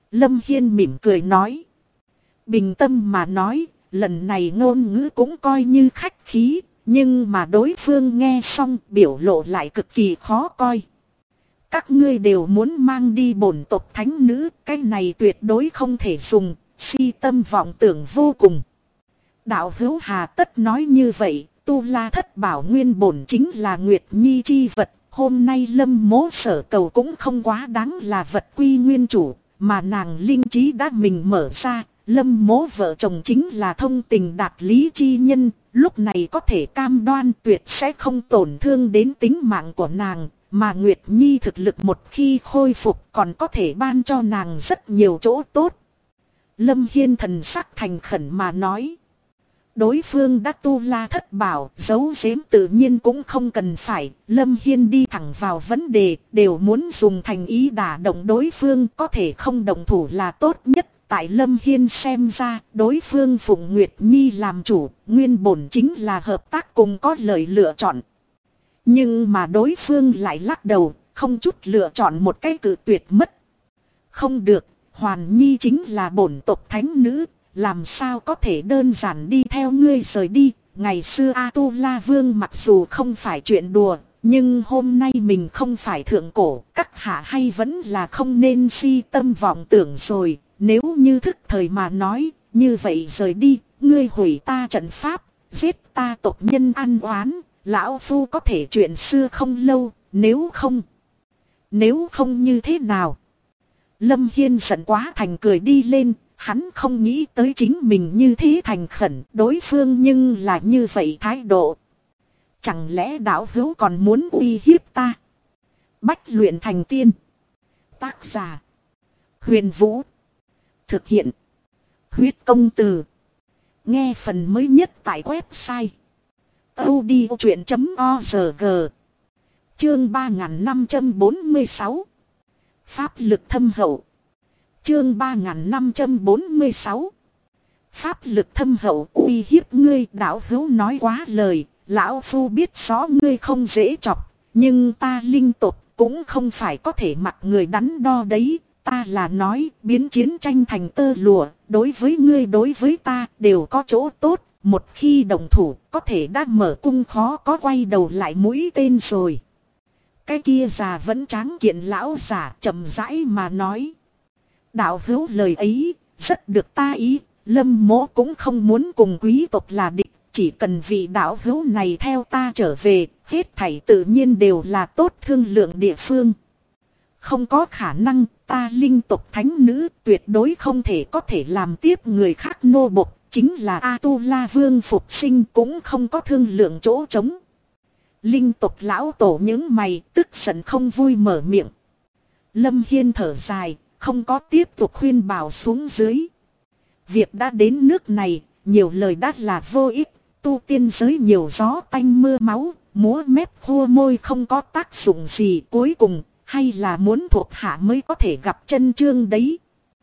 Lâm Hiên mỉm cười nói. Bình tâm mà nói, lần này ngôn ngữ cũng coi như khách khí, nhưng mà đối phương nghe xong biểu lộ lại cực kỳ khó coi. Các ngươi đều muốn mang đi bổn tộc thánh nữ, cái này tuyệt đối không thể dùng, si tâm vọng tưởng vô cùng. Đạo hữu hà tất nói như vậy, Tu La Thất Bảo nguyên bổn chính là Nguyệt Nhi chi vật, hôm nay Lâm Mỗ sở cầu cũng không quá đáng là vật quy nguyên chủ, mà nàng linh trí đã mình mở ra, Lâm Mỗ vợ chồng chính là thông tình đạt lý chi nhân, lúc này có thể cam đoan tuyệt sẽ không tổn thương đến tính mạng của nàng, mà Nguyệt Nhi thực lực một khi khôi phục còn có thể ban cho nàng rất nhiều chỗ tốt. Lâm Hiên thần sắc thành khẩn mà nói. Đối phương đã Tu La Thất Bảo, giấu giếm tự nhiên cũng không cần phải. Lâm Hiên đi thẳng vào vấn đề, đều muốn dùng thành ý đả động đối phương, có thể không động thủ là tốt nhất. Tại Lâm Hiên xem ra, đối phương phụng Nguyệt Nhi làm chủ, nguyên bổn chính là hợp tác cùng có lợi lựa chọn. Nhưng mà đối phương lại lắc đầu, không chút lựa chọn một cái cự tuyệt mất. Không được, Hoàn Nhi chính là bổn tộc thánh nữ. Làm sao có thể đơn giản đi theo ngươi rời đi. Ngày xưa A Tu La Vương mặc dù không phải chuyện đùa, nhưng hôm nay mình không phải thượng cổ. Các hạ hay vẫn là không nên si tâm vọng tưởng rồi. Nếu như thức thời mà nói, như vậy rời đi, ngươi hủy ta trận pháp, giết ta tộc nhân ăn oán. Lão Phu có thể chuyện xưa không lâu, nếu không như thế nào. Lâm Hiên giận quá thành cười đi lên. Hắn không nghĩ tới chính mình như thế thành khẩn, đối phương nhưng là như vậy thái độ. Chẳng lẽ đạo hữu còn muốn uy hiếp ta? Bách luyện thành tiên. Tác giả. Huyền Vũ. Thực hiện. Huyết công từ. Nghe phần mới nhất tại website. audiochuyện.org. Chương 3546. Pháp lực thâm hậu. Chương 3546. Pháp lực thâm hậu uy hiếp ngươi. Đạo hữu nói quá lời. Lão Phu biết rõ ngươi không dễ chọc. Nhưng ta linh tộc cũng không phải có thể mặc người đắn đo đấy. Ta là nói biến chiến tranh thành tơ lụa. Đối với ngươi đối với ta đều có chỗ tốt. Một khi đồng thủ có thể đã mở cung khó có quay đầu lại mũi tên rồi. Cái kia già vẫn tráng kiện lão giả chậm rãi mà nói. Đạo hữu lời ấy, rất được ta ý, Lâm Mỗ cũng không muốn cùng quý tộc là địch, chỉ cần vị đạo hữu này theo ta trở về, hết thảy tự nhiên đều là tốt thương lượng địa phương. Không có khả năng, ta linh tộc thánh nữ tuyệt đối không thể có thể làm tiếp người khác nô bộc, chính là A Tu La Vương phục sinh cũng không có thương lượng chỗ trống. Linh tộc lão tổ những mày tức giận không vui mở miệng. Lâm Hiên thở dài. Không có tiếp tục khuyên bảo xuống dưới. Việc đã đến nước này, nhiều lời đắt là vô ích. Tu tiên giới nhiều gió tanh mưa máu, múa mép khô môi không có tác dụng gì cuối cùng, hay là muốn thuộc hạ mới có thể gặp chân chương đấy.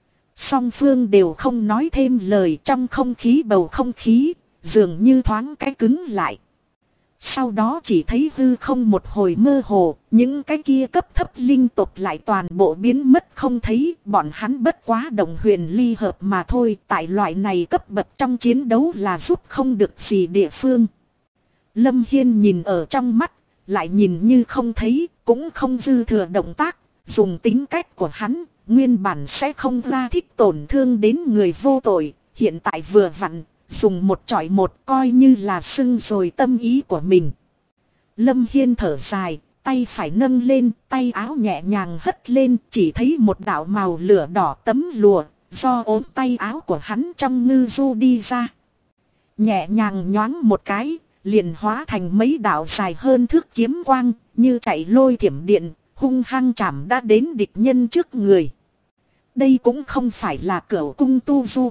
Song phương đều không nói thêm lời, trong không khí bầu không khí, dường như thoáng cái cứng lại. Sau đó chỉ thấy hư không một hồi mơ hồ, những cái kia cấp thấp linh tộc lại toàn bộ biến mất không thấy, bọn hắn bất quá đồng huyền ly hợp mà thôi, tại loại này cấp bậc trong chiến đấu là giúp không được gì địa phương. Lâm Hiên nhìn ở trong mắt, lại nhìn như không thấy, cũng không dư thừa động tác, dùng tính cách của hắn, nguyên bản sẽ không ra thích tổn thương đến người vô tội, hiện tại vừa vặn. Dùng một chọi một coi như là xưng rồi tâm ý của mình. Lâm Hiên thở dài, tay phải nâng lên, tay áo nhẹ nhàng hất lên, chỉ thấy một đạo màu lửa đỏ tấm lụa, do ốm tay áo của hắn trong ngư du đi ra. Nhẹ nhàng nhoáng một cái, liền hóa thành mấy đạo dài hơn thước kiếm quang, như chạy lôi thiểm điện, hung hăng chạm đã đến địch nhân trước người. Đây cũng không phải là cửu cung tu du.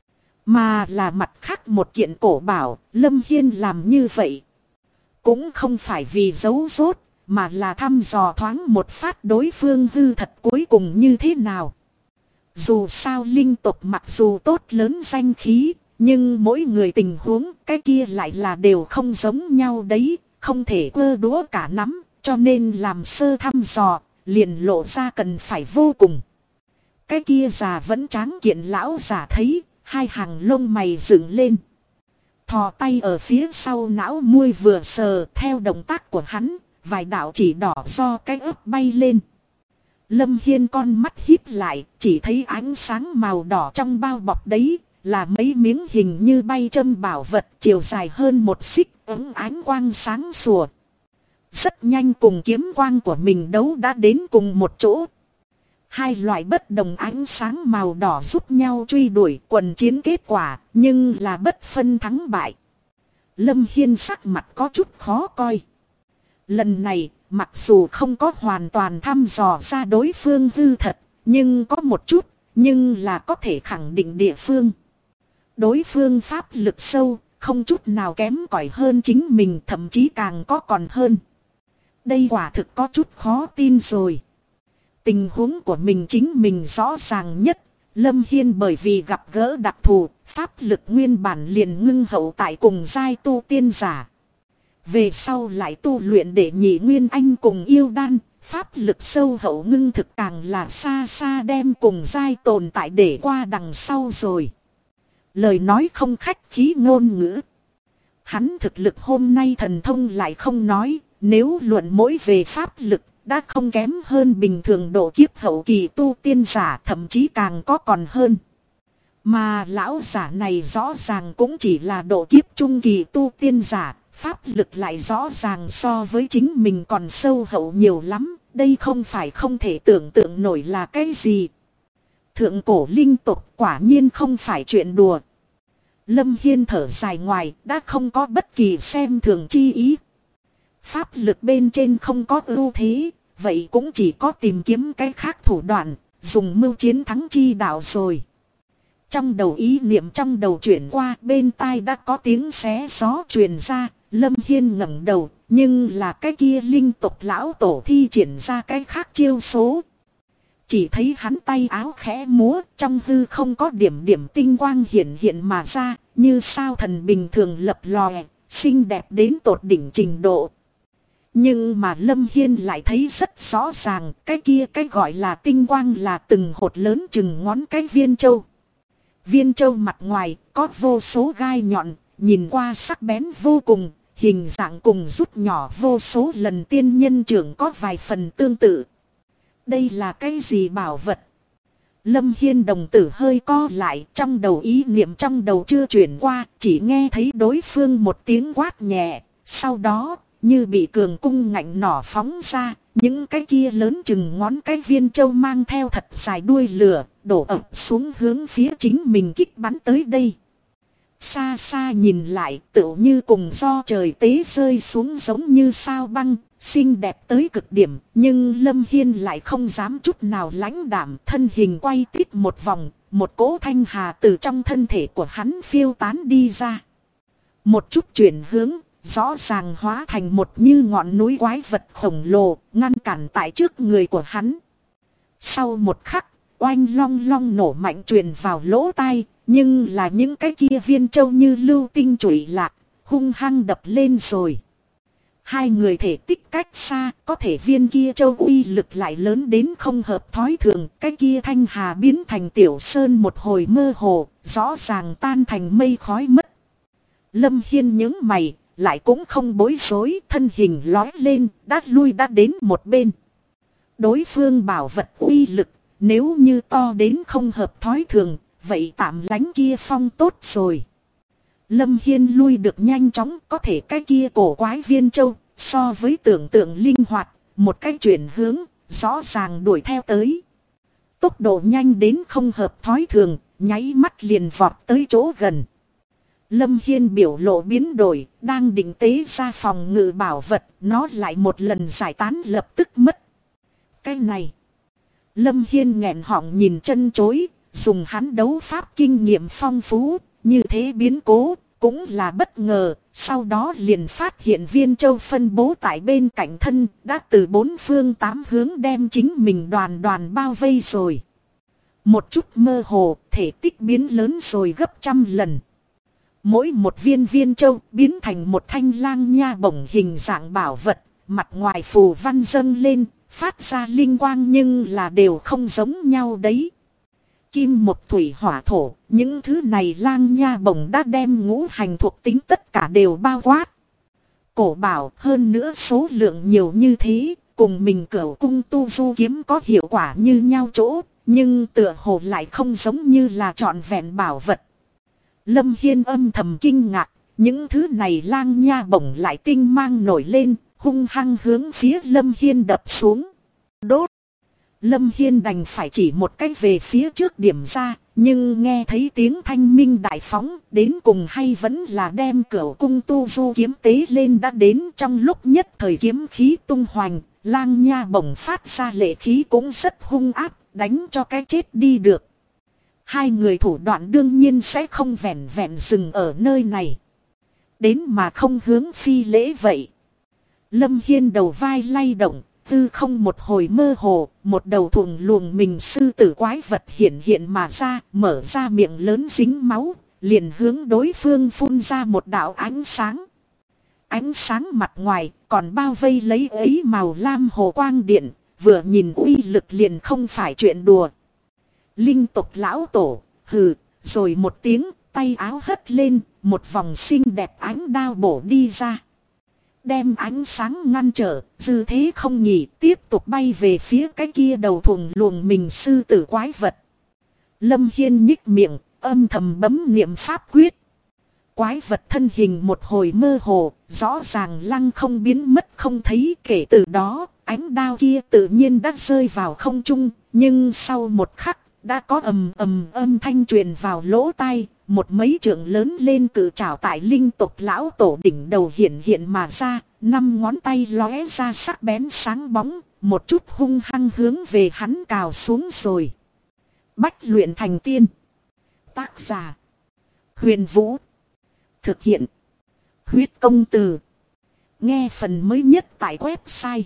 Mà là mặt khác một kiện cổ bảo, Lâm Hiên làm như vậy. Cũng không phải vì giấu rốt, mà là thăm dò thoáng một phát đối phương hư thật cuối cùng như thế nào. Dù sao linh tộc mặc dù tốt lớn danh khí, nhưng mỗi người tình huống cái kia lại là đều không giống nhau đấy, không thể ơ đũa cả nắm, cho nên làm sơ thăm dò, liền lộ ra cần phải vô cùng. Cái kia già vẫn tráng kiện lão giả thấy, hai hàng lông mày dựng lên. Thò tay ở phía sau não muôi vừa sờ, theo động tác của hắn, vài đạo chỉ đỏ do cái ớt bay lên. Lâm Hiên con mắt híp lại, chỉ thấy ánh sáng màu đỏ trong bao bọc đấy, là mấy miếng hình như bay châm bảo vật chiều dài hơn 1 xích, ống ánh quang sáng sủa. Rất nhanh cùng kiếm quang của mình đấu đã đến cùng một chỗ. Hai loại bất đồng ánh sáng màu đỏ giúp nhau truy đuổi quần chiến kết quả, nhưng là bất phân thắng bại. Lâm Hiên sắc mặt có chút khó coi. Lần này, mặc dù không có hoàn toàn thăm dò ra đối phương hư thật, nhưng có một chút, nhưng là có thể khẳng định địa phương. Đối phương pháp lực sâu, không chút nào kém cỏi hơn chính mình, thậm chí càng có còn hơn. Đây quả thực có chút khó tin rồi. Tình huống của mình chính mình rõ ràng nhất. Lâm Hiên bởi vì gặp gỡ đặc thù, pháp lực nguyên bản liền ngưng hậu tại cùng giai tu tiên giả. Về sau lại tu luyện để nhị nguyên anh cùng yêu đan, pháp lực sâu hậu ngưng thực càng là xa xa đem cùng giai tồn tại để qua đằng sau rồi. Lời nói không khách khí ngôn ngữ. Hắn thực lực hôm nay thần thông lại không nói, nếu luận mỗi về pháp lực, đã không kém hơn bình thường độ kiếp hậu kỳ tu tiên giả, thậm chí càng có còn hơn. Mà lão giả này rõ ràng cũng chỉ là độ kiếp trung kỳ tu tiên giả, pháp lực lại rõ ràng so với chính mình còn sâu hậu nhiều lắm, đây không phải không thể tưởng tượng nổi là cái gì. Thượng cổ linh tục quả nhiên không phải chuyện đùa. Lâm Hiên thở dài ngoài, đã không có bất kỳ xem thường chi ý. Pháp lực bên trên không có ưu thế, vậy cũng chỉ có tìm kiếm cái khác thủ đoạn, dùng mưu chiến thắng chi đạo rồi. Trong đầu ý niệm trong đầu chuyển qua, bên tai đã có tiếng xé gió truyền ra. Lâm Hiên ngẩng đầu, nhưng là cái kia linh tục lão tổ thi triển ra cái khác chiêu số. Chỉ thấy hắn tay áo khẽ múa, trong hư không có điểm điểm tinh quang hiện hiện mà ra, như sao thần bình thường lập lòe, xinh đẹp đến tột đỉnh trình độ. Nhưng mà Lâm Hiên lại thấy rất rõ ràng, cái kia cái gọi là tinh quang là từng hột lớn chừng ngón cái viên châu. Viên châu mặt ngoài có vô số gai nhọn, nhìn qua sắc bén vô cùng, hình dạng cùng rút nhỏ vô số lần tiên nhân trưởng có vài phần tương tự. Đây là cái gì bảo vật? Lâm Hiên đồng tử hơi co lại, trong đầu ý niệm trong đầu chưa chuyển qua, chỉ nghe thấy đối phương một tiếng quát nhẹ, sau đó như bị cường cung ngạnh nỏ phóng ra, những cái kia lớn chừng ngón cái viên châu mang theo thật dài đuôi lửa, đổ ập xuống hướng phía chính mình kích bắn tới đây. Xa xa nhìn lại tựu như cùng do trời tế rơi xuống giống như sao băng, xinh đẹp tới cực điểm, nhưng Lâm Hiên lại không dám chút nào lãnh đạm, thân hình quay tít một vòng, một cỗ thanh hà từ trong thân thể của hắn phiêu tán đi ra. Một chút chuyển hướng, rõ ràng hóa thành một như ngọn núi quái vật khổng lồ, ngăn cản tại trước người của hắn. Sau một khắc, oanh long long nổ mạnh truyền vào lỗ tai, nhưng là những cái kia viên châu như lưu tinh chủy lạc, hung hăng đập lên rồi. Hai người thể tích cách xa, có thể viên kia châu uy lực lại lớn đến không hợp thói thường. Cái kia thanh hà biến thành tiểu sơn một hồi mơ hồ, rõ ràng tan thành mây khói mất. Lâm Hiên những mày, lại cũng không bối rối, thân hình lói lên, đã lui đã đến một bên. Đối phương bảo vật uy lực, nếu như to đến không hợp thói thường, vậy tạm lánh kia phong tốt rồi. Lâm Hiên lui được nhanh chóng, có thể cái kia cổ quái viên châu, so với tưởng tượng linh hoạt, một cái chuyển hướng, rõ ràng đuổi theo tới. Tốc độ nhanh đến không hợp thói thường, nháy mắt liền vọt tới chỗ gần. Lâm Hiên biểu lộ biến đổi, đang định tế ra phòng ngự bảo vật, nó lại một lần giải tán lập tức mất. Cái này, Lâm Hiên nghẹn họng nhìn chân chối, dùng hắn đấu pháp kinh nghiệm phong phú, như thế biến cố, cũng là bất ngờ. Sau đó liền phát hiện viên châu phân bố tại bên cạnh thân, đã từ 4 phương 8 hướng đem chính mình đoàn đoàn bao vây rồi. Một chút mơ hồ, thể tích biến lớn rồi gấp trăm lần. Mỗi một viên viên châu biến thành một thanh lang nha bổng hình dạng bảo vật, mặt ngoài phù văn dâng lên, phát ra linh quang nhưng là đều không giống nhau đấy. kim một thủy hỏa thổ, những thứ này lang nha bổng đã đem ngũ hành thuộc tính tất cả đều bao quát. Cổ bảo hơn nữa số lượng nhiều như thế, cùng mình Cửu cung tu du kiếm có hiệu quả như nhau chỗ, nhưng tựa hồ lại không giống như là trọn vẹn bảo vật. Lâm Hiên âm thầm kinh ngạc, những thứ này lang nha bổng lại tinh mang nổi lên, hung hăng hướng phía Lâm Hiên đập xuống. Đốt! Lâm Hiên đành phải chỉ một cách về phía trước điểm ra, nhưng nghe thấy tiếng thanh minh đại phóng, đến cùng hay vẫn là đem Cửu cung tu du kiếm tế lên đã đến. Trong lúc nhất thời kiếm khí tung hoành, lang nha bổng phát ra lệ khí cũng rất hung ác, đánh cho cái chết đi được. Hai người thủ đoạn đương nhiên sẽ không vẹn vẹn dừng ở nơi này. Đến mà không hướng phi lễ vậy. Lâm Hiên đầu vai lay động, tư không một hồi mơ hồ, một đầu thuồng luồng mình sư tử quái vật hiện hiện mà ra, mở ra miệng lớn dính máu, liền hướng đối phương phun ra một đạo ánh sáng. Ánh sáng mặt ngoài còn bao vây lấy ấy màu lam hồ quang điện, vừa nhìn uy lực liền không phải chuyện đùa. Linh tộc lão tổ, hừ, rồi một tiếng, tay áo hất lên, một vòng xinh đẹp ánh đao bổ đi ra. Đem ánh sáng ngăn trở, dư thế không nhỉ, tiếp tục bay về phía cái kia đầu thuồng luồng mình sư tử quái vật. Lâm Hiên nhích miệng, âm thầm bấm niệm pháp quyết. Quái vật thân hình một hồi mơ hồ, rõ ràng lăng không biến mất không thấy. Kể từ đó, ánh đao kia tự nhiên đã rơi vào không trung, nhưng sau một khắc, đã có ầm ầm âm thanh truyền vào lỗ tai. Một mấy trượng lớn lên cự trảo tại linh tộc lão tổ đỉnh đầu hiện hiện mà ra, 5 ngón tay lóe ra sắc bén sáng bóng, một chút hung hăng hướng về hắn cào xuống rồi. Bách luyện thành tiên. Tác giả: Huyền Vũ. Thực hiện: Huyết Công Từ. Nghe phần mới nhất tại website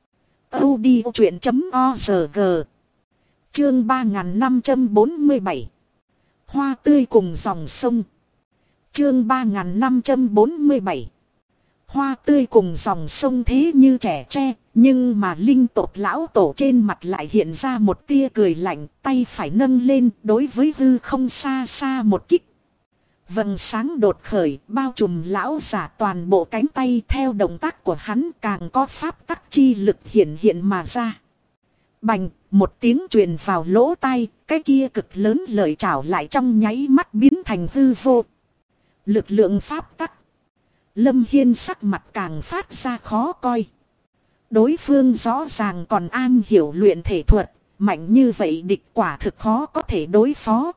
audiochuyện.org. Chương 3547. Hoa tươi cùng dòng sông. Chương 3547. Hoa tươi cùng dòng sông thế như trẻ tre, nhưng mà linh tộc lão tổ trên mặt lại hiện ra một tia cười lạnh, tay phải nâng lên đối với hư không xa xa một kích. Vầng sáng đột khởi bao trùm lão giả toàn bộ cánh tay, theo động tác của hắn càng có pháp tắc chi lực hiện hiện mà ra. Bành, một tiếng truyền vào lỗ tai, cái kia cực lớn lợi chảo lại trong nháy mắt biến thành hư vô. Lực lượng pháp tắc. Lâm Hiên sắc mặt càng phát ra khó coi. Đối phương rõ ràng còn am hiểu luyện thể thuật, mạnh như vậy địch quả thực khó có thể đối phó.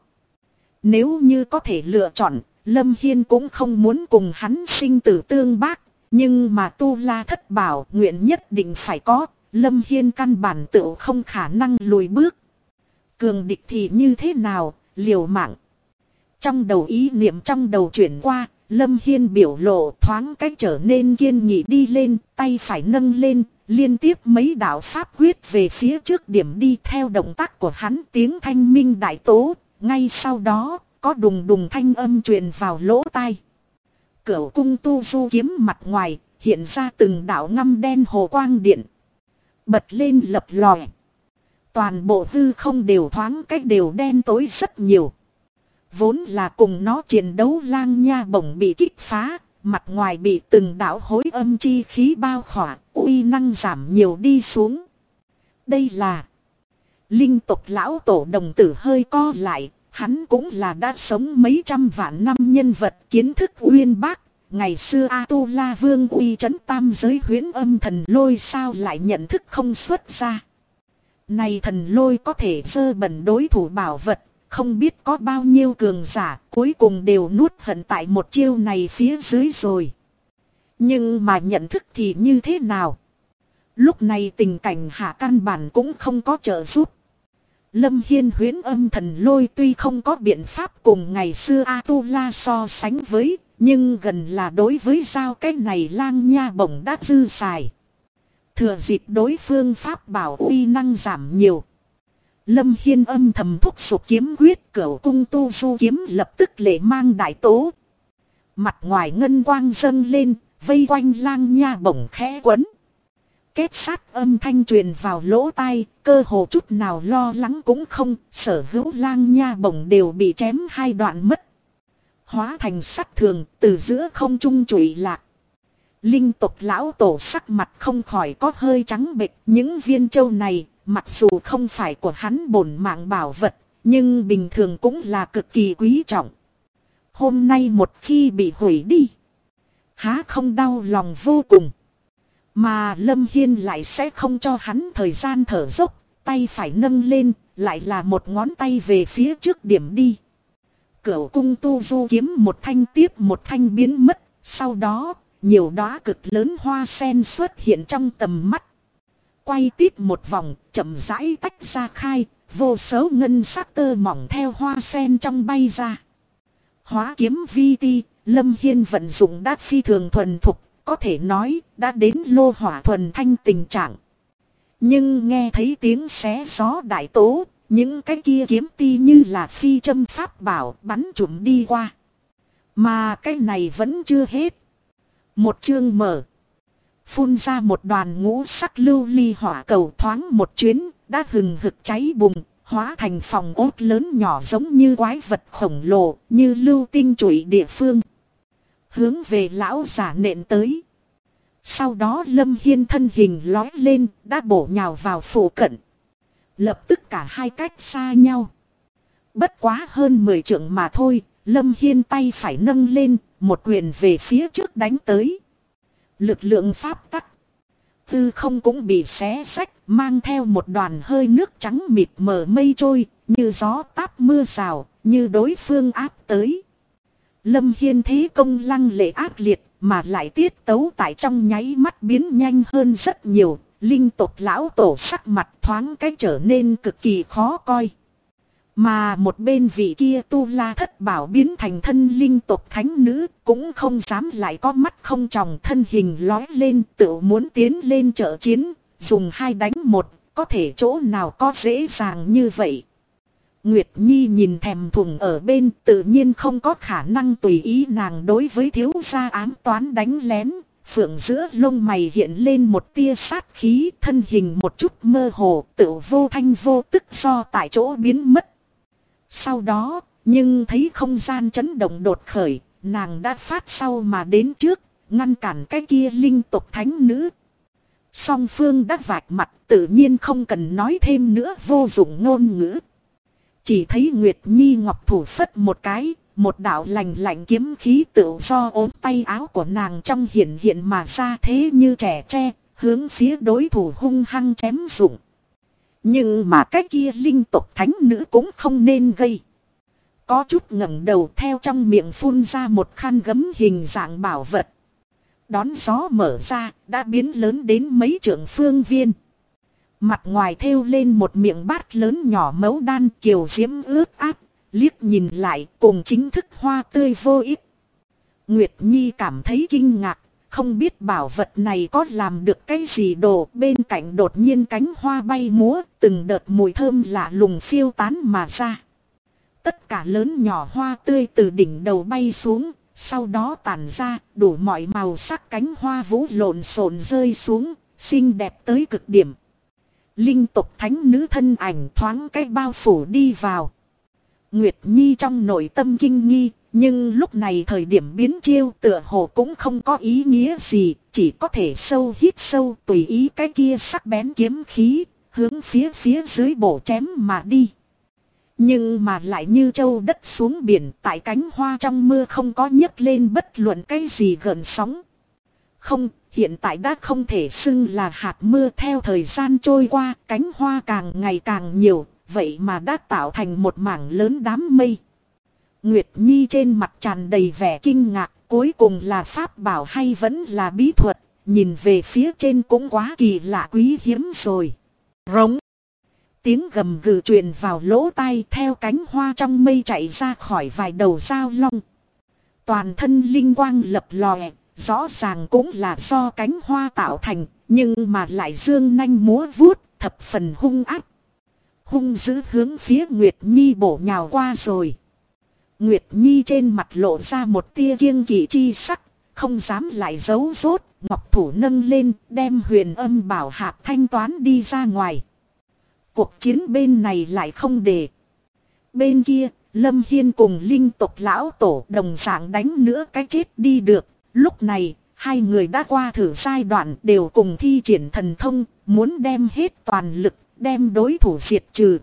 Nếu như có thể lựa chọn, Lâm Hiên cũng không muốn cùng hắn sinh tử tương bác, nhưng mà tu la thất bảo nguyện nhất định phải có. Lâm Hiên căn bản tự không khả năng lùi bước. Cường địch thì như thế nào, liều mạng. Trong đầu ý niệm trong đầu chuyển qua, Lâm Hiên biểu lộ thoáng cách trở nên kiên nghị đi lên, tay phải nâng lên, liên tiếp mấy đạo pháp quyết về phía trước điểm đi. Theo động tác của hắn tiếng thanh minh đại tố, ngay sau đó có đùng đùng thanh âm truyền vào lỗ tai. Cửu cung tu du kiếm mặt ngoài hiện ra từng đạo ngăm đen hồ quang điện. Bật lên lập lòe. Toàn bộ hư không đều thoáng cách đều đen tối rất nhiều. Vốn là cùng nó chiến đấu lang nha bổng bị kích phá, mặt ngoài bị từng đạo hối âm chi khí bao khỏa, uy năng giảm nhiều đi xuống. Đây là linh tộc lão tổ đồng tử hơi co lại, hắn cũng là đã sống mấy trăm vạn năm nhân vật kiến thức uyên bác. Ngày xưa A-tu-la vương uy trấn tam giới huyễn âm thần lôi sao lại nhận thức không xuất ra. Này thần lôi có thể dơ bẩn đối thủ bảo vật, không biết có bao nhiêu cường giả cuối cùng đều nuốt hận tại một chiêu này phía dưới rồi. Nhưng mà nhận thức thì như thế nào? Lúc này tình cảnh hạ căn bản cũng không có trợ giúp. Lâm Hiên huyễn âm thần lôi tuy không có biện pháp cùng ngày xưa A-tu-la so sánh với, nhưng gần là đối với giao cái này lang nha bổng đã dư xài. Thừa dịp đối phương pháp bảo uy năng giảm nhiều, Lâm Hiên âm thầm thúc giục kiếm quyết, Cửu cung tu du kiếm lập tức lệ mang đại tố. Mặt ngoài ngân quang dâng lên, vây quanh lang nha bổng khẽ quấn. két sát âm thanh truyền vào lỗ tai, cơ hồ chút nào lo lắng cũng không, Sở Hữu Lang nha bổng đều bị chém hai đoạn mất. Hóa thành sắt thường, từ giữa không trung trụy lạc. Linh tộc lão tổ sắc mặt không khỏi có hơi trắng bệch, những viên châu này, mặc dù không phải của hắn bổn mạng bảo vật, nhưng bình thường cũng là cực kỳ quý trọng. Hôm nay một khi bị hủy đi, há không đau lòng vô cùng. Mà Lâm Hiên lại sẽ không cho hắn thời gian thở dốc, tay phải nâng lên, lại là một ngón tay về phía trước điểm đi. Cửu cung tu du kiếm một thanh tiếp một thanh biến mất, sau đó, nhiều đóa cực lớn hoa sen xuất hiện trong tầm mắt. Quay tít một vòng, chậm rãi tách ra khai, vô số ngân sắc tơ mỏng theo hoa sen trong bay ra. Hóa kiếm vi ti, Lâm Hiên vận dụng đã phi thường thuần thục, có thể nói đã đến lô hỏa thuần thanh tình trạng. Nhưng nghe thấy tiếng xé gió đại tố, những cái kia kiếm ti như là phi châm pháp bảo bắn trụm đi qua. Mà cái này vẫn chưa hết. Một chương mở. Phun ra một đoàn ngũ sắc lưu ly hỏa cầu thoáng một chuyến, đã hừng hực cháy bùng, hóa thành phòng ốt lớn nhỏ giống như quái vật khổng lồ, như lưu tinh trụy địa phương. Hướng về lão giả nện tới. Sau đó Lâm Hiên thân hình lói lên, đã bổ nhào vào phủ cận. Lập tức cả hai cách xa nhau. Bất quá hơn 10 trượng mà thôi, Lâm Hiên tay phải nâng lên, một quyền về phía trước đánh tới. Lực lượng pháp tắc. Tư không cũng bị xé xách, mang theo một đoàn hơi nước trắng mịt mờ mây trôi, như gió táp mưa rào, như đối phương áp tới. Lâm Hiên thế công lăng lệ ác liệt, mà lại tiết tấu tại trong nháy mắt biến nhanh hơn rất nhiều. Linh tộc lão tổ sắc mặt thoáng cái trở nên cực kỳ khó coi. Mà một bên vị kia tu la thất bảo biến thành thân linh tộc thánh nữ, cũng không dám lại có mắt không tròng, thân hình lói lên tự muốn tiến lên trợ chiến, dùng 2 đánh 1, có thể chỗ nào có dễ dàng như vậy. Nguyệt Nhi nhìn thèm thuồng ở bên, tự nhiên không có khả năng tùy ý nàng đối với thiếu gia ám toán đánh lén. Phượng giữa lông mày hiện lên một tia sát khí, thân hình một chút mơ hồ, tự vô thanh vô tức do tại chỗ biến mất. Sau đó, nhưng thấy không gian chấn động đột khởi, nàng đã phát sau mà đến trước, ngăn cản cái kia linh tộc thánh nữ. Song phương đã vạch mặt, tự nhiên không cần nói thêm nữa, vô dụng ngôn ngữ. Chỉ thấy Nguyệt Nhi ngọc thủ phất một cái, một đạo lạnh lạnh kiếm khí tự do ốm tay áo của nàng trong hiện hiện mà ra, thế như trẻ tre, hướng phía đối thủ hung hăng chém dụng. Nhưng mà cái kia linh tộc thánh nữ cũng không nên gây. Có chút ngẩng đầu, theo trong miệng phun ra một khăn gấm hình dạng bảo vật. Đón gió mở ra, đã biến lớn đến mấy trượng phương viên. Mặt ngoài thêu lên một miệng bát lớn nhỏ mấu đan kiều diễm ướt át, liếc nhìn lại cùng chính thức hoa tươi vô ích. Nguyệt Nhi cảm thấy kinh ngạc, không biết bảo vật này có làm được cái gì đồ. Bên cạnh đột nhiên cánh hoa bay múa, từng đợt mùi thơm lạ lùng phiêu tán mà ra. Tất cả lớn nhỏ hoa tươi từ đỉnh đầu bay xuống, sau đó tản ra, đủ mọi màu sắc cánh hoa vũ lộn xộn rơi xuống, xinh đẹp tới cực điểm. Linh tộc thánh nữ thân ảnh thoáng cái bao phủ đi vào. Nguyệt Nhi trong nội tâm kinh nghi, nhưng lúc này thời điểm biến chiêu tựa hồ cũng không có ý nghĩa gì, chỉ có thể sâu hít sâu tùy ý cái kia sắc bén kiếm khí, hướng phía dưới bổ chém mà đi. Nhưng mà lại như châu đất xuống biển, tại cánh hoa trong mưa không có nhấc lên bất luận cái gì gợn sóng. Không, hiện tại đã không thể xưng là hạt mưa. Theo thời gian trôi qua, cánh hoa càng ngày càng nhiều, vậy mà đã tạo thành một mảng lớn đám mây. Nguyệt Nhi trên mặt tràn đầy vẻ kinh ngạc, cuối cùng là pháp bảo hay vẫn là bí thuật, nhìn về phía trên cũng quá kỳ lạ quý hiếm rồi. Rống. Tiếng gầm gừ truyền vào lỗ tai, theo cánh hoa trong mây chạy ra khỏi vài đầu dao long. Toàn thân linh quang lập lòe, rõ ràng cũng là do cánh hoa tạo thành, nhưng mà lại dương nanh múa vuốt, thập phần hung ác. Hung dữ hướng phía Nguyệt Nhi bổ nhào qua rồi. Nguyệt Nhi trên mặt lộ ra một tia kiêng kỵ chi sắc, không dám lại giấu rốt, ngọc thủ nâng lên đem huyền âm bảo hạp thanh toán đi ra ngoài. Cuộc chiến bên này lại không để. Bên kia, Lâm Hiên cùng linh tộc lão tổ đồng dạng đánh nữa cái chết đi được. Lúc này, hai người đã qua thử giai đoạn đều cùng thi triển thần thông, muốn đem hết toàn lực, đem đối thủ diệt trừ.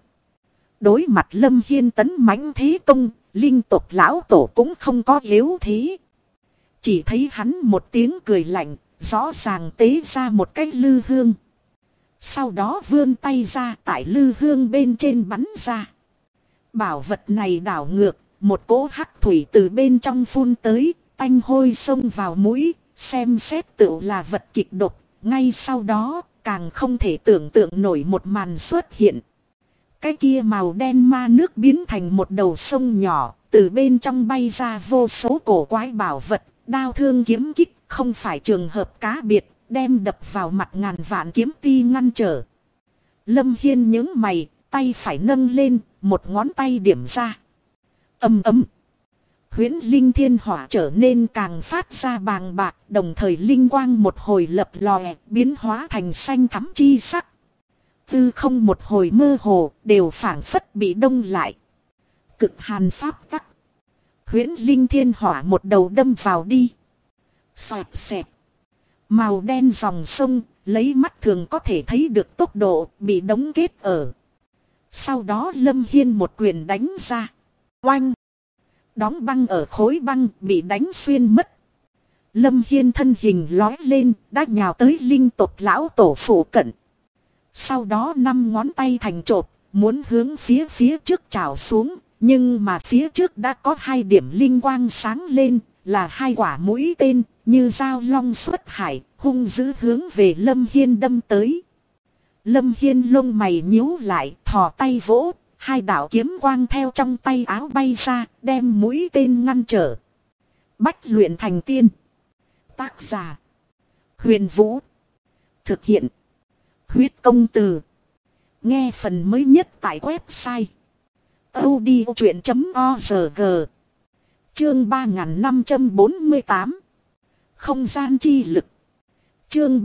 Đối mặt Lâm Hiên tấn mãnh thế công, linh tộc lão tổ cũng không có yếu thế. Chỉ thấy hắn một tiếng cười lạnh, rõ ràng tế ra một cái lư hương. Sau đó vươn tay ra tại lư hương bên trên bắn ra. Bảo vật này đảo ngược, một cỗ hắc thủy từ bên trong phun tới, tanh hôi xông vào mũi, xem xét tựu là vật kịch độc. Ngay sau đó, càng không thể tưởng tượng nổi một màn xuất hiện. Cái kia màu đen ma nước biến thành một đầu sông nhỏ, từ bên trong bay ra vô số cổ quái bảo vật, đao thương kiếm kích, không phải trường hợp cá biệt, đem đập vào mặt ngàn vạn kiếm ti ngăn trở. Lâm Hiên nhướng mày, tay phải nâng lên, một ngón tay điểm ra. Ầm ầm. Huyễn linh thiên hỏa trở nên càng phát ra bàng bạc, đồng thời linh quang một hồi lập lòe, biến hóa thành xanh thắm chi sắc. Tư không một hồi mơ hồ, đều phảng phất bị đông lại. Cực hàn pháp tắc. Huyễn linh thiên hỏa một đầu đâm vào đi. Xoẹt xẹt. Màu đen dòng sông, lấy mắt thường có thể thấy được tốc độ, bị đóng kết ở. Sau đó Lâm Hiên một quyền đánh ra. Oanh! Đóng băng ở khối băng, bị đánh xuyên mất. Lâm Hiên thân hình lói lên, đã nhào tới linh tộc lão tổ phụ cận. Sau đó 5 ngón tay thành chộp, muốn hướng phía trước trào xuống. Nhưng mà phía trước đã có 2 điểm linh quang sáng lên, là 2 quả mũi tên, như dao long xuất hải, hung dữ hướng về Lâm Hiên đâm tới. Lâm Hiên lông mày nhíu lại, thò tay vỗ, 2 đạo kiếm quang theo trong tay áo bay ra, đem mũi tên ngăn trở. Bách luyện thành tiên. Tác giả: Huyền Vũ. Thực hiện: Huyết Công Từ. Nghe phần mới nhất tại website audiochuyện.org. Chương 3548. Không gian chi lực. Chương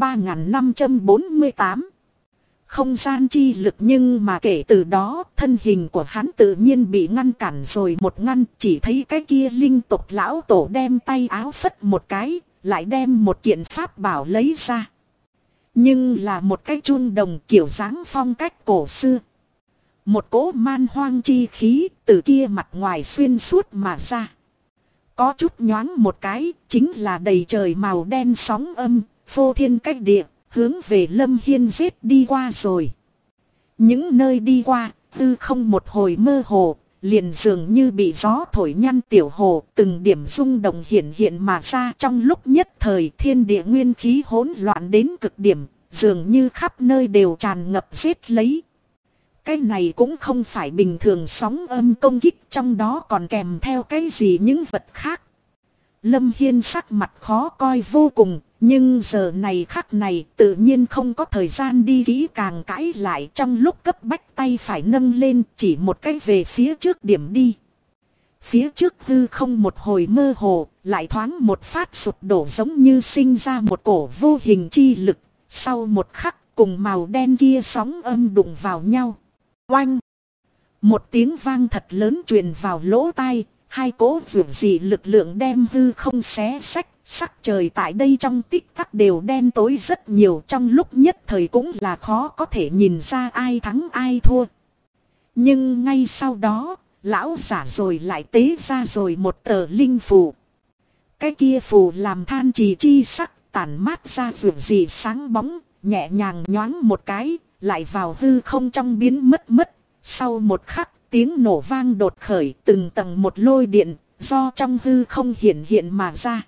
3548. Không gian chi lực, nhưng mà kể từ đó, thân hình của hắn tự nhiên bị ngăn cản rồi một ngăn, chỉ thấy cái kia linh tộc lão tổ đem tay áo phất một cái, lại đem một kiện pháp bảo lấy ra. Nhưng là một cái chuông đồng kiểu dáng phong cách cổ xưa. Một cỗ man hoang chi khí từ kia mặt ngoài xuyên suốt mà ra. Có chút nhoáng một cái, chính là đầy trời màu đen sóng âm, phô thiên cách địa, hướng về Lâm Hiên giết đi qua rồi. Những nơi đi qua, tư không một hồi mơ hồ, liền dường như bị gió thổi nhăn tiểu hồ, từng điểm rung động hiện hiện mà ra. Trong lúc nhất thời thiên địa nguyên khí hỗn loạn đến cực điểm, dường như khắp nơi đều tràn ngập giết lấy. Cái này cũng không phải bình thường sóng âm công kích, trong đó còn kèm theo cái gì những vật khác. Lâm Hiên sắc mặt khó coi vô cùng, nhưng giờ này khắc này tự nhiên không có thời gian đi kỹ càng cãi lại, trong lúc cấp bách tay phải nâng lên chỉ một cái về phía trước điểm đi. Phía trước hư không một hồi mơ hồ, lại thoáng một phát sụp đổ giống như sinh ra một cổ vô hình chi lực, sau một khắc cùng màu đen kia sóng âm đụng vào nhau. Oanh! Một tiếng vang thật lớn truyền vào lỗ tai, 2 cỗ vượt dị lực lượng đem hư không xé xách, sắc trời tại đây trong tích tắc đều đen tối rất nhiều, trong lúc nhất thời cũng là khó có thể nhìn ra ai thắng ai thua. Nhưng ngay sau đó, lão giả rồi lại tế ra rồi một tờ linh phù. Cái kia phù làm than trì chi sắc, tản mát ra vượt dị sáng bóng, nhẹ nhàng nhoáng một cái, lại vào hư không trong biến mất. Sau một khắc, tiếng nổ vang đột khởi, từng tầng một lôi điện, do trong hư không hiện mà ra.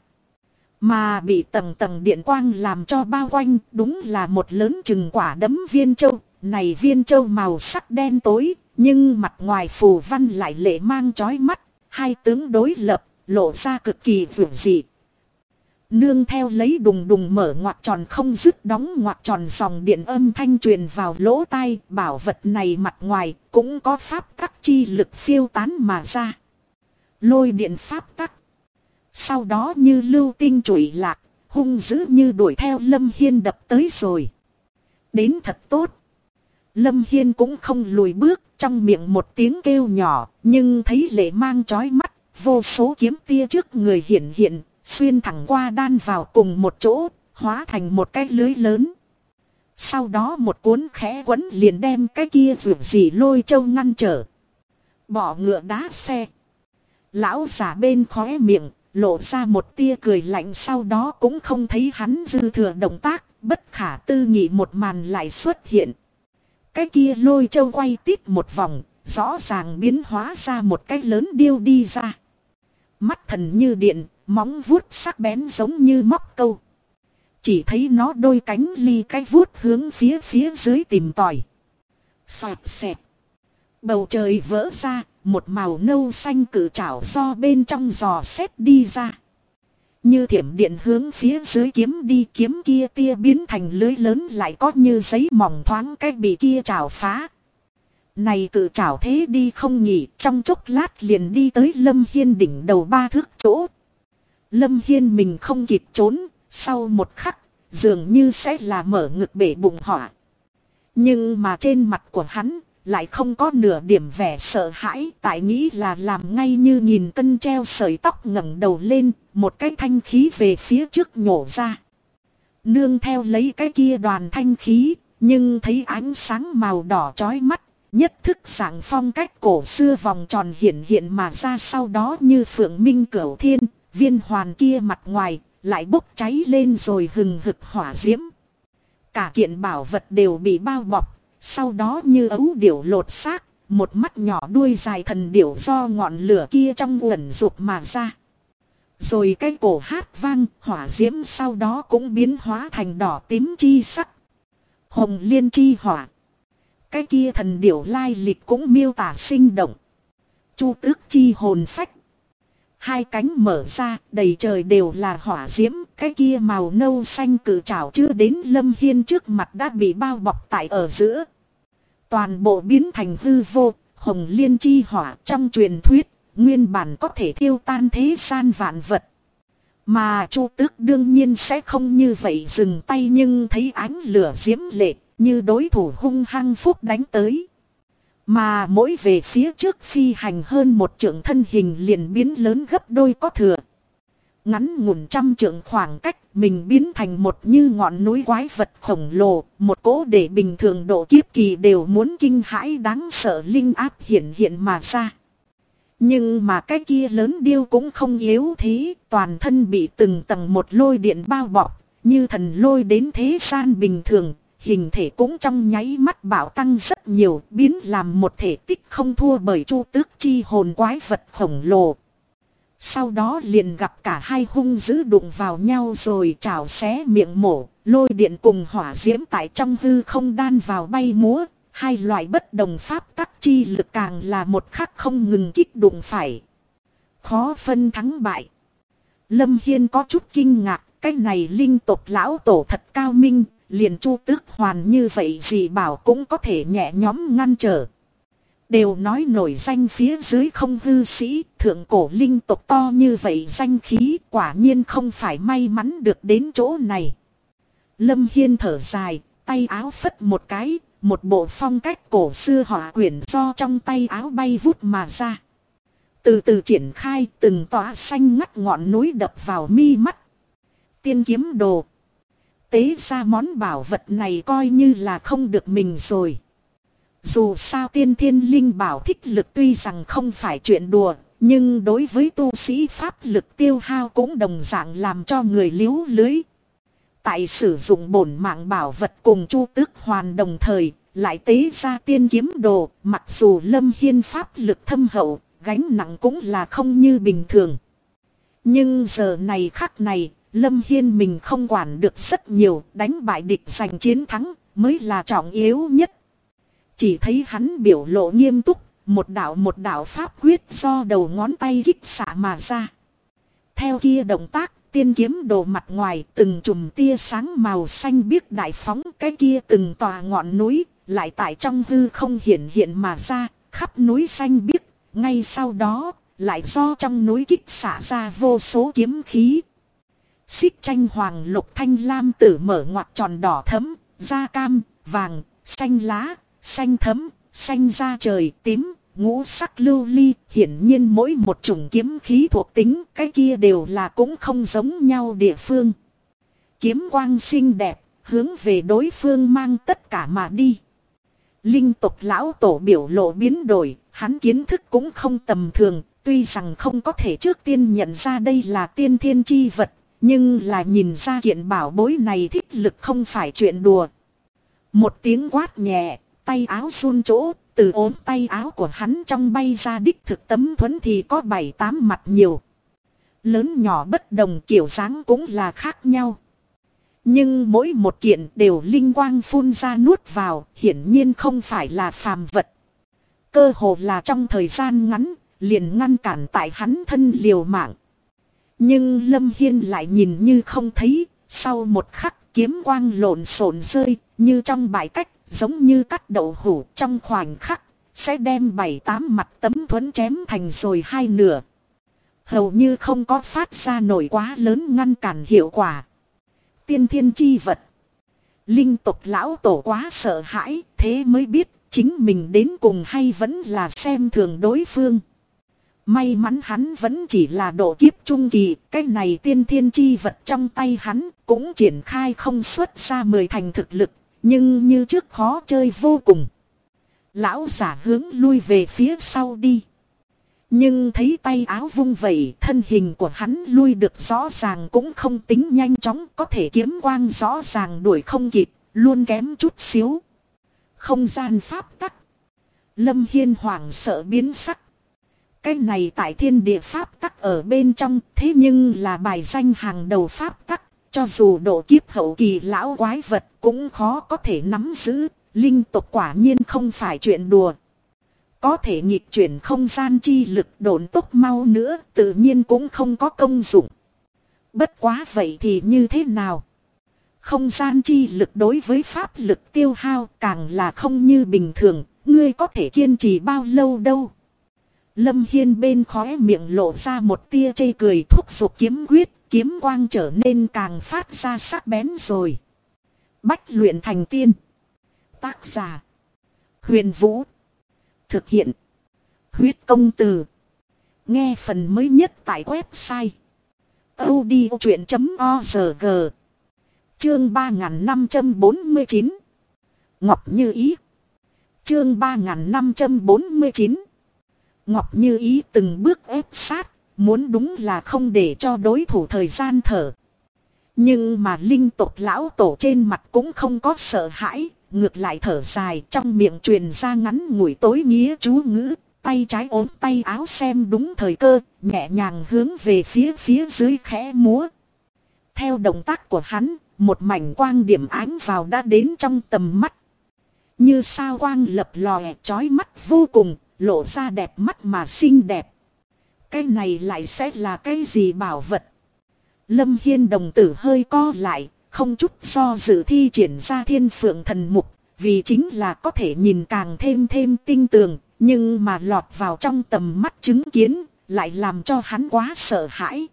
Mà bị tầng tầng điện quang làm cho bao quanh, đúng là một lớn chừng quả đấm viên châu. Này viên châu màu sắc đen tối, nhưng mặt ngoài phù văn lại lệ mang chói mắt, 2 tướng đối lập, lộ ra cực kỳ vượt dị. Nương theo lấy đùng đùng mở ngoặc tròn không dứt đóng ngoặc tròn, dòng điện âm thanh truyền vào lỗ tai. Bảo vật này mặt ngoài cũng có pháp tắc chi lực phiêu tán mà ra. Lôi điện pháp tắc. Sau đó như lưu tinh trụy lạc, hung dữ như đuổi theo Lâm Hiên đập tới rồi. Đến thật tốt. Lâm Hiên cũng không lùi bước, trong miệng một tiếng kêu nhỏ, nhưng thấy lệ mang chói mắt, vô số kiếm tia trước người hiện, xuyên thẳng qua đan vào cùng một chỗ, hóa thành một cái lưới lớn. Sau đó một cuốn khẽ quấn liền đem cái kia vượt gì lôi châu ngăn trở. Bỏ ngựa đá xe. Lão giả bên khóe miệng, lộ ra một tia cười lạnh, sau đó cũng không thấy hắn dư thừa động tác, bất khả tư nghị một màn lại xuất hiện. Cái kia lôi châu quay tít một vòng, rõ ràng biến hóa ra một cái lớn điêu đi ra. Mắt thần như điện, móng vuốt sắc bén giống như móc câu. Chỉ thấy nó đôi cánh ly cái vuốt hướng phía dưới tìm tòi. Xoẹt xẹt. Bầu trời vỡ ra, một màu nâu xanh cự trảo do bên trong giò xét đi ra. Như thiểm điện hướng phía dưới kiếm đi, kiếm kia tia biến thành lưới lớn lại có như giấy mỏng thoáng cái bị kia trảo phá. Này cự trảo thế đi không nghỉ, trong chốc lát liền đi tới Lâm Hiên đỉnh đầu 3 thước chỗ. Lâm Hiên mình không kịp trốn, sau một khắc, dường như sẽ là mở ngực bể bụng hỏa. Nhưng mà trên mặt của hắn lại không có nửa điểm vẻ sợ hãi, tại nghĩ là làm ngay như nghìn cân treo sợi tóc, ngẩng đầu lên, một cái thanh khí về phía trước nhổ ra. Nương theo lấy cái kia đoàn thanh khí, nhưng thấy ánh sáng màu đỏ chói mắt, nhất thức dạng phong cách cổ xưa vòng tròn hiện mà ra, sau đó như phượng minh cửu thiên, viên hoàn kia mặt ngoài lại bốc cháy lên rồi hừng hực hỏa diễm. Cả kiện bảo vật đều bị bao bọc, sau đó như ấu điểu lột xác, một mắt nhỏ đuôi dài thần điểu do ngọn lửa kia trong uẩn rụt mà ra. Rồi cái cổ hát vang, hỏa diễm sau đó cũng biến hóa thành đỏ tím chi sắc. Hồng liên chi hỏa. Cái kia thần điểu lai lịch cũng miêu tả sinh động. Chu tước chi hồn phách. Hai cánh mở ra, đầy trời đều là hỏa diễm, cái kia màu nâu xanh cự trảo chưa đến Lâm Hiên trước mặt đã bị bao bọc tại ở giữa. Toàn bộ biến thành hư vô, hồng liên chi hỏa trong truyền thuyết, nguyên bản có thể thiêu tan thế gian vạn vật. Mà Chu Tước đương nhiên sẽ không như vậy dừng tay, nhưng thấy ánh lửa diễm lệ, như đối thủ hung hăng phúc đánh tới. Mà mỗi về phía trước phi hành hơn một trượng, thân hình liền biến lớn gấp đôi có thừa. Ngắn ngủn 100 trượng khoảng cách, mình biến thành một như ngọn núi quái vật khổng lồ, một cỗ để bình thường độ kiếp kỳ đều muốn kinh hãi đáng sợ linh áp hiện mà ra. Nhưng mà cái kia lớn điêu cũng không yếu thế, toàn thân bị từng tầng một lôi điện bao bọc, như thần lôi đến thế gian bình thường. Hình thể cũng trong nháy mắt bạo tăng rất nhiều, biến làm một thể tích không thua bởi Chu Tước chi hồn quái vật khổng lồ. Sau đó liền gặp cả hai hung dữ đụng vào nhau rồi trảo xé miệng mổ, lôi điện cùng hỏa diễm tại trong hư không đan vào bay múa, hai loại bất đồng pháp tắc chi lực càng là một khắc không ngừng kích đụng phải. Khó phân thắng bại. Lâm Hiên có chút kinh ngạc, cái này linh tộc lão tổ thật cao minh. Liền Chu Tước hoàn như vậy gì bảo cũng có thể nhẹ nhõm ngăn trở. Đều nói nổi danh phía dưới không hư sĩ, thượng cổ linh tộc to như vậy danh khí, quả nhiên không phải may mắn được đến chỗ này. Lâm Hiên thở dài, tay áo phất một cái, một bộ phong cách cổ xưa họa quyển do trong tay áo bay vút mà ra. Từ từ triển khai, từng tỏa xanh ngắt ngọn núi đập vào mi mắt. Tiên kiếm đồ. Tế ra món bảo vật này coi như là không được mình rồi. Dù sao tiên thiên linh bảo thích lực tuy rằng không phải chuyện đùa, nhưng đối với tu sĩ pháp lực tiêu hao cũng đồng dạng làm cho người liếu lưới. Tại sử dụng bổn mạng bảo vật cùng Chu Tước hoàn đồng thời, lại tế ra tiên kiếm đồ, mặc dù Lâm Hiên pháp lực thâm hậu, gánh nặng cũng là không như bình thường. Nhưng giờ này khắc này, Lâm Hiên mình không quản được rất nhiều, đánh bại địch giành chiến thắng mới là trọng yếu nhất. Chỉ thấy hắn biểu lộ nghiêm túc, một đạo pháp quyết do đầu ngón tay kích xạ mà ra. Theo kia động tác, tiên kiếm đồ mặt ngoài từng chùm tia sáng màu xanh biếc đại phóng, cái kia từng tòa ngọn núi, lại tại trong hư không hiện mà ra, khắp núi xanh biếc, ngay sau đó, lại do trong núi kích xạ ra vô số kiếm khí. Xích tranh hoàng lục thanh lam tử mở ngoặc tròn đỏ thẫm, da cam, vàng, xanh lá, xanh thẫm, xanh da trời, tím, ngũ sắc lưu ly. Hiển nhiên mỗi một chủng kiếm khí thuộc tính cái kia đều là cũng không giống nhau địa phương. Kiếm quang xinh đẹp, hướng về đối phương mang tất cả mà đi. Linh tộc lão tổ biểu lộ biến đổi, hắn kiến thức cũng không tầm thường, tuy rằng không có thể trước tiên nhận ra đây là tiên thiên chi vật, nhưng là nhìn ra kiện bảo bối này thích lực không phải chuyện đùa. Một tiếng quát nhẹ, tay áo run chỗ, từ ốm tay áo của hắn trong bay ra đích thực tấm thuẫn thì có 7-8 mặt nhiều. Lớn nhỏ bất đồng, kiểu dáng cũng là khác nhau. Nhưng mỗi một kiện đều linh quang phun ra nuốt vào, hiển nhiên không phải là phàm vật. Cơ hồ là trong thời gian ngắn, liền ngăn cản tại hắn thân liều mạng. Nhưng Lâm Hiên lại nhìn như không thấy, sau một khắc kiếm quang lộn xộn rơi, như trong bài cách, giống như cắt đậu hũ trong khoảnh khắc, sẽ đem 7-8 mặt tấm thuẫn chém thành rồi hai nửa. Hầu như không có phát ra nổi quá lớn ngăn cản hiệu quả. Tiên thiên chi vật. Linh tộc lão tổ quá sợ hãi, thế mới biết chính mình đến cùng hay vẫn là xem thường đối phương. May mắn hắn vẫn chỉ là độ kiếp trung kỳ, cái này tiên thiên chi vật trong tay hắn cũng triển khai không xuất ra 10 thành thực lực, nhưng như trước khó chơi vô cùng. Lão giả hướng lui về phía sau đi. Nhưng thấy tay áo vung vẩy, thân hình của hắn lui được rõ ràng cũng không tính nhanh chóng, có thể kiếm quang rõ ràng đuổi không kịp, luôn kém chút xíu. Không gian pháp tắc. Lâm Hiên hoảng sợ biến sắc. Cái này tại thiên địa pháp tắc ở bên trong, thế nhưng là bài danh hàng đầu pháp tắc, cho dù độ kiếp hậu kỳ lão quái vật cũng khó có thể nắm giữ, linh tộc quả nhiên không phải chuyện đùa. Có thể nghịch chuyển không gian chi lực độn tốc mau nữa, tự nhiên cũng không có công dụng. Bất quá vậy thì như thế nào? Không gian chi lực đối với pháp lực tiêu hao càng là không như bình thường, ngươi có thể kiên trì bao lâu đâu. Lâm Hiên bên khóe miệng lộ ra một tia chê cười, thúc giục kiếm quyết, kiếm quang trở nên càng phát ra sắc bén rồi. Bách luyện thành tiên. Tác giả: Huyền Vũ. Thực hiện: Huyết Công Từ. Nghe phần mới nhất tại website audiochuyện.org. Chương 3549. Ngọc Như Ý. Chương 3549. Ngọc Như Ý từng bước ép sát, muốn đúng là không để cho đối thủ thời gian thở. Nhưng mà linh tộc lão tổ trên mặt cũng không có sợ hãi, ngược lại thở dài, trong miệng truyền ra ngắn ngủi tối nghĩa chú ngữ, tay trái ốm tay áo xem đúng thời cơ, nhẹ nhàng hướng về phía dưới khẽ múa. Theo động tác của hắn, một mảnh quang điểm ánh vào đã đến trong tầm mắt. Như sao quang lập lòe chói mắt vô cùng, lộ ra đẹp mắt mà xinh đẹp. Cái này lại sẽ là cái gì bảo vật? Lâm Hiên đồng tử hơi co lại, không chút do dự thi triển ra Thiên Phượng Thần Mục, vì chính là có thể nhìn càng thêm tinh tường, nhưng mà lọt vào trong tầm mắt chứng kiến, lại làm cho hắn quá sợ hãi.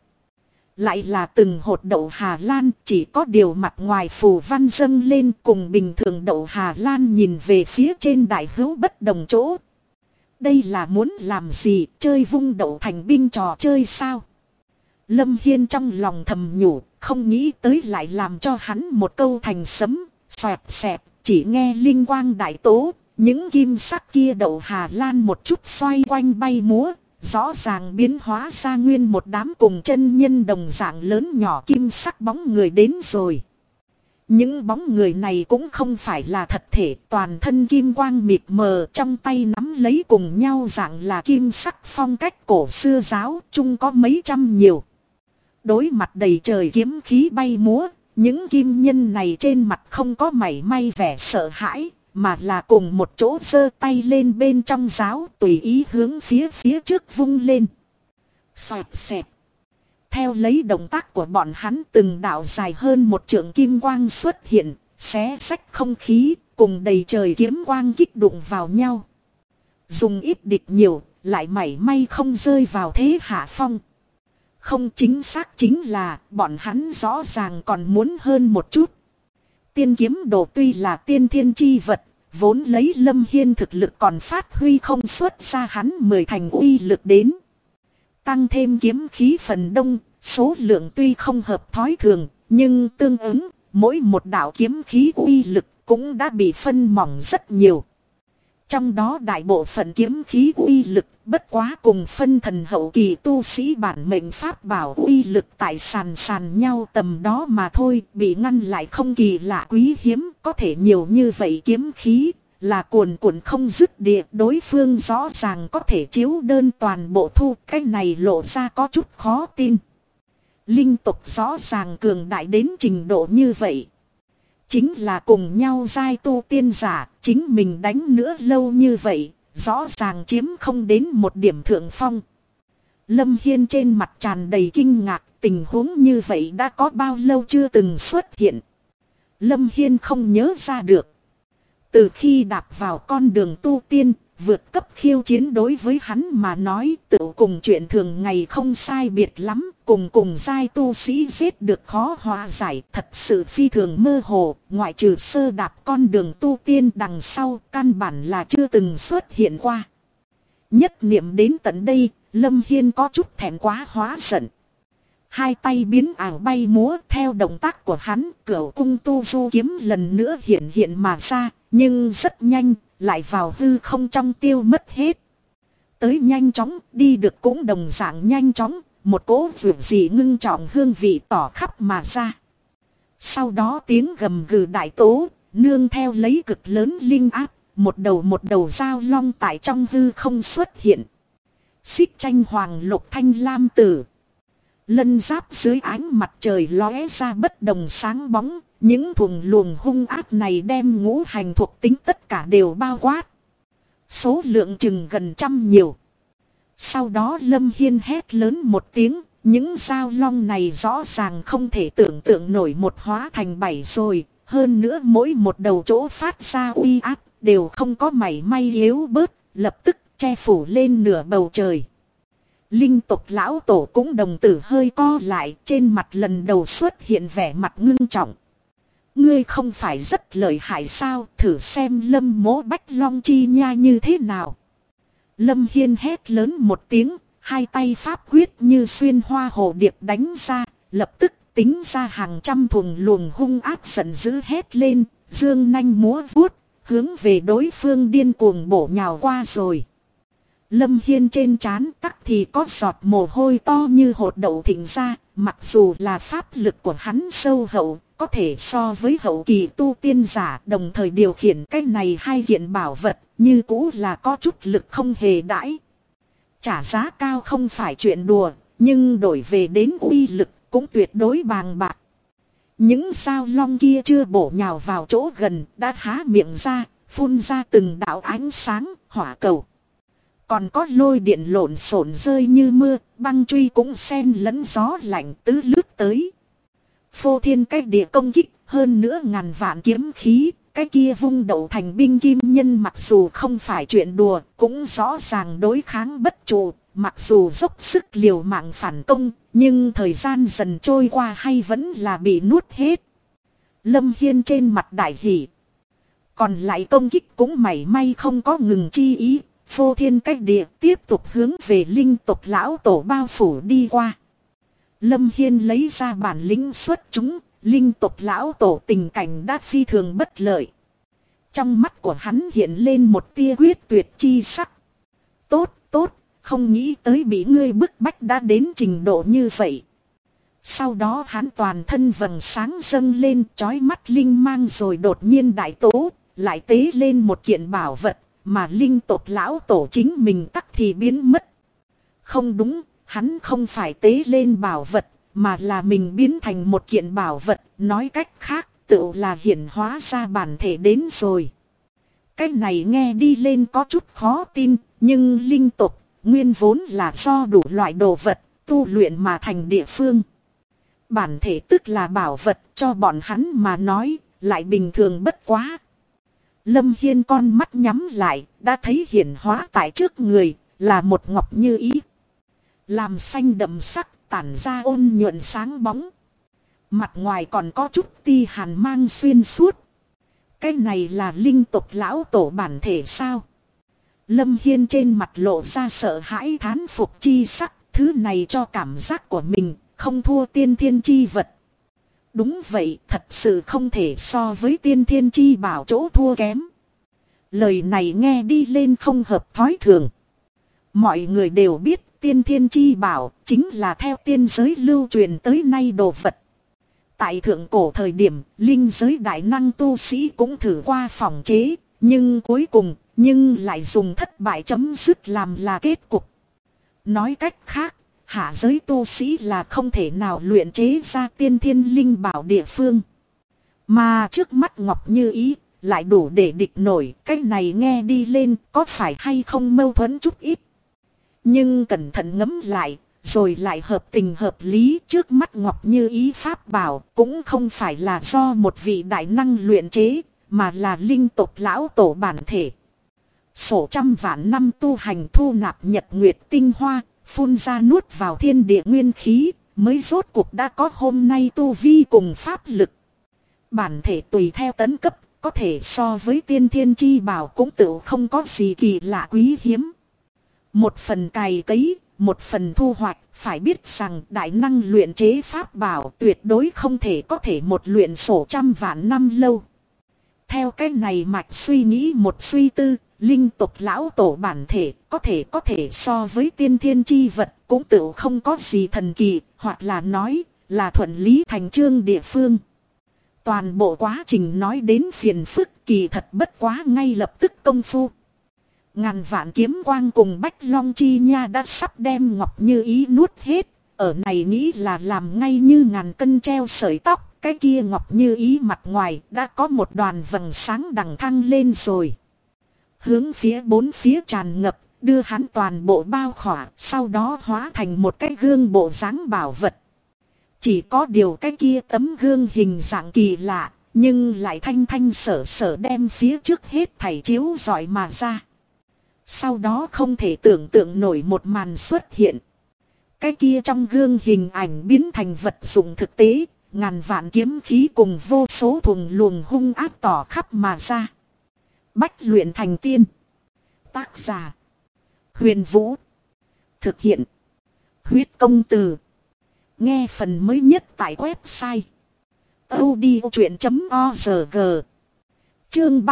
Lại là từng hột đậu Hà Lan, chỉ có điều mặt ngoài phù văn dâng lên, cùng bình thường đậu Hà Lan nhìn về phía trên đại hữu bất đồng chỗ. Đây là muốn làm gì, chơi vung đậu thành binh trò chơi sao? Lâm Hiên trong lòng thầm nhủ, không nghĩ tới lại làm cho hắn một câu thành sấm, xoẹt xẹt, chỉ nghe linh quang đại tố, những kim sắc kia đậu Hà Lan một chút xoay quanh bay múa, rõ ràng biến hóa ra nguyên một đám cùng chân nhân đồng dạng lớn nhỏ kim sắc bóng người đến rồi. Những bóng người này cũng không phải là thật thể, toàn thân kim quang mịt mờ, trong tay nắm lấy cùng nhau dạng là kim sắc phong cách cổ xưa giáo, chung có mấy trăm nhiều. Đối mặt đầy trời kiếm khí bay múa, những kim nhân này trên mặt không có mảy may vẻ sợ hãi, mà là cùng một chỗ giơ tay lên bên trong giáo, tùy ý hướng phía trước vung lên. Xoẹt xẹt. Theo lấy động tác của bọn hắn, từng đạo dài hơn một trượng kim quang xuất hiện, xé xách không khí, cùng đầy trời kiếm quang kích đụng vào nhau. Dùng ít địch nhiều, lại mảy may không rơi vào thế hạ phong. Không, chính xác chính là bọn hắn rõ ràng còn muốn hơn một chút. Tiên kiếm đồ tuy là tiên thiên chi vật, vốn lấy Lâm Hiên thực lực còn phát huy không xuất ra hắn 10 thành uy lực đến. Tăng thêm kiếm khí phần đông, số lượng tuy không hợp thói thường, nhưng tương ứng, mỗi một đạo kiếm khí uy lực cũng đã bị phân mỏng rất nhiều. Trong đó đại bộ phận kiếm khí uy lực bất quá cùng phân thần hậu kỳ tu sĩ bản mệnh pháp bảo uy lực tại sàn nhau tầm đó mà thôi, bị ngăn lại không kỳ lạ quý hiếm, có thể nhiều như vậy kiếm khí là cuồn cuộn không dứt địa, đối phương rõ ràng có thể chiếu đơn toàn bộ thu, cái này lộ ra có chút khó tin. Linh tục rõ ràng cường đại đến trình độ như vậy. Chính là cùng nhau giai tu tiên giả, chính mình đánh nữa lâu như vậy, rõ ràng chiếm không đến một điểm thượng phong. Lâm Hiên trên mặt tràn đầy kinh ngạc, tình huống như vậy đã có bao lâu chưa từng xuất hiện. Lâm Hiên không nhớ ra được. Từ khi đạp vào con đường tu tiên, vượt cấp khiêu chiến đối với hắn mà nói tự cùng chuyện thường ngày không sai biệt lắm, cùng giai tu sĩ giết được khó hóa giải, thật sự phi thường mơ hồ, ngoại trừ sơ đạp con đường tu tiên đằng sau căn bản là chưa từng xuất hiện qua. Nhất niệm đến tận đây, Lâm Hiên có chút thẹn quá hóa giận. Hai tay biến ảo bay múa theo động tác của hắn, cửu cung tu du kiếm lần nữa hiện mà ra, nhưng rất nhanh, lại vào hư không trong tiêu mất hết. Tới nhanh chóng, đi được cũng đồng dạng nhanh chóng, một cỗ vượt dị ngưng trọng hương vị tỏ khắp mà ra. Sau đó tiếng gầm gừ đại tố, nương theo lấy cực lớn linh áp, một đầu dao long tại trong hư không xuất hiện. Xích tranh hoàng lục thanh lam tử. Lân giáp dưới ánh mặt trời lóe ra bất đồng sáng bóng, những thuồng luồng hung ác này đem ngũ hành thuộc tính tất cả đều bao quát. Số lượng chừng gần trăm nhiều. Sau đó Lâm Hiên hét lớn một tiếng, những dao long này rõ ràng không thể tưởng tượng nổi một hóa thành 7 rồi, hơn nữa mỗi một đầu chỗ phát ra uy áp đều không có mảy may yếu bớt, lập tức che phủ lên nửa bầu trời. Linh tộc lão tổ cũng đồng tử hơi co lại, trên mặt lần đầu xuất hiện vẻ mặt ngưng trọng. Ngươi không phải rất lợi hại sao, thử xem Lâm Mỗ Bách Long chi nha như thế nào. Lâm Hiên hét lớn một tiếng, hai tay pháp quyết như xuyên hoa hồ điệp đánh ra, lập tức tính ra hàng trăm thuồng luồng hung ác giận dữ hét lên, dương nanh múa vuốt, hướng về đối phương điên cuồng bổ nhào qua rồi. Lâm Hiên trên trán tắc thì có giọt mồ hôi to như hột đậu thịnh ra, mặc dù là pháp lực của hắn sâu hậu, có thể so với hậu kỳ tu tiên giả, đồng thời điều khiển cái này hai kiện bảo vật, như cũ là có chút lực không hề đãi. Trả giá cao không phải chuyện đùa, nhưng đổi về đến uy lực cũng tuyệt đối bàng bạc. Những sao long kia chưa bổ nhào vào chỗ gần, đã há miệng ra, phun ra từng đạo ánh sáng, hỏa cầu. Còn có lôi điện lộn xộn rơi như mưa, băng truy cũng xen lẫn gió lạnh tứ lướt tới. Phô thiên cách địa công kích, hơn nữa ngàn vạn kiếm khí, cái kia vung đậu thành binh kim nhân mặc dù không phải chuyện đùa, cũng rõ ràng đối kháng bất trụ, mặc dù dốc sức liều mạng phản công, nhưng thời gian dần trôi qua hay vẫn là bị nuốt hết. Lâm Hiên trên mặt đại hỉ. Còn lại công kích cũng mảy may không có ngừng chi ý. Phô thiên cách địa tiếp tục hướng về linh tộc lão tổ bao phủ đi qua. Lâm Hiên lấy ra bản lĩnh xuất chúng, linh tộc lão tổ tình cảnh đã phi thường bất lợi. Trong mắt của hắn hiện lên một tia quyết tuyệt chi sắc. Tốt, không nghĩ tới bị ngươi bức bách đã đến trình độ như vậy. Sau đó hắn toàn thân vầng sáng dâng lên, chói mắt linh mang rồi đột nhiên đại tố, lại tế lên một kiện bảo vật. Mà linh tộc lão tổ chính mình tắc thì biến mất. Không đúng, hắn không phải tế lên bảo vật, mà là mình biến thành một kiện bảo vật. Nói cách khác, tự là hiển hóa ra bản thể đến rồi. Cái này nghe đi lên có chút khó tin, nhưng linh tộc nguyên vốn là do đủ loại đồ vật tu luyện mà thành địa phương. Bản thể tức là bảo vật, cho bọn hắn mà nói, lại bình thường bất quá. Lâm Hiên con mắt nhắm lại, đã thấy hiển hóa tại trước người, là một ngọc như ý. Làm xanh đậm sắc, tản ra ôn nhuận sáng bóng. Mặt ngoài còn có chút ti hàn mang xuyên suốt. Cái này là linh tộc lão tổ bản thể sao? Lâm Hiên trên mặt lộ ra sợ hãi thán phục chi sắc. Thứ này cho cảm giác của mình không thua tiên thiên chi vật. Đúng vậy, thật sự không thể so với tiên thiên chi bảo chỗ thua kém. Lời này nghe đi lên không hợp thói thường. Mọi người đều biết tiên thiên chi bảo chính là theo tiên giới lưu truyền tới nay đồ vật. Tại thượng cổ thời điểm, linh giới đại năng tu sĩ cũng thử qua phòng chế, nhưng cuối cùng, lại dùng thất bại chấm dứt làm là kết cục. Nói cách khác, hạ giới tu sĩ là không thể nào luyện chế ra tiên thiên linh bảo địa phương. Mà trước mắt Ngọc Như Ý lại đủ để địch nổi, cái này nghe đi lên có phải hay không mâu thuẫn chút ít. Nhưng cẩn thận ngẫm lại, rồi lại hợp tình hợp lý. Trước mắt Ngọc Như Ý pháp bảo cũng không phải là do một vị đại năng luyện chế, mà là linh tộc lão tổ bản thể. Sổ trăm vạn năm tu hành thu nạp nhật nguyệt tinh hoa, phun ra nuốt vào thiên địa nguyên khí, mới rốt cuộc đã có hôm nay tu vi cùng pháp lực. Bản thể tùy theo tấn cấp, có thể so với tiên thiên chi bảo cũng tự không có gì kỳ lạ quý hiếm. Một phần cày cấy, một phần thu hoạch, phải biết rằng đại năng luyện chế pháp bảo tuyệt đối không thể có thể một luyện sổ trăm vạn năm lâu. Theo cái này mạch suy nghĩ một suy tư, linh tộc lão tổ bản thể có thể so với tiên thiên chi vật cũng tự không có gì thần kỳ, hoặc là nói là thuận lý thành chương địa phương. Toàn bộ quá trình nói đến phiền phức kỳ thật bất quá ngay lập tức công phu. Ngàn vạn kiếm quang cùng Bách Long Chi Nha đã sắp đem Ngọc Như Ý nuốt hết. Ở này nghĩ là làm ngay như ngàn cân treo sợi tóc. Cái kia Ngọc Như Ý mặt ngoài đã có một đoàn vầng sáng đằng thăng lên rồi. Hướng phía bốn phía tràn ngập, đưa hắn toàn bộ bao khỏa, sau đó hóa thành một cái gương bộ dáng bảo vật. Chỉ có điều cái kia tấm gương hình dạng kỳ lạ, nhưng lại thanh thanh sở sở đem phía trước hết thảy chiếu rọi mà ra. Sau đó không thể tưởng tượng nổi một màn xuất hiện. Cái kia trong gương hình ảnh biến thành vật dụng thực tế, ngàn vạn kiếm khí cùng vô số thuần luồng hung ác tỏ khắp mà ra. Bách luyện thành tiên. Tác giả: Huyền Vũ. Thực hiện: Huyết Công Từ. Nghe phần mới nhất tại website audiochuyen.org. Chương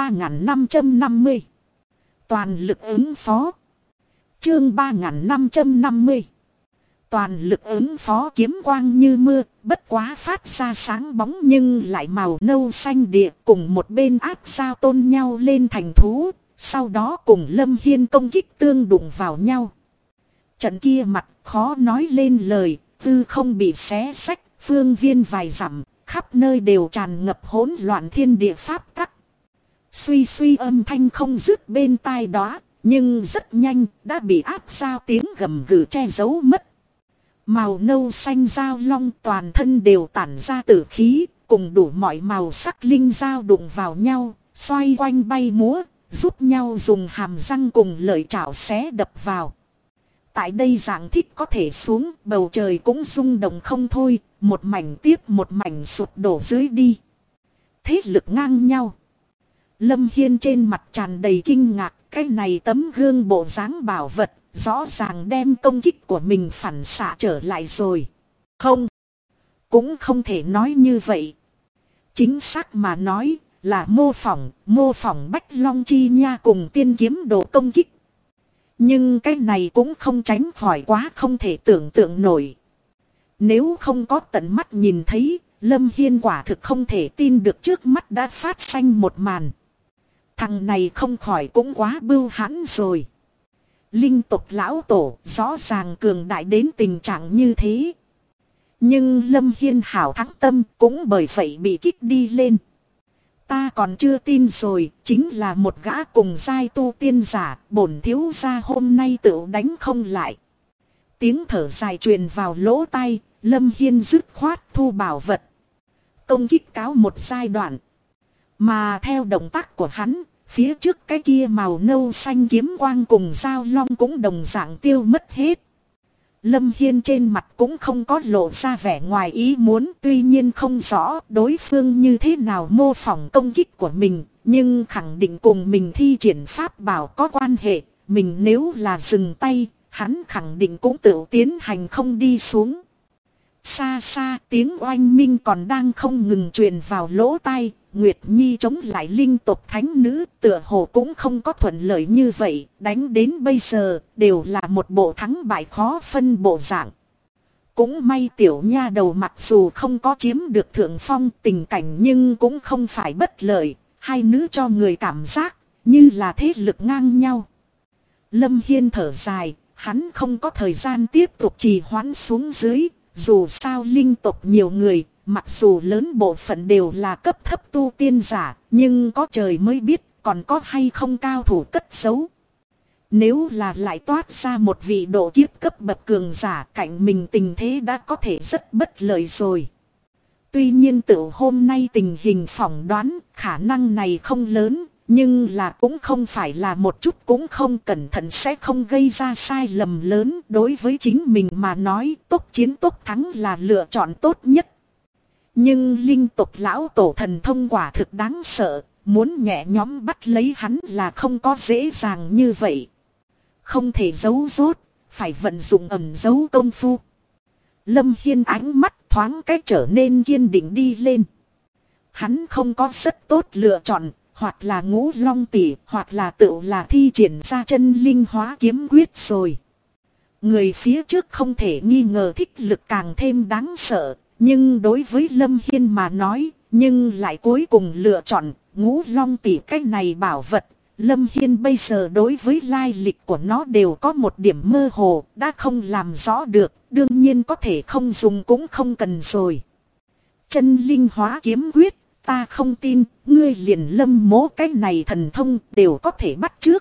3550. Toàn lực ứng phó. Chương 3550. Toàn lực ứng phó kiếm quang như mưa, bất quá phát ra sáng bóng nhưng lại màu nâu xanh địa, cùng một bên ác giao tôn nhau lên thành thú, sau đó cùng Lâm Hiên công kích tương đụng vào nhau. Trận kia mặt khó nói lên lời, tư không bị xé xách, phương viên vài dặm, khắp nơi đều tràn ngập hỗn loạn thiên địa pháp tắc. Suy suy âm thanh không dứt bên tai đó, nhưng rất nhanh đã bị áp giao tiếng gầm gừ che giấu mất. Màu nâu xanh dao long toàn thân đều tản ra tử khí, cùng đủ mọi màu sắc linh dao đụng vào nhau, xoay quanh bay múa, giúp nhau dùng hàm răng cùng lợi chảo xé đập vào. Tại đây dạng thích có thể xuống, bầu trời cũng rung động không thôi, một mảnh tiếp một mảnh sụp đổ dưới đi. Thế lực ngang nhau. Lâm Hiên trên mặt tràn đầy kinh ngạc, cái này tấm gương bộ dáng bảo vật, rõ ràng đem công kích của mình phản xạ trở lại rồi. Không, cũng không thể nói như vậy. Chính xác mà nói là mô phỏng Bách Long Chi Nha cùng tiên kiếm độ công kích. Nhưng cái này cũng không tránh khỏi quá không thể tưởng tượng nổi. Nếu không có tận mắt nhìn thấy, Lâm Hiên quả thực không thể tin được trước mắt đã phát sinh một màn. Thằng này không khỏi cũng quá bưu hãn rồi. Linh tộc lão tổ rõ ràng cường đại đến tình trạng như thế. Nhưng Lâm Hiên hảo thắng tâm cũng bởi vậy bị kích đi lên. Ta còn chưa tin rồi, chính là một gã cùng giai tu tiên giả, bổn thiếu gia hôm nay tự đánh không lại. Tiếng thở dài truyền vào lỗ tai, Lâm Hiên dứt khoát thu bảo vật. Công kích cáo một giai đoạn. Mà theo động tác của hắn, phía trước cái kia màu nâu xanh kiếm quang cùng dao long cũng đồng dạng tiêu mất hết. Lâm Hiên trên mặt cũng không có lộ ra vẻ ngoài ý muốn, tuy nhiên không rõ đối phương như thế nào mô phỏng công kích của mình, nhưng khẳng định cùng mình thi triển pháp bảo có quan hệ, mình nếu là dừng tay, hắn khẳng định cũng tự tiến hành không đi xuống. Xa xa tiếng oanh minh còn đang không ngừng truyền vào lỗ tai, Nguyệt Nhi chống lại linh tộc thánh nữ tựa hồ cũng không có thuận lợi như vậy, đánh đến bây giờ đều là một bộ thắng bại khó phân bộ dạng. Cũng may tiểu nha đầu mặc dù không có chiếm được thượng phong tình cảnh nhưng cũng không phải bất lợi, hai nữ cho người cảm giác như là thế lực ngang nhau. Lâm Hiên thở dài, hắn không có thời gian tiếp tục trì hoãn xuống dưới, dù sao linh tộc nhiều người. Mặc dù lớn bộ phận đều là cấp thấp tu tiên giả, nhưng có trời mới biết còn có hay không cao thủ cất giấu. Nếu là lại toát ra một vị độ kiếp cấp bậc cường giả, cạnh mình tình thế đã có thể rất bất lợi rồi. Tuy nhiên tự hôm nay tình hình phỏng đoán khả năng này không lớn, nhưng là cũng không phải là một chút cũng không cẩn thận sẽ không gây ra sai lầm lớn. Đối với chính mình mà nói, tốc chiến tốc thắng là lựa chọn tốt nhất. Nhưng linh tộc lão tổ thần thông quả thực đáng sợ, muốn nhẹ nhõm bắt lấy hắn là không có dễ dàng như vậy. Không thể giấu rốt, phải vận dụng ẩn giấu công phu. Lâm Hiên ánh mắt thoáng cách trở nên kiên định đi lên. Hắn không có rất tốt lựa chọn, hoặc là Ngũ Long Tỷ, hoặc là tự là thi triển ra chân linh hóa kiếm quyết rồi. Người phía trước không thể nghi ngờ thích lực càng thêm đáng sợ. Nhưng đối với Lâm Hiên mà nói, nhưng lại cuối cùng lựa chọn Ngũ Long Tỷ cái này bảo vật. Lâm Hiên bây giờ đối với lai lịch của nó đều có một điểm mơ hồ, đã không làm rõ được, đương nhiên có thể không dùng cũng không cần rồi. Chân linh hóa kiếm quyết, ta không tin, ngươi liền Lâm mố cái này thần thông đều có thể bắt trước.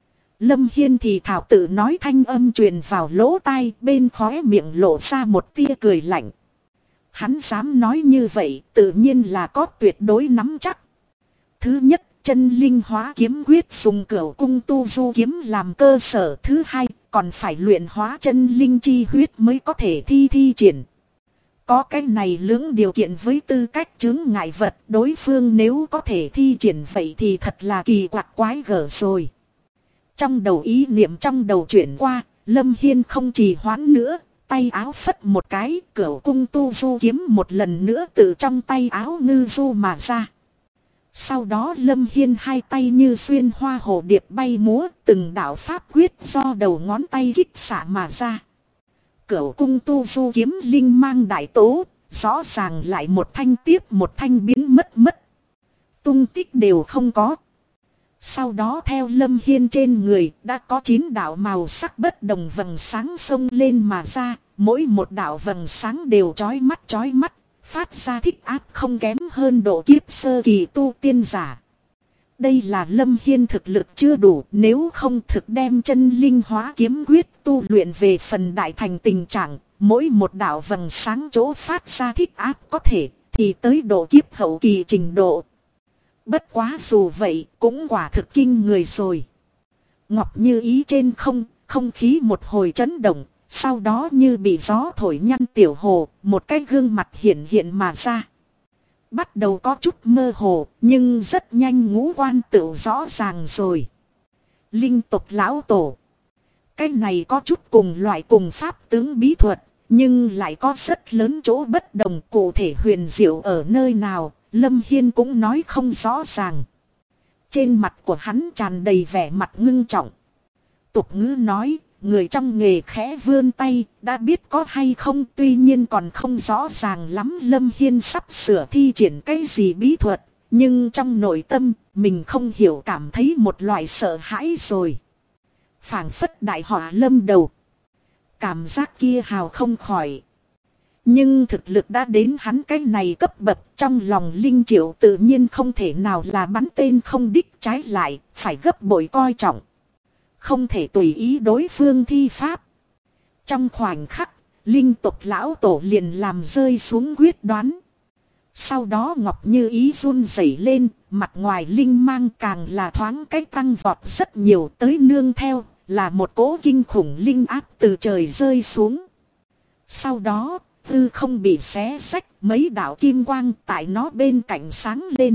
Lâm Hiên thì thảo tự nói, thanh âm truyền vào lỗ tai, bên khóe miệng lộ ra một tia cười lạnh. Hắn dám nói như vậy tự nhiên là có tuyệt đối nắm chắc. Thứ nhất, chân linh hóa kiếm quyết dùng cửu cung tu du kiếm làm cơ sở. Thứ hai, còn phải luyện hóa chân linh chi huyết mới có thể thi triển. Có cái này lưỡng điều kiện với tư cách chướng ngại vật, đối phương nếu có thể thi triển vậy thì thật là kỳ quặc quái gở rồi. Trong đầu ý niệm trong đầu chuyển qua, Lâm Hiên không trì hoãn nữa. Tay áo phất một cái, cửu cung tu du kiếm một lần nữa từ trong tay áo ngư du mà ra. Sau đó Lâm Hiên hai tay như xuyên hoa hồ điệp bay múa, từng đạo pháp quyết do đầu ngón tay kích xạ mà ra. Cửu cung tu du kiếm linh mang đại tố, rõ ràng lại một thanh tiếp một thanh biến mất. Tung tích đều không có. Sau đó theo Lâm Hiên trên người đã có 9 đạo màu sắc bất đồng vầng sáng xông lên mà ra, mỗi một đạo vầng sáng đều chói mắt, phát ra thích áp không kém hơn độ kiếp sơ kỳ tu tiên giả. Đây là Lâm Hiên thực lực chưa đủ, nếu không thực đem chân linh hóa kiếm quyết tu luyện về phần đại thành tình trạng, mỗi một đạo vầng sáng chỗ phát ra thích áp có thể thì tới độ kiếp hậu kỳ trình độ. Bất quá dù vậy cũng quả thực kinh người rồi. Ngọc Như Ý trên không khí một hồi chấn động, sau đó như bị gió thổi nhăn tiểu hồ, một cái gương mặt hiện mà ra. Bắt đầu có chút mơ hồ, nhưng rất nhanh ngũ quan tự rõ ràng rồi. Linh tộc lão tổ. Cái này có chút cùng loại cùng pháp tướng bí thuật, nhưng lại có rất lớn chỗ bất đồng, cụ thể huyền diệu ở nơi nào, Lâm Hiên cũng nói không rõ ràng. Trên mặt của hắn tràn đầy vẻ mặt ngưng trọng. Tục ngữ nói, người trong nghề khẽ vươn tay, đã biết có hay không, tuy nhiên còn không rõ ràng lắm Lâm Hiên sắp sửa thi triển cái gì bí thuật, nhưng trong nội tâm, mình không hiểu cảm thấy một loại sợ hãi rồi. Phảng phất đại họa lâm đầu. Cảm giác kia hào không khỏi. Nhưng thực lực đã đến hắn cái này cấp bậc, trong lòng Linh Triệu tự nhiên không thể nào là bắn tên không đích, trái lại, phải gấp bội coi trọng. Không thể tùy ý đối phương thi pháp. Trong khoảnh khắc, Linh tộc lão tổ liền làm rơi xuống quyết đoán. Sau đó Ngọc Như Ý run rẩy lên, mặt ngoài linh mang càng là thoáng cách tăng vọt rất nhiều, tới nương theo, là một cỗ kinh khủng linh áp từ trời rơi xuống. Sau đó, hư không bị xé rách, mấy đạo kim quang tại nó bên cạnh sáng lên.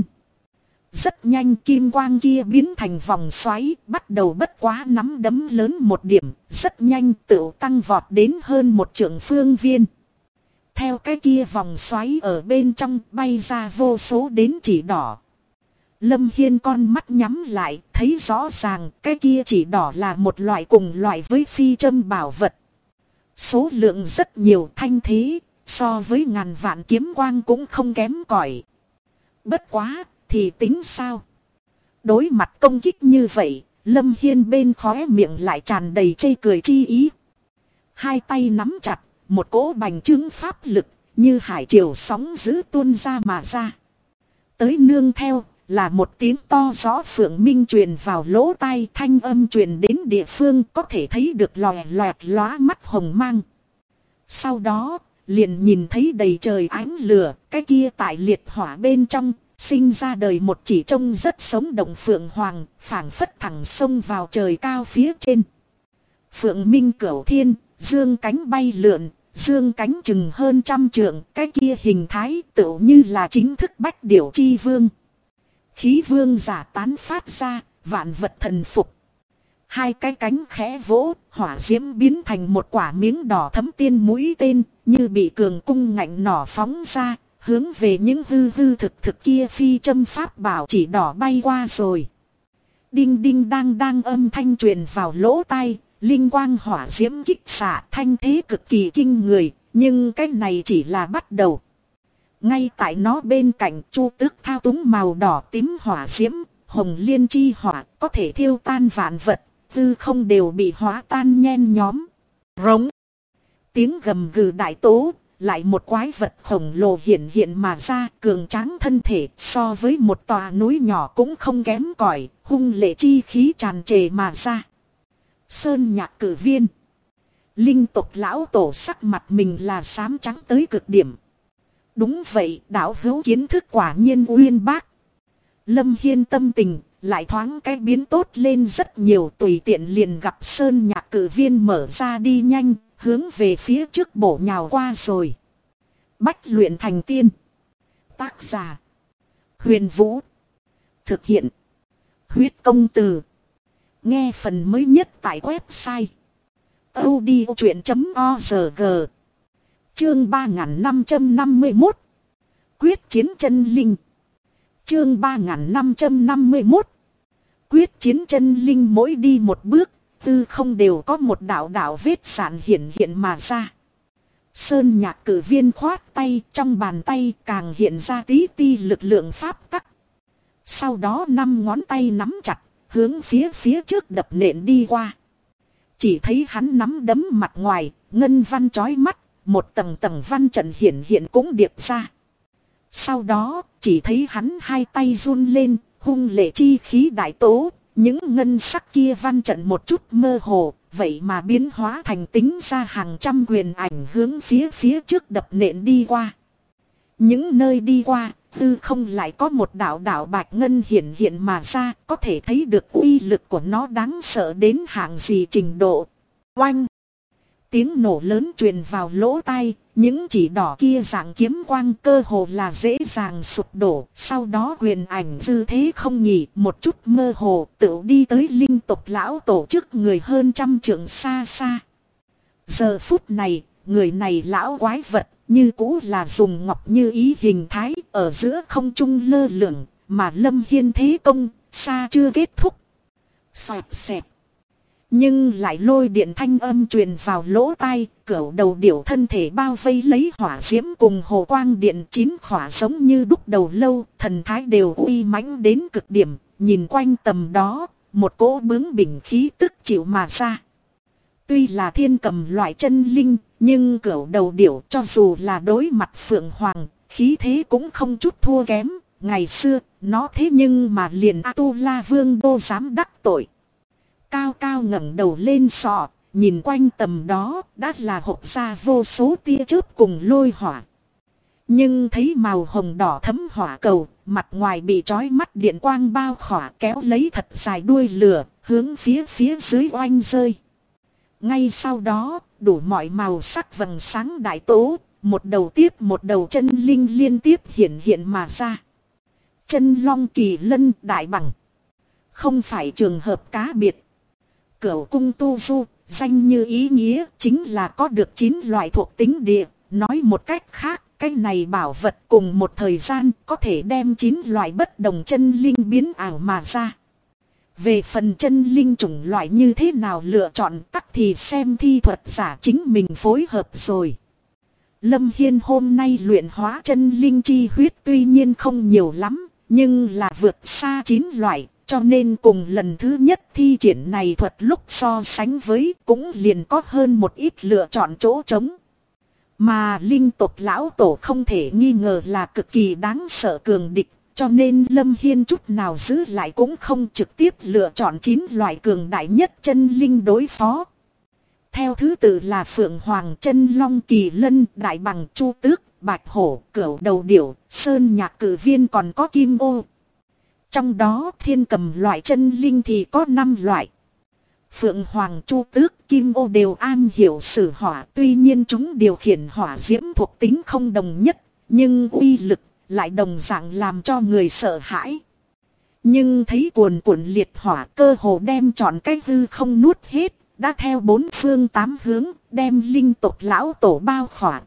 Rất nhanh kim quang kia biến thành vòng xoáy, bắt đầu bất quá nắm đấm lớn một điểm, rất nhanh tựu tăng vọt đến hơn 1 trượng phương viên. Theo cái kia vòng xoáy ở bên trong bay ra vô số đến chỉ đỏ. Lâm Hiên con mắt nhắm lại, thấy rõ ràng cái kia chỉ đỏ là một loại cùng loại với phi châm bảo vật. Số lượng rất nhiều, thanh thế, so với ngàn vạn kiếm quang cũng không kém cỏi. Bất quá, thì tính sao? Đối mặt công kích như vậy, Lâm Hiên bên khóe miệng lại tràn đầy chê cười chi ý. Hai tay nắm chặt, một cỗ bành trướng pháp lực, như hải triều sóng dữ tuôn ra mà ra. Tới nương theo, là một tiếng to rõ phượng minh truyền vào lỗ tai, thanh âm truyền đến địa phương có thể thấy được lòe loẹt lóa mắt hồng mang. Sau đó, liền nhìn thấy đầy trời ánh lửa, cái kia tại liệt hỏa bên trong, sinh ra đời một chỉ trông rất sống động phượng hoàng, phảng phất thẳng sông vào trời cao phía trên. Phượng minh cửu thiên, dương cánh bay lượn, dương cánh chừng hơn 100 trượng, cái kia hình thái tựu như là chính thức bách điểu chi vương. Khí vương giả tán phát ra, vạn vật thần phục. Hai cái cánh khẽ vỗ, hỏa diễm biến thành một quả miếng đỏ thấm tiên mũi tên, như bị cường cung ngạnh nỏ phóng ra, hướng về những hư hư thực thực kia phi châm pháp bảo chỉ đỏ bay qua rồi. Đinh đinh đang âm thanh truyền vào lỗ tai, linh quang hỏa diễm kích xạ, thanh thế cực kỳ kinh người, nhưng cái này chỉ là bắt đầu. Ngay tại nó bên cạnh, Chu Tước thao túng màu đỏ tím hỏa diễm, hồng liên chi hỏa có thể thiêu tan vạn vật, tư không đều bị hóa tan nhen nhóm. Rống. Tiếng gầm gừ đại tố, lại một quái vật khổng lồ hiện mà ra, cường tráng thân thể so với một tòa núi nhỏ cũng không kém cỏi, hung lệ chi khí tràn trề mà ra. Sơn Nhạc Cử Viên. Linh tộc lão tổ sắc mặt mình là xám trắng tới cực điểm. Đúng vậy, đạo hữu kiến thức quả nhiên uyên bác. Lâm Hiên tâm tình lại thoáng cái biến tốt lên rất nhiều, tùy tiện liền gặp Sơn Nhạc Cử Viên mở ra đi nhanh, hướng về phía trước bổ nhào qua rồi. Bách luyện thành tiên. Tác giả: Huyền Vũ. Thực hiện: Huyết Công Từ. Nghe phần mới nhất tại website audiochuyện.org. Chương 3551. Quyết chiến chân linh. Chương 3551. Quyết chiến chân linh, mỗi đi một bước, tư không đều có một đạo đạo vết sạn hiện mà ra. Sơn Nhạc Cử Viên khoát tay, trong bàn tay càng hiện ra tí ti lực lượng pháp tắc. Sau đó 5 ngón tay nắm chặt, hướng phía trước đập nện đi qua. Chỉ thấy hắn nắm đấm mặt ngoài, ngân văn chói mắt, một tầng tầng văn trận hiện cũng điệp ra. Sau đó, chỉ thấy hắn hai tay run lên, hung lệ chi khí đại tố, những ngân sắc kia văn trận một chút mơ hồ, vậy mà biến hóa thành tính ra hàng trăm quyền ảnh hướng phía trước đập nện đi qua. Những nơi đi qua, tư không lại có một đạo đạo bạch ngân hiện mà ra, có thể thấy được uy lực của nó đáng sợ đến hạng gì trình độ. Oanh! Tiếng nổ lớn truyền vào lỗ tai, những chỉ đỏ kia dạng kiếm quang cơ hồ là dễ dàng sụp đổ. Sau đó quyền ảnh dư thế không nhỉ, một chút mơ hồ tự đi tới linh tộc lão tổ trước người hơn 100 trượng xa xa. Giờ phút này, người này lão quái vật như cũ là dùng ngọc như ý hình thái ở giữa không trung lơ lửng, mà Lâm Hiên thế công xa chưa kết thúc. Xoẹt xẹt. Nhưng lại lôi điện thanh âm truyền vào lỗ tai, cửu đầu điểu thân thể bao vây lấy hỏa diễm cùng hồ quang điện 9 khỏa giống như đúc đầu lâu, thần thái đều uy mãnh đến cực điểm, nhìn quanh tầm đó, một cỗ bướng bỉnh khí tức chịu mà ra. Tuy là thiên cầm loại chân linh, nhưng cửu đầu điểu cho dù là đối mặt phượng hoàng, khí thế cũng không chút thua kém, ngày xưa, nó thế nhưng mà liền A-tu-la vương đô dám đắc tội. Cao cao ngẩng đầu lên sọ, nhìn quanh tầm đó đã là hộc ra vô số tia chớp cùng lôi hỏa. Nhưng thấy màu hồng đỏ thấm hỏa cầu, mặt ngoài bị trói mắt điện quang bao khỏa kéo lấy thật dài đuôi lửa, hướng phía dưới oanh rơi. Ngay sau đó, đủ mọi màu sắc vầng sáng đại tố, một đầu tiếp một đầu chân linh liên tiếp hiện mà ra. Chân long kỳ lân đại bằng. Không phải trường hợp cá biệt. Cửu cung tu du, danh như ý nghĩa, chính là có được 9 loại thuộc tính địa. Nói một cách khác, cái này bảo vật cùng một thời gian có thể đem 9 loại bất đồng chân linh biến ảo mà ra. Về phần chân linh chủng loại như thế nào lựa chọn tắc thì xem thi thuật giả chính mình phối hợp rồi. Lâm Hiên hôm nay luyện hóa chân linh chi huyết tuy nhiên không nhiều lắm, nhưng là vượt xa 9 loại, cho nên cùng lần thứ nhất thi triển này thuật lúc so sánh với cũng liền có hơn một ít lựa chọn chỗ trống. Mà linh tộc lão tổ không thể nghi ngờ là cực kỳ đáng sợ cường địch, cho nên Lâm Hiên chút nào giữ lại cũng không trực tiếp lựa chọn 9 loại cường đại nhất chân linh đối phó. Theo thứ tự là Phượng Hoàng, Chân Long, Kỳ Lân, Đại Bằng, Chu Tước, Bạch Hổ, Cửu Đầu Điểu, Sơn Nhạc Cử Viên còn có Kim Ô. Trong đó thiên cầm loại chân linh thì có 5 loại. Phượng Hoàng, Chu Tước, Kim Ô đều am hiểu sử hỏa, tuy nhiên chúng điều khiển hỏa diễm thuộc tính không đồng nhất, nhưng uy lực lại đồng dạng làm cho người sợ hãi. Nhưng thấy cuồn cuộn liệt hỏa cơ hồ đem trọn cái hư không nuốt hết, đã theo 4 phương 8 hướng đem linh tộc lão tổ bao khỏa.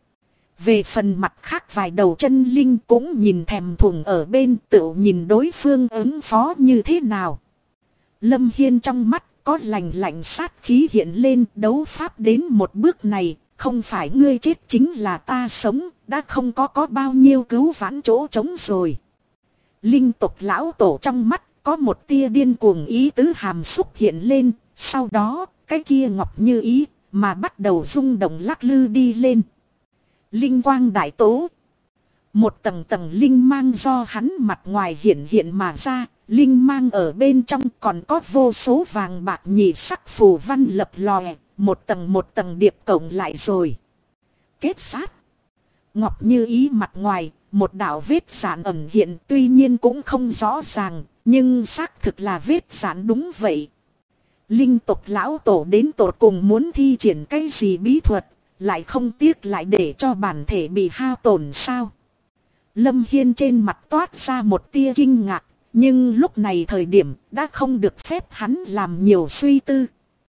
Về phần mặt khác vài đầu chân linh cũng nhìn thèm thuồng ở bên tự nhìn đối phương ứng phó như thế nào. Lâm Hiên trong mắt có lạnh lạnh sát khí hiện lên, đấu pháp đến một bước này, không phải ngươi chết chính là ta sống, đã không có bao nhiêu cứu vãn chỗ trống rồi. Linh tộc lão tổ trong mắt có một tia điên cuồng ý tứ hàm xúc hiện lên, sau đó cái kia ngọc như ý mà bắt đầu rung động lắc lư đi lên. Linh quang đại tố. Một tầng tầng linh mang do hắn mặt ngoài hiện mà ra, linh mang ở bên trong còn có vô số vàng bạc nhị sắc phù văn lập lòe, một tầng điệp cộng lại rồi. Kết sát. Ngọc như ý mặt ngoài, một đạo vết giản ẩn hiện tuy nhiên cũng không rõ ràng, nhưng xác thực là vết giản đúng vậy. Linh tộc lão tổ đến tột cùng muốn thi triển cái gì bí thuật, lại không tiếc lại để cho bản thể bị hao tổn sao. Lâm Hiên trên mặt toát ra một tia kinh ngạc, nhưng lúc này thời điểm đã không được phép hắn làm nhiều suy tư.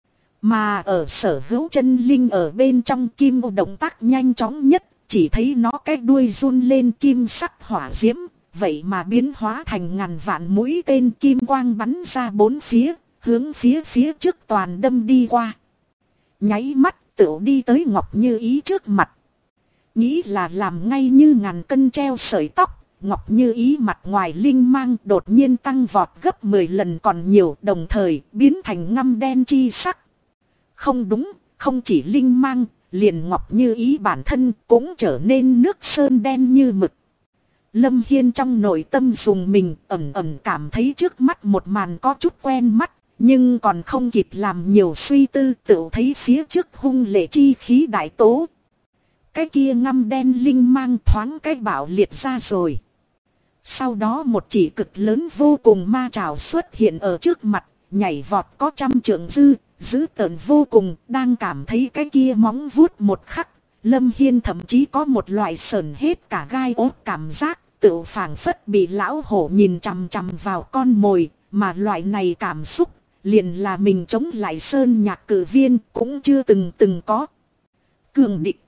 Mà ở sở hữu chân linh ở bên trong kim ô động tác nhanh chóng nhất, chỉ thấy nó cái đuôi run lên kim sắc hỏa diễm, vậy mà biến hóa thành ngàn vạn mũi tên kim quang bắn ra bốn phía, hướng phía trước toàn đâm đi qua. Nháy mắt tựu đi tới Ngọc Như Ý trước mặt. Nghĩ là làm ngay như ngàn cân treo sợi tóc, Ngọc Như Ý mặt ngoài linh mang đột nhiên tăng vọt gấp 10 lần còn nhiều, đồng thời biến thành ngăm đen chi sắc. Không đúng, không chỉ linh mang, liền Ngọc Như Ý bản thân cũng trở nên nước sơn đen như mực. Lâm Hiên trong nội tâm dùng mình ẩn cảm thấy trước mắt một màn có chút quen mắt, nhưng còn không kịp làm nhiều suy tư tự thấy phía trước hung lệ chi khí đại tố. Cái kia ngăm đen linh mang thoáng cái bạo liệt ra rồi. Sau đó một chỉ cực lớn vô cùng ma trảo xuất hiện ở trước mặt, nhảy vọt có 100 trượng dữ tợn vô cùng, đang cảm thấy cái kia móng vuốt một khắc. Lâm Hiên thậm chí có một loại sờn hết cả gai ốt cảm giác, tự phảng phất bị lão hổ nhìn chằm chằm vào con mồi, mà loại này cảm xúc, liền là mình chống lại Sơn Nhạc Cử Viên cũng chưa từng có. Cường địch.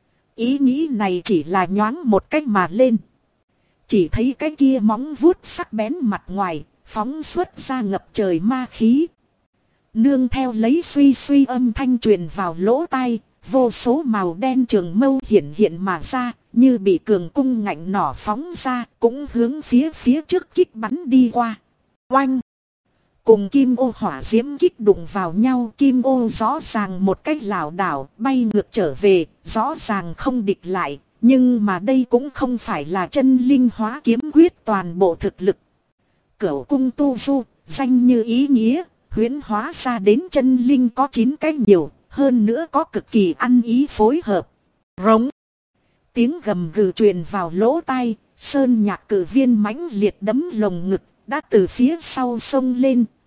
Ý nghĩ này chỉ là nhoáng một cách mà lên. Chỉ thấy cái kia móng vuốt sắc bén mặt ngoài, phóng xuất ra ngập trời ma khí. Nương theo lấy suy âm thanh truyền vào lỗ tai, vô số màu đen trường mâu hiện mà ra, như bị cường cung ngạnh nỏ phóng ra, cũng hướng phía trước kích bắn đi qua. Oanh! Cùng kim ô hỏa diễm kích đụng vào nhau, kim ô rõ ràng một cách lảo đảo bay ngược trở về, rõ ràng không địch lại, nhưng mà đây cũng không phải là chân linh hóa kiếm quyết toàn bộ thực lực. Cửu cung tu du, danh như ý nghĩa, huyễn hóa ra đến chân linh có 9 cái nhiều, hơn nữa có cực kỳ ăn ý phối hợp. Rống! Tiếng gầm gừ truyền vào lỗ tai, Sơn Nhạc Cử Viên mãnh liệt đấm lồng ngực, đã từ phía sau xông lên,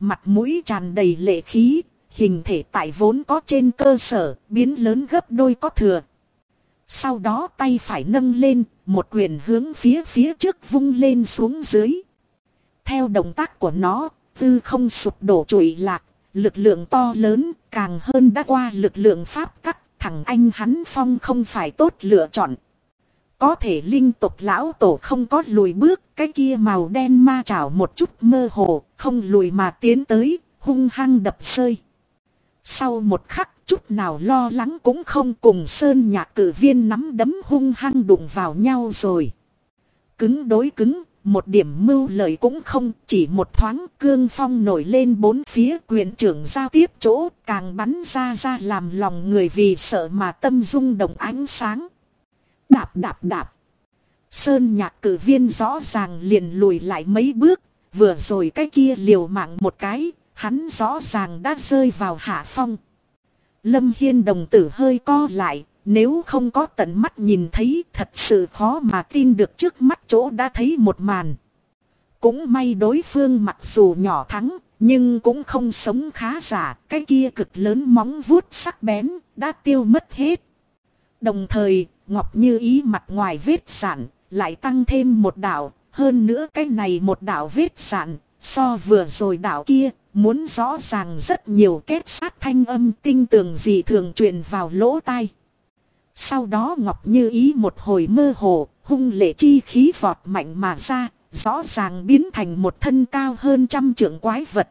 mặt mũi tràn đầy lệ khí, hình thể tại vốn có trên cơ sở, biến lớn gấp đôi có thừa. Sau đó tay phải nâng lên, một quyền hướng phía trước vung lên xuống dưới. Theo động tác của nó, tư không sụp đổ trụi lạc, lực lượng to lớn, càng hơn đã qua lực lượng pháp tắc, thằng anh hắn Phong không phải tốt lựa chọn. Có thể linh tộc lão tổ không có lùi bước, cái kia màu đen ma chảo một chút mơ hồ, không lùi mà tiến tới, hung hăng đập rơi. Sau một khắc, chút nào lo lắng cũng không, cùng sơn nhạc cử viên nắm đấm hung hăng đụng vào nhau rồi. Cứng đối cứng, một điểm mưu lợi cũng không, chỉ một thoáng cương phong nổi lên bốn phía, quyền trưởng giao tiếp chỗ, càng bắn ra làm lòng người vì sợ mà tâm rung động ánh sáng. Đạp đạp đạp. Sơn nhạc cử viên rõ ràng liền lùi lại mấy bước, vừa rồi cái kia liều mạng một cái, hắn rõ ràng đã rơi vào hạ phong. Lâm Hiên đồng tử hơi co lại, nếu không có tận mắt nhìn thấy thật sự khó mà tin được trước mắt chỗ đã thấy một màn. Cũng may đối phương mặc dù nhỏ thắng, nhưng cũng không sống khá giả, cái kia cực lớn móng vuốt sắc bén, đã tiêu mất hết. Đồng thời, Ngọc Như Ý mặt ngoài vết sạn, lại tăng thêm một đạo, hơn nữa cái này một đạo vết sạn, so vừa rồi đạo kia, muốn rõ ràng rất nhiều kết sát thanh âm tinh tường dị thường truyền vào lỗ tai. Sau đó Ngọc Như Ý một hồi mơ hồ, hung lệ chi khí vọt mạnh mà ra, rõ ràng biến thành một thân cao hơn 100 trượng quái vật.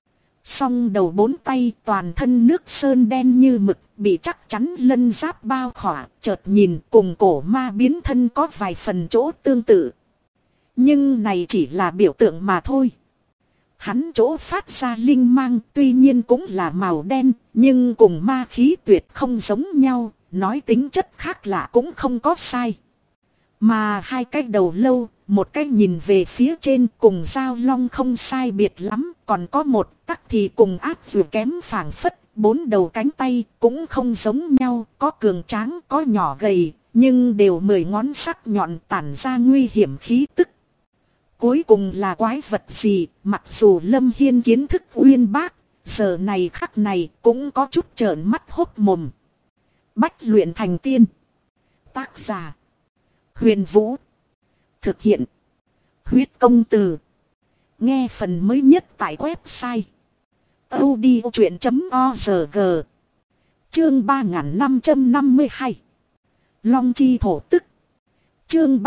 Song đầu bốn tay toàn thân nước sơn đen như mực, bị chắc chắn lân giáp bao khỏa, chợt nhìn cùng cổ ma biến thân có vài phần chỗ tương tự. Nhưng này chỉ là biểu tượng mà thôi. Hắn chỗ phát ra linh mang tuy nhiên cũng là màu đen, nhưng cùng ma khí tuyệt không giống nhau, nói tính chất khác lạ cũng không có sai. Mà hai cái đầu lâu, một cái nhìn về phía trên cùng giao long không sai biệt lắm, còn có một tắc thì cùng ác vừa kém phảng phất, bốn đầu cánh tay cũng không giống nhau, có cường tráng có nhỏ gầy, nhưng đều 10 ngón sắc nhọn tản ra nguy hiểm khí tức. Cuối cùng là quái vật gì, mặc dù Lâm Hiên kiến thức uyên bác, giờ này khắc này cũng có chút trợn mắt hốt mồm. Bách luyện thành tiên. Tác giả: Huyền Vũ. Thực hiện: Huyết Công Từ. Nghe phần mới nhất tại website audiochuyện.org. Chương 3552. Long chi thổ tức. Chương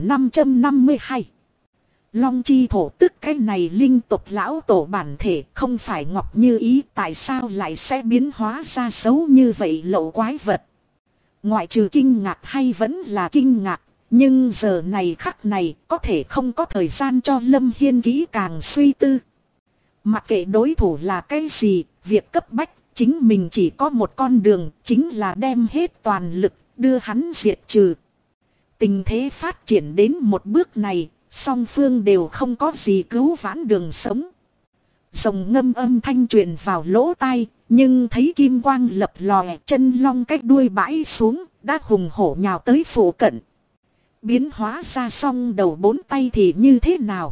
3552. Long chi thổ tức, cái này linh tộc lão tổ bản thể không phải Ngọc Như Ý, tại sao lại sẽ biến hóa ra xấu như vậy lậu quái vật. Ngoại trừ kinh ngạc hay vẫn là kinh ngạc, nhưng giờ này khắc này có thể không có thời gian cho Lâm Hiên kỹ càng suy tư. Mặc kệ đối thủ là cái gì, việc cấp bách chính mình chỉ có một con đường, chính là đem hết toàn lực đưa hắn diệt trừ. Tình thế phát triển đến một bước này, song phương đều không có gì cứu vãn đường sống. Rồng ngâm âm thanh truyền vào lỗ tai, nhưng thấy kim quang lập lòe, chân long cách đuôi bãi xuống, đã hùng hổ nhào tới phụ cận. Biến hóa ra song đầu bốn tay thì như thế nào?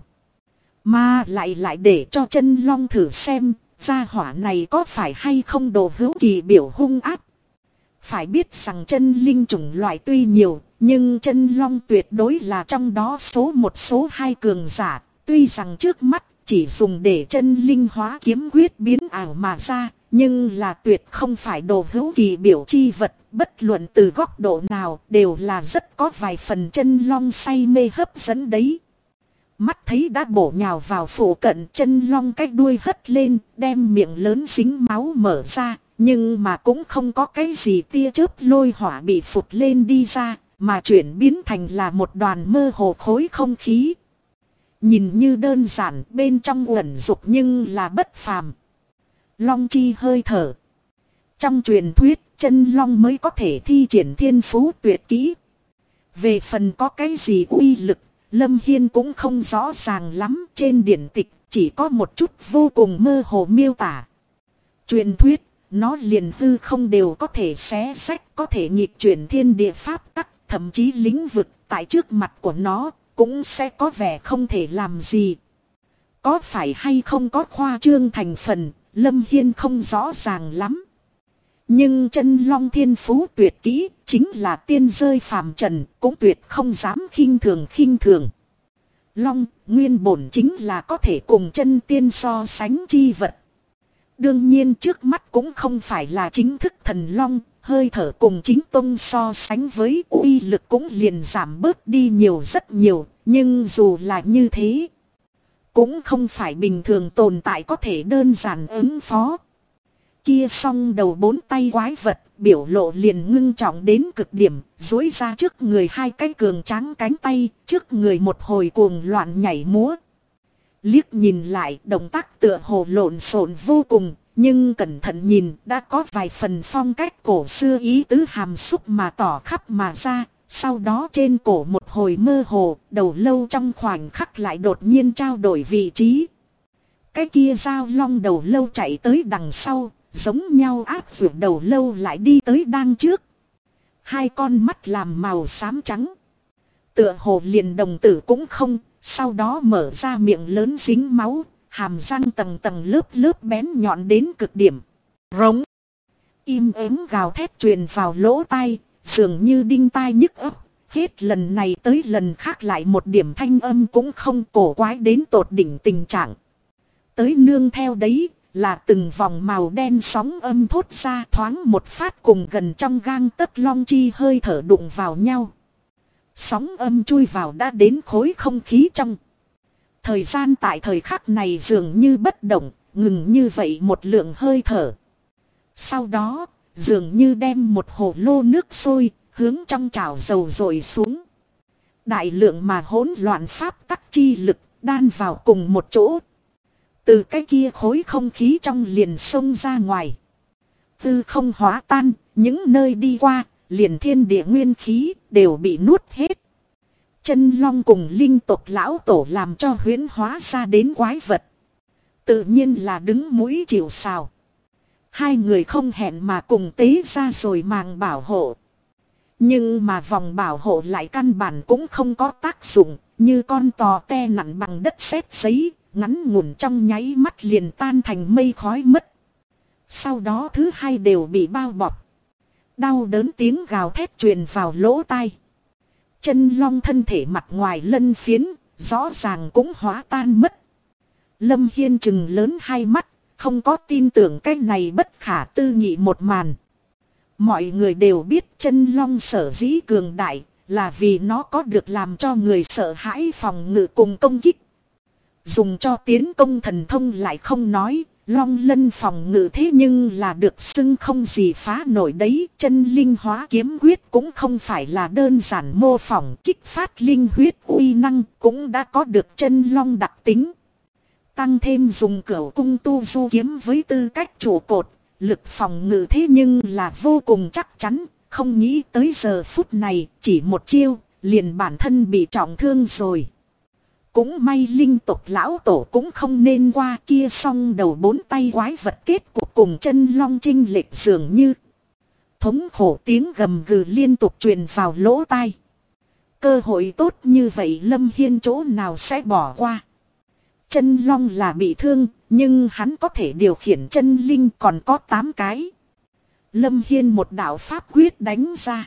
Mà lại để cho chân long thử xem, gia hỏa này có phải hay không đồ hữu kỳ biểu hung ác. Phải biết rằng chân linh chủng loại tuy nhiều, nhưng chân long tuyệt đối là trong đó số một số hai cường giả. Tuy rằng trước mắt chỉ dùng để chân linh hóa kiếm quyết biến ảo mà ra, nhưng là tuyệt không phải đồ hữu kỳ biểu chi vật. Bất luận từ góc độ nào đều là rất có vài phần chân long say mê hấp dẫn đấy. Mắt thấy đã bổ nhào vào phụ cận, chân long cái đuôi hất lên, đem miệng lớn dính máu mở ra. Nhưng mà cũng không có cái gì tia chớp lôi hỏa bị phụt lên đi ra, mà chuyển biến thành là một đoàn mơ hồ khối không khí. Nhìn như đơn giản, bên trong uẩn dục nhưng là bất phàm. Long chi hơi thở. Trong truyền thuyết, chân long mới có thể thi triển thiên phú tuyệt kỹ. Về phần có cái gì uy lực, Lâm Hiên cũng không rõ ràng lắm. Trên điển tịch chỉ có một chút vô cùng mơ hồ miêu tả. Truyền thuyết, nó liền hư không đều có thể xé xách, có thể nghịch chuyển thiên địa pháp tắc, thậm chí lĩnh vực tại trước mặt của nó cũng sẽ có vẻ không thể làm gì. Có phải hay không có khoa trương thành phần, Lâm Hiên không rõ ràng lắm. Nhưng chân long thiên phú tuyệt kỹ, chính là tiên rơi phàm trần, cũng tuyệt không dám khinh thường khinh thường. Long, nguyên bổn chính là có thể cùng chân tiên so sánh chi vật. Đương nhiên trước mắt cũng không phải là chính thức thần long, hơi thở cùng chính tông so sánh với uy lực cũng liền giảm bớt đi nhiều rất nhiều, nhưng dù là như thế, cũng không phải bình thường tồn tại có thể đơn giản ứng phó. Kia song đầu bốn tay quái vật, biểu lộ liền ngưng trọng đến cực điểm, duỗi ra trước người hai cái cường tráng cánh tay, trước người một hồi cuồng loạn nhảy múa. Liếc nhìn lại, động tác tựa hồ lộn xộn vô cùng, nhưng cẩn thận nhìn đã có vài phần phong cách cổ xưa ý tứ hàm xúc mà tỏ khắp mà ra. Sau đó trên cổ một hồi mơ hồ, đầu lâu trong khoảnh khắc lại đột nhiên trao đổi vị trí. Cái kia dao long đầu lâu chạy tới đằng sau, giống nhau áp vượt đầu lâu lại đi tới đang trước. Hai con mắt làm màu xám trắng. Tựa hồ liền đồng tử cũng không, sau đó mở ra miệng lớn dính máu, hàm răng tầng tầng lớp lớp bén nhọn đến cực điểm. Rống. Im ắng gào thét truyền vào lỗ tai, dường như đinh tai nhức óc. Hết lần này tới lần khác lại một điểm thanh âm cũng không, cổ quái đến tột đỉnh tình trạng. Tới nương theo đấy là từng vòng màu đen sóng âm thốt ra, thoáng một phát cùng gần trong gang tấc long chi hơi thở đụng vào nhau. Sóng âm chui vào đã đến khối không khí trong. Thời gian tại thời khắc này dường như bất động, ngừng như vậy một lượng hơi thở. Sau đó, dường như đem một hồ lô nước sôi, hướng trong chảo dầu dội xuống. Đại lượng mà hỗn loạn pháp tắc chi lực, đan vào cùng một chỗ. Từ cái kia khối không khí trong liền xông ra ngoài. Tư không hóa tan, những nơi đi qua, liền thiên địa nguyên khí, đều bị nuốt hết. Chân long cùng linh tộc lão tổ làm cho huyễn hóa ra đến quái vật. Tự nhiên là đứng mũi chịu sào. Hai người không hẹn mà cùng tế ra rồi màng bảo hộ. Nhưng mà vòng bảo hộ lại căn bản cũng không có tác dụng, như con tò te nặn bằng đất sét giấy, ngắn ngủn trong nháy mắt liền tan thành mây khói mất. Sau đó thứ hai đều bị bao bọc. Đau đớn tiếng gào thét truyền vào lỗ tai. Chân long thân thể mặt ngoài lân phiến, rõ ràng cũng hóa tan mất. Lâm Hiên trừng lớn hai mắt, không có tin tưởng cái này bất khả tư nghị một màn. Mọi người đều biết chân long sở dĩ cường đại, là vì nó có được làm cho người sợ hãi phòng ngự cùng công kích. Dùng cho tiến công thần thông lại không nói, long lân phòng ngự thế nhưng là được xưng không gì phá nổi đấy. Chân linh hóa kiếm quyết cũng không phải là đơn giản mô phỏng kích phát linh huyết uy năng, cũng đã có được chân long đặc tính. Tăng thêm dùng cửu cung tu du kiếm với tư cách trụ cột, lực phòng ngự thế nhưng là vô cùng chắc chắn. Không nghĩ tới giờ phút này, chỉ một chiêu, liền bản thân bị trọng thương rồi. Cũng may linh tộc lão tổ cũng không nên qua kia, song đầu bốn tay quái vật kết cuộc cùng chân long chinh lệch dường như. Thống khổ tiếng gầm gừ liên tục truyền vào lỗ tai. Cơ hội tốt như vậy Lâm Hiên chỗ nào sẽ bỏ qua. Chân long là bị thương, nhưng hắn có thể điều khiển chân linh còn có 8 cái. Lâm Hiên một đạo pháp quyết đánh ra.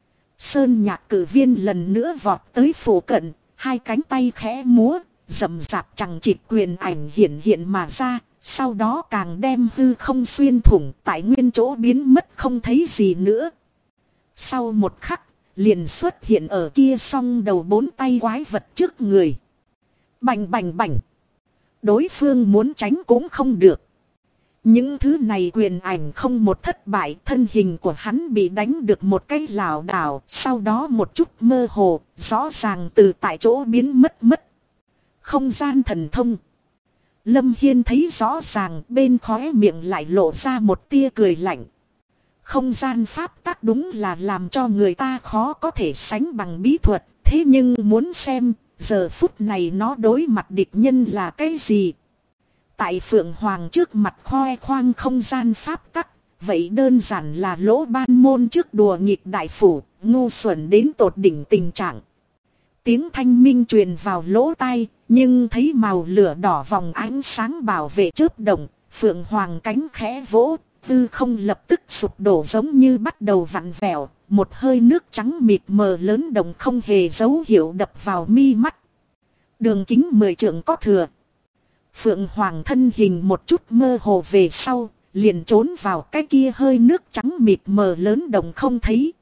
Sơn nhạc cử viên lần nữa vọt tới phủ cận, hai cánh tay khẽ múa, rậm rạp chẳng chịt quyền ảnh hiện hiện mà ra, sau đó càng đem hư không xuyên thủng, tại nguyên chỗ biến mất không thấy gì nữa. Sau một khắc, liền xuất hiện ở kia song đầu bốn tay quái vật trước người. Bành bành bành. Đối phương muốn tránh cũng không được. Những thứ này quyền ảnh không một thất bại, thân hình của hắn bị đánh được một cái lảo đảo, sau đó một chút mơ hồ, rõ ràng từ tại chỗ biến mất. Không gian thần thông. Lâm Hiên thấy rõ ràng, bên khóe miệng lại lộ ra một tia cười lạnh. Không gian pháp tắc đúng là làm cho người ta khó có thể sánh bằng bí thuật, thế nhưng muốn xem, giờ phút này nó đối mặt địch nhân là cái gì? Tại Phượng Hoàng trước mặt khoe khoang không gian pháp tắc, vậy đơn giản là lỗ ban môn trước đùa nghịch đại phủ, ngu xuẩn đến tột đỉnh tình trạng. Tiếng thanh minh truyền vào lỗ tai, Nhưng thấy màu lửa đỏ vòng ánh sáng bảo vệ chớp động, Phượng Hoàng cánh khẽ vỗ, hư không lập tức sụp đổ giống như bắt đầu vặn vẹo, một hơi nước trắng mịt mờ lớn động không hề dấu hiệu đập vào mi mắt. Đường kính 10 trượng có thừa. Phượng Hoàng thân hình một chút mơ hồ về sau, liền trốn vào cái kia hơi nước trắng mịt mờ lớn động không thấy.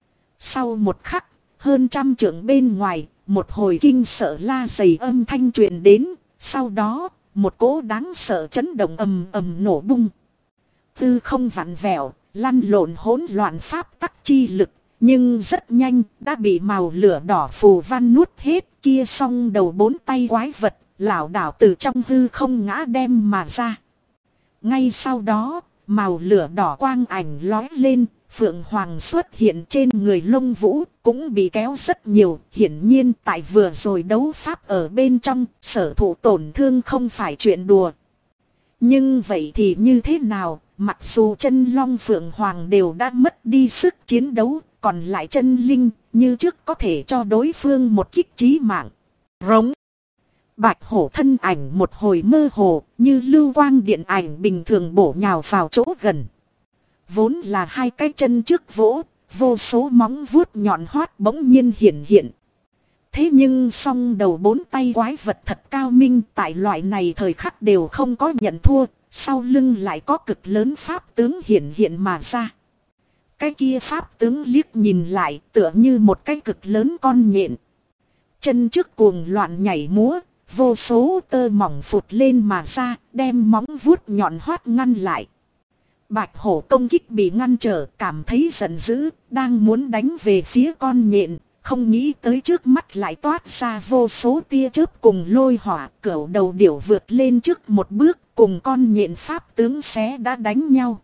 Sau một khắc, hơn 100 trượng bên ngoài, một hồi kinh sợ la dày âm thanh truyền đến, sau đó, một cỗ đáng sợ chấn động ầm ầm nổ bung. Tư không vặn vẹo, lăn lộn hỗn loạn pháp tắc chi lực, nhưng rất nhanh đã bị màu lửa đỏ phù văn nuốt hết. Kia song đầu 4 tay quái vật, lảo đảo từ trong hư không ngã đem mà ra. Ngay sau đó, màu lửa đỏ quang ảnh lói lên, Phượng Hoàng xuất hiện trên người Lông Vũ, cũng bị kéo rất nhiều. Hiển nhiên tại vừa rồi đấu pháp ở bên trong, sở thụ tổn thương không phải chuyện đùa. Nhưng vậy thì như thế nào, mặc dù chân long Phượng Hoàng đều đã mất đi sức chiến đấu, còn lại chân linh, như trước có thể cho đối phương một kích chí mạng. Rống. Bạch hổ thân ảnh một hồi mơ hồ, như lưu quang điện ảnh bình thường bổ nhào vào chỗ gần. Vốn là hai cái chân trước vỗ, vô số móng vuốt nhọn hoắt bỗng nhiên hiện hiện. Thế nhưng song đầu 4 tay quái vật thật cao minh, tại loại này thời khắc đều không có nhận thua, sau lưng lại có cực lớn pháp tướng hiện hiện mà ra. Cái kia pháp tướng liếc nhìn lại tựa như một cái cực lớn con nhện. Chân trước cuồng loạn nhảy múa, vô số tơ mỏng phụt lên mà ra, đem móng vuốt nhọn hoắt ngăn lại. Bạch hổ công kích bị ngăn trở, cảm thấy giận dữ, đang muốn đánh về phía con nhện, không nghĩ tới trước mắt lại toát ra vô số tia chớp cùng lôi hỏa. Cẩu đầu điểu vượt lên trước một bước, cùng con nhện pháp tướng xé đã đánh nhau.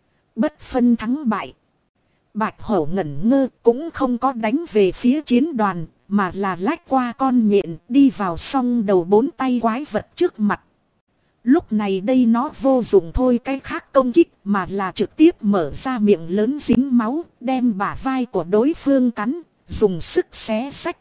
Bất phân thắng bại. Bạch hổ ngẩn ngơ cũng không có đánh về phía chiến đoàn, mà là lách qua con nhện đi vào song đầu 4 tay quái vật trước mặt. Lúc này đây nó vô dụng thôi cái khác công kích, mà là trực tiếp mở ra miệng lớn dính máu, đem bả vai của đối phương cắn, dùng sức xé xách.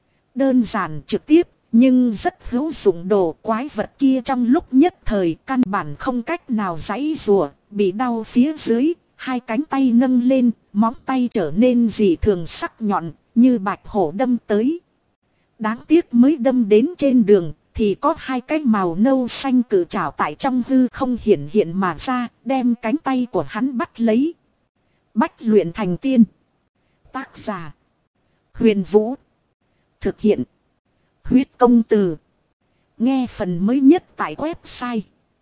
Đơn giản trực tiếp, nhưng rất hữu dụng. Đồ quái vật kia trong lúc nhất thời căn bản không cách nào giãy giụa, bị đau phía dưới, hai cánh tay nâng lên, móng tay trở nên dị thường sắc nhọn, như bạch hổ đâm tới. Đáng tiếc mới đâm đến trên đường, thì có hai cái màu nâu xanh cự trảo tại trong hư không hiện hiện mà ra, đem cánh tay của hắn bắt lấy. Bách luyện thành tiên. Tác giả: Huyền Vũ. Thực hiện: Huyết Công Từ. Nghe phần mới nhất tại website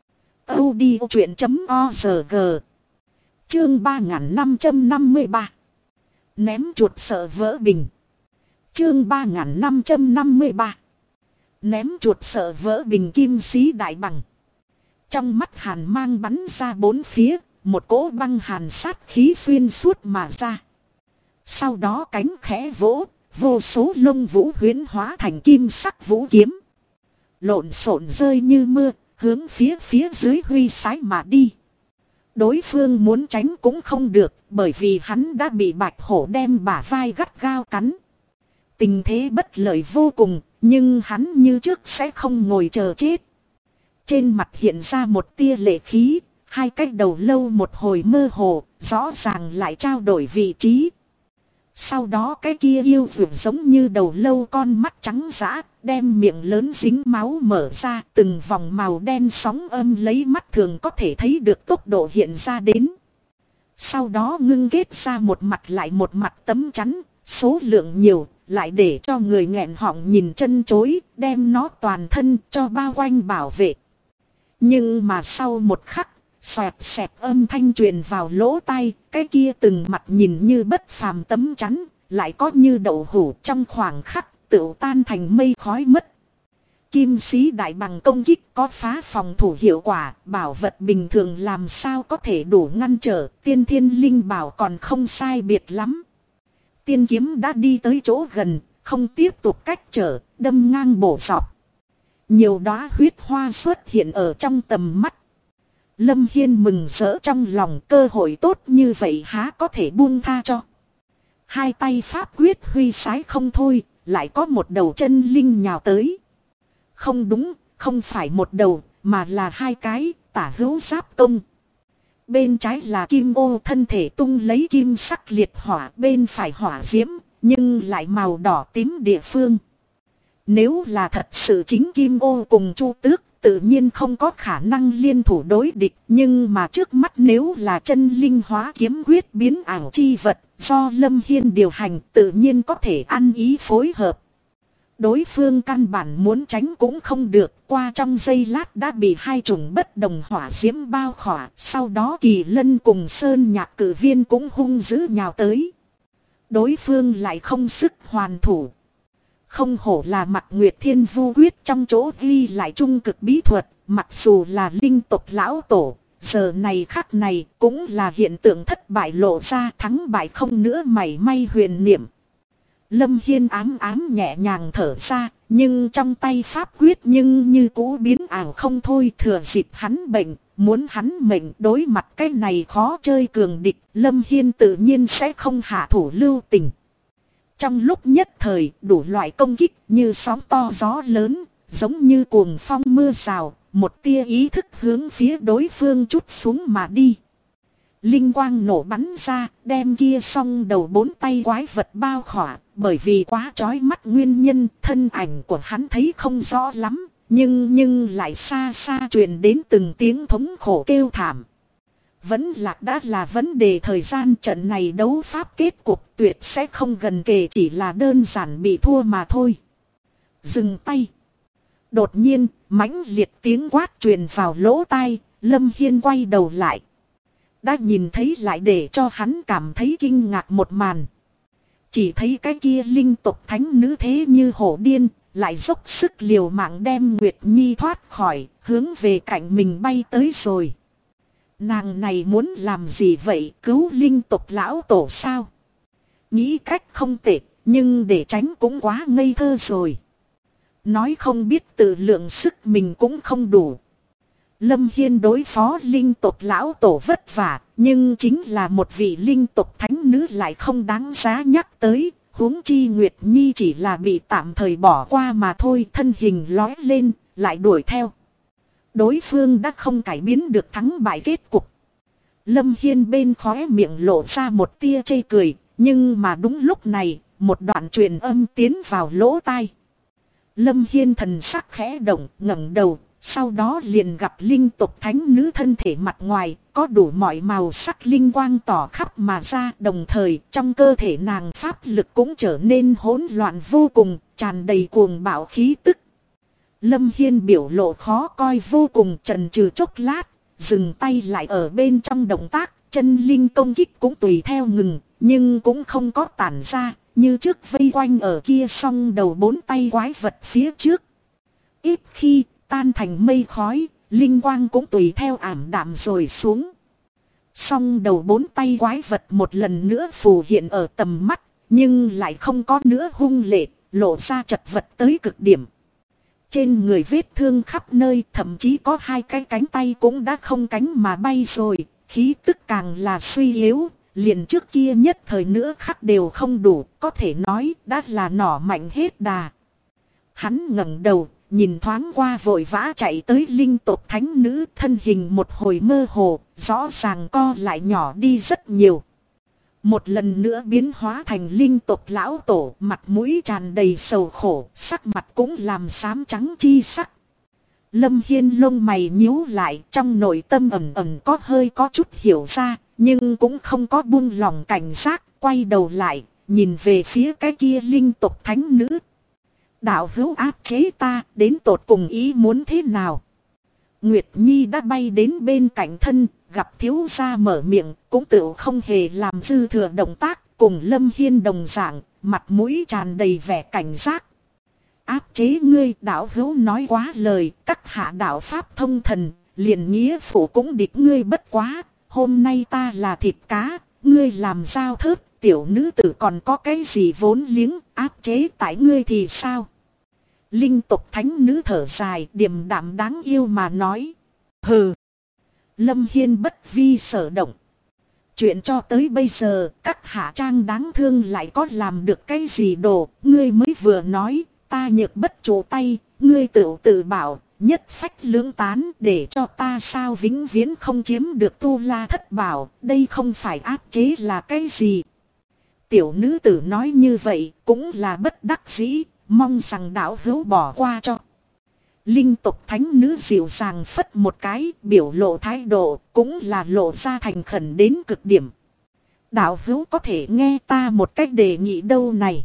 audiochuyện.org. Chương 3553. Ném chuột sợ vỡ bình. Chương 3553. Ném chuột sợ vỡ bình. Kim sĩ đại bằng. Trong mắt hàn mang bắn ra bốn phía, một cỗ băng hàn sát khí xuyên suốt mà ra. Sau đó cánh khẽ vỗ, vô số lông vũ huyễn hóa thành kim sắc vũ kiếm. Lộn xộn rơi như mưa, hướng phía dưới huy sái mà đi. Đối phương muốn tránh cũng không được, bởi vì hắn đã bị bạch hổ đem bả vai gắt gao cắn. Tình thế bất lợi vô cùng, nhưng hắn như trước sẽ không ngồi chờ chết. Trên mặt hiện ra một tia lệ khí, hai cái đầu lâu một hồi mơ hồ, rõ ràng lại trao đổi vị trí. Sau đó cái kia yêu dược giống như đầu lâu con mắt trắng dã, đem miệng lớn dính máu mở ra, từng vòng màu đen sóng âm lấy mắt thường có thể thấy được tốc độ hiện ra đến. Sau đó ngưng kết ra một mặt lại một mặt tấm chắn, số lượng nhiều, lại để cho người nghẹn họng nhìn chân chối, đem nó toàn thân cho bao quanh bảo vệ. Nhưng mà sau một khắc, xoẹt xẹt âm thanh truyền vào lỗ tai, cái kia từng mặt nhìn như bất phàm tấm chắn, lại có như đậu hũ trong khoảng khắc, tựu tan thành mây khói mất. Kim sĩ đại bằng công kích có phá phòng thủ hiệu quả, bảo vật bình thường làm sao có thể đủ ngăn trở, tiên thiên linh bảo còn không sai biệt lắm. Tiên kiếm đã đi tới chỗ gần, không tiếp tục cách trở, đâm ngang bổ dọc. Nhiều đóa huyết hoa xuất hiện ở trong tầm mắt. Lâm Hiên mừng rỡ trong lòng, cơ hội tốt như vậy há có thể buông tha cho. Hai tay pháp quyết huy sái không thôi, lại có một đầu chân linh nhào tới. Không đúng, không phải một đầu, mà là hai cái, tả hữu giáp công. Bên trái là kim ô thân thể tung lấy kim sắc liệt hỏa, bên phải hỏa diễm, nhưng lại màu đỏ tím địa phương. Nếu là thật sự chính kim ô cùng Chu Tước, tự nhiên không có khả năng liên thủ đối địch. Nhưng mà trước mắt nếu là chân linh hóa kiếm quyết biến ảo chi vật, do Lâm Hiên điều hành, tự nhiên có thể ăn ý phối hợp. Đối phương căn bản muốn tránh cũng không được, qua trong giây lát đã bị hai chủng bất đồng hỏa diễm bao khỏa. Sau đó Kỳ Lân cùng Sơn Nhạc Cử Viên cũng hung dữ nhào tới. Đối phương lại không sức hoàn thủ. Không hổ là Mặc Nguyệt Thiên Vu Quyết trong chỗ ghi lại trung cực bí thuật, mặc dù là linh tộc lão tổ, giờ này khắc này cũng là hiện tượng thất bại lộ ra, thắng bại không nữa mảy may huyền niệm. Lâm Hiên ám ám nhẹ nhàng thở ra, nhưng trong tay pháp quyết nhưng như cũ biến ảo không thôi. Thừa dịp hắn bệnh, muốn hắn mệnh đối mặt cái này khó chơi cường địch, Lâm Hiên tự nhiên sẽ không hạ thủ lưu tình. Trong lúc nhất thời, đủ loại công kích như sóng to gió lớn, giống như cuồng phong mưa rào, một tia ý thức hướng phía đối phương trút xuống mà đi. Linh quang nổ bắn ra, đem kia song đầu bốn tay quái vật bao khỏa, bởi vì quá chói mắt nguyên nhân, thân ảnh của hắn thấy không rõ lắm, nhưng lại xa xa truyền đến từng tiếng thống khổ kêu thảm. Vẫn lạc đã là vấn đề thời gian, trận này đấu pháp kết cục tuyệt sẽ không gần kề, chỉ là đơn giản bị thua mà thôi. Dừng tay. Đột nhiên, mãnh liệt tiếng quát truyền vào lỗ tai, Lâm Hiên quay đầu lại. Đã nhìn thấy lại để cho hắn cảm thấy kinh ngạc một màn. Chỉ thấy cái kia linh tộc thánh nữ thế như hổ điên, lại dốc sức liều mạng đem Nguyệt Nhi thoát khỏi, hướng về cạnh mình bay tới rồi. Nàng này muốn làm gì vậy, cứu linh tộc lão tổ sao? Nghĩ cách không tệ, nhưng để tránh cũng quá ngây thơ rồi. Nói không biết tự lượng sức mình cũng không đủ. Lâm Hiên đối phó linh tộc lão tổ vất vả, nhưng chính là một vị linh tộc thánh nữ lại không đáng giá nhắc tới. Huống chi Nguyệt Nhi chỉ là bị tạm thời bỏ qua mà thôi, thân hình lói lên, lại đuổi theo. Đối phương đã không cải biến được thắng bại kết cục. Lâm Hiên bên khóe miệng lộ ra một tia chê cười, nhưng mà đúng lúc này, một đoạn truyền âm tiến vào lỗ tai. Lâm Hiên thần sắc khẽ động, ngẩng đầu, sau đó liền gặp linh tộc thánh nữ thân thể mặt ngoài, có đủ mọi màu sắc linh quang tỏ khắp mà ra, đồng thời trong cơ thể nàng pháp lực cũng trở nên hỗn loạn vô cùng, tràn đầy cuồng bạo khí tức. Lâm Hiên biểu lộ khó coi vô cùng, chần chừ chốc lát, dừng tay lại ở bên trong động tác, chân linh công kích cũng tùy theo ngừng, nhưng cũng không có tản ra, như trước vây quanh ở kia song đầu bốn tay quái vật phía trước. Ít khi tan thành mây khói, linh quang cũng tùy theo ảm đạm rồi xuống. Song đầu bốn tay quái vật một lần nữa phù hiện ở tầm mắt, nhưng lại không có nữa hung lệ, lộ ra chật vật tới cực điểm. Trên người vết thương khắp nơi, thậm chí có hai cái cánh tay cũng đã không cánh mà bay rồi, khí tức càng là suy yếu, liền trước kia nhất thời nữa khắc đều không đủ, có thể nói đã là nỏ mạnh hết đà. Hắn ngẩng đầu, nhìn thoáng qua vội vã chạy tới linh tộc thánh nữ, thân hình một hồi mơ hồ, rõ ràng co lại nhỏ đi rất nhiều. Một lần nữa biến hóa thành linh tộc lão tổ, mặt mũi tràn đầy sầu khổ, sắc mặt cũng làm xám trắng chi sắc. Lâm Hiên lông mày nhíu lại, trong nội tâm ẩn ẩn có chút hiểu ra, nhưng cũng không có buông lòng cảnh giác, quay đầu lại, nhìn về phía cái kia linh tộc thánh nữ. Đạo hữu áp chế ta, đến tột cùng ý muốn thế nào? Nguyệt Nhi đã bay đến bên cạnh thân, gặp thiếu gia mở miệng, cũng tự không hề làm dư thừa động tác, cùng Lâm Hiên đồng dạng, mặt mũi tràn đầy vẻ cảnh giác. Áp chế ngươi, đạo hữu nói quá lời, các hạ đạo pháp thông thần, liền nghĩa phụ cũng địch ngươi bất quá, hôm nay ta là thịt cá, ngươi làm sao thớt, tiểu nữ tử còn có cái gì vốn liếng, áp chế tại ngươi thì sao? Linh tộc thánh nữ thở dài, điềm đạm đáng yêu mà nói. Hừ. Lâm Hiên bất vi sở động. Chuyện cho tới bây giờ, các hạ trang đáng thương lại có làm được cái gì đồ, ngươi mới vừa nói, ta nhược bất chủ tay, ngươi tự bảo, nhất phách lưỡng tán để cho ta sao vĩnh viễn không chiếm được tu la thất bảo, đây không phải áp chế là cái gì. Tiểu nữ tử nói như vậy cũng là bất đắc dĩ, mong rằng đạo hữu bỏ qua cho. Linh tục thánh nữ dịu dàng phất một cái, biểu lộ thái độ cũng là lộ ra thành khẩn đến cực điểm. Đạo hữu có thể nghe ta một cách đề nghị đâu này.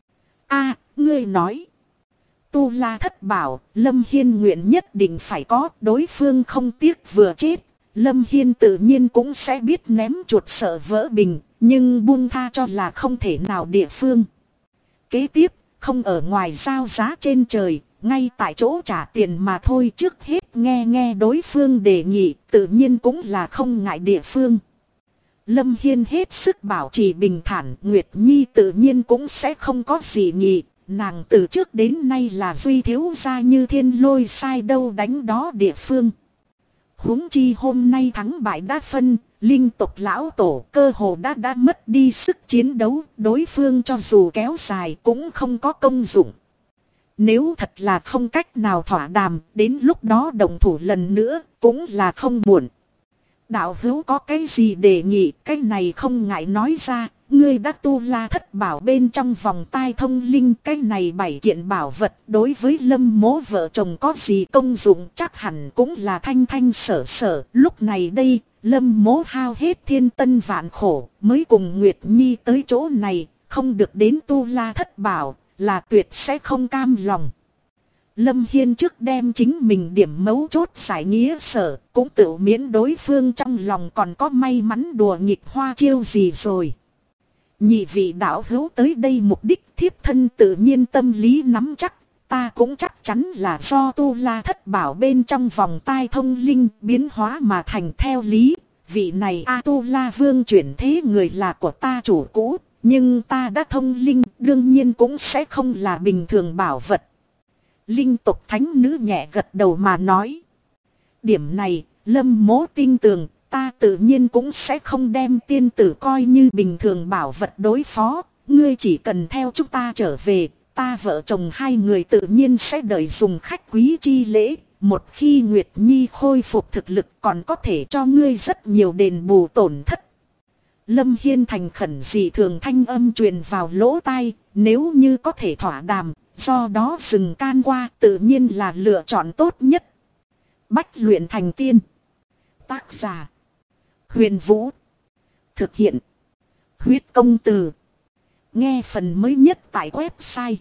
A, ngươi nói. Tu la thất bảo, Lâm Hiên nguyện nhất định phải có, đối phương không tiếc vừa chết. Lâm Hiên tự nhiên cũng sẽ biết ném chuột sợ vỡ bình, nhưng buông tha cho là không thể nào địa phương. Kế tiếp, không ở ngoài giao giá trên trời, ngay tại chỗ trả tiền mà thôi. Trước hết nghe đối phương đề nghị, tự nhiên cũng là không ngại địa phương. Lâm Hiên hết sức bảo trì bình thản, Nguyệt Nhi tự nhiên cũng sẽ không có gì nghị. Nàng từ trước đến nay là duy thiếu gia như thiên lôi sai đâu đánh đó địa phương. Huống chi hôm nay thắng bại đã phân, linh tộc lão tổ cơ hồ đã mất đi sức chiến đấu, đối phương cho dù kéo dài cũng không có công dụng. Nếu thật là không cách nào thỏa đàm, đến lúc đó đồng thủ lần nữa cũng là không muộn. Đạo hữu có cái gì đề nghị, cái này không ngại nói ra. Ngươi đã tu la thất bảo bên trong vòng tai thông linh, cái này 7 kiện bảo vật đối với Lâm mố vợ chồng có gì công dụng, chắc hẳn cũng là thanh thanh sở sở. Lúc này đây, Lâm mố hao hết thiên tân vạn khổ mới cùng Nguyệt Nhi tới chỗ này, không được đến tu la thất bảo là tuyệt sẽ không cam lòng. Lâm Hiên trước đem chính mình điểm mấu chốt giải nghĩa sở, cũng tự miễn đối phương trong lòng còn có may mắn đùa nghịch hoa chiêu gì rồi. Nhị vị đạo hữu tới đây mục đích, thiếp thân tự nhiên tâm lý nắm chắc, ta cũng chắc chắn là do tu la thất bảo bên trong vòng tai thông linh biến hóa mà thành theo lý. Vị này A Tu La Vương chuyển thế người là của ta chủ cũ, nhưng ta đã thông linh, đương nhiên cũng sẽ không là bình thường bảo vật. Linh tục thánh nữ nhẹ gật đầu mà nói. Điểm này, Lâm mố tin tưởng, ta tự nhiên cũng sẽ không đem tiên tử coi như bình thường bảo vật đối phó. Ngươi chỉ cần theo chúng ta trở về, ta vợ chồng hai người tự nhiên sẽ đợi dùng khách quý chi lễ. Một khi Nguyệt Nhi khôi phục thực lực còn có thể cho ngươi rất nhiều đền bù tổn thất. Lâm Hiên thành khẩn dị thường thanh âm truyền vào lỗ tai, nếu như có thể thỏa đàm, do đó dừng can qua tự nhiên là lựa chọn tốt nhất. Bách luyện thành tiên. Tác giả Huyền Vũ. Thực hiện Huyết Công Từ. Nghe phần mới nhất tại website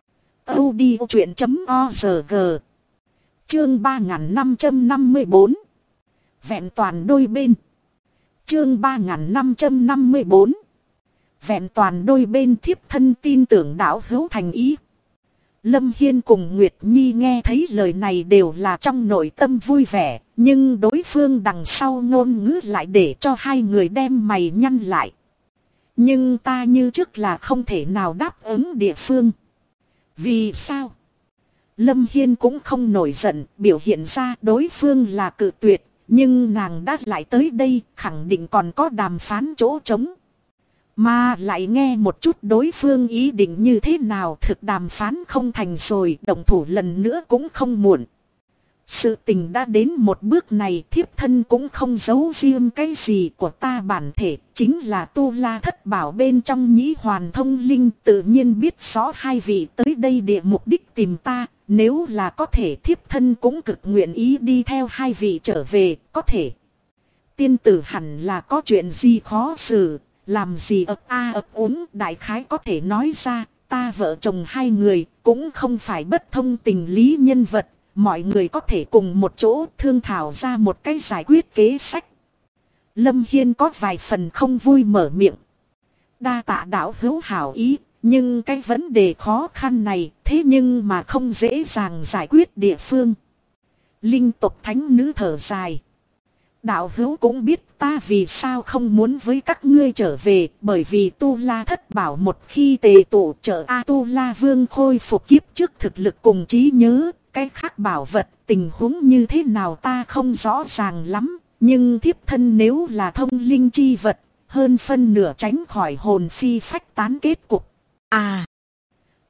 audiochuyện.org. Chương 3554. Vẹn toàn đôi bên. Chương 3554. Vẹn toàn đôi bên, thiếp thân tin tưởng đạo hữu thành ý. Lâm Hiên cùng Nguyệt Nhi nghe thấy lời này đều là trong nội tâm vui vẻ, nhưng đối phương đằng sau ngôn ngữ lại để cho hai người đem mày nhăn lại. Nhưng ta như trước là không thể nào đáp ứng địa phương. Vì sao? Lâm Hiên cũng không nổi giận, biểu hiện ra đối phương là cự tuyệt, nhưng nàng đã lại tới đây, khẳng định còn có đàm phán chỗ trống. Mà lại nghe một chút đối phương ý định như thế nào, thực đàm phán không thành rồi, động thủ lần nữa cũng không muộn. Sự tình đã đến một bước này, thiếp thân cũng không giấu riêng cái gì của ta bản thể, chính là tu la thất bảo bên trong nhĩ hoàn thông linh, tự nhiên biết rõ hai vị tới đây địa mục đích tìm ta, nếu là có thể thiếp thân cũng cực nguyện ý đi theo hai vị trở về, có thể. Tiên tử hẳn là có chuyện gì khó xử, làm gì ấp a ấp úng, đại khái có thể nói ra, ta vợ chồng hai người cũng không phải bất thông tình lý nhân vật. Mọi người có thể cùng một chỗ thương thảo ra một cái giải quyết kế sách. Lâm Hiên có vài phần không vui mở miệng. Đa tạ đạo hữu hảo ý, nhưng cái vấn đề khó khăn này thế nhưng mà không dễ dàng giải quyết địa phương. Linh tục thánh nữ thở dài. Đạo hữu cũng biết ta vì sao không muốn với các ngươi trở về, bởi vì tu la thất bảo một khi tề tụ trợ A Tu La Vương khôi phục kiếp trước thực lực cùng trí nhớ. Cái khác bảo vật tình huống như thế nào ta không rõ ràng lắm, nhưng thiếp thân nếu là thông linh chi vật, hơn phân nửa tránh khỏi hồn phi phách tán kết cục. À!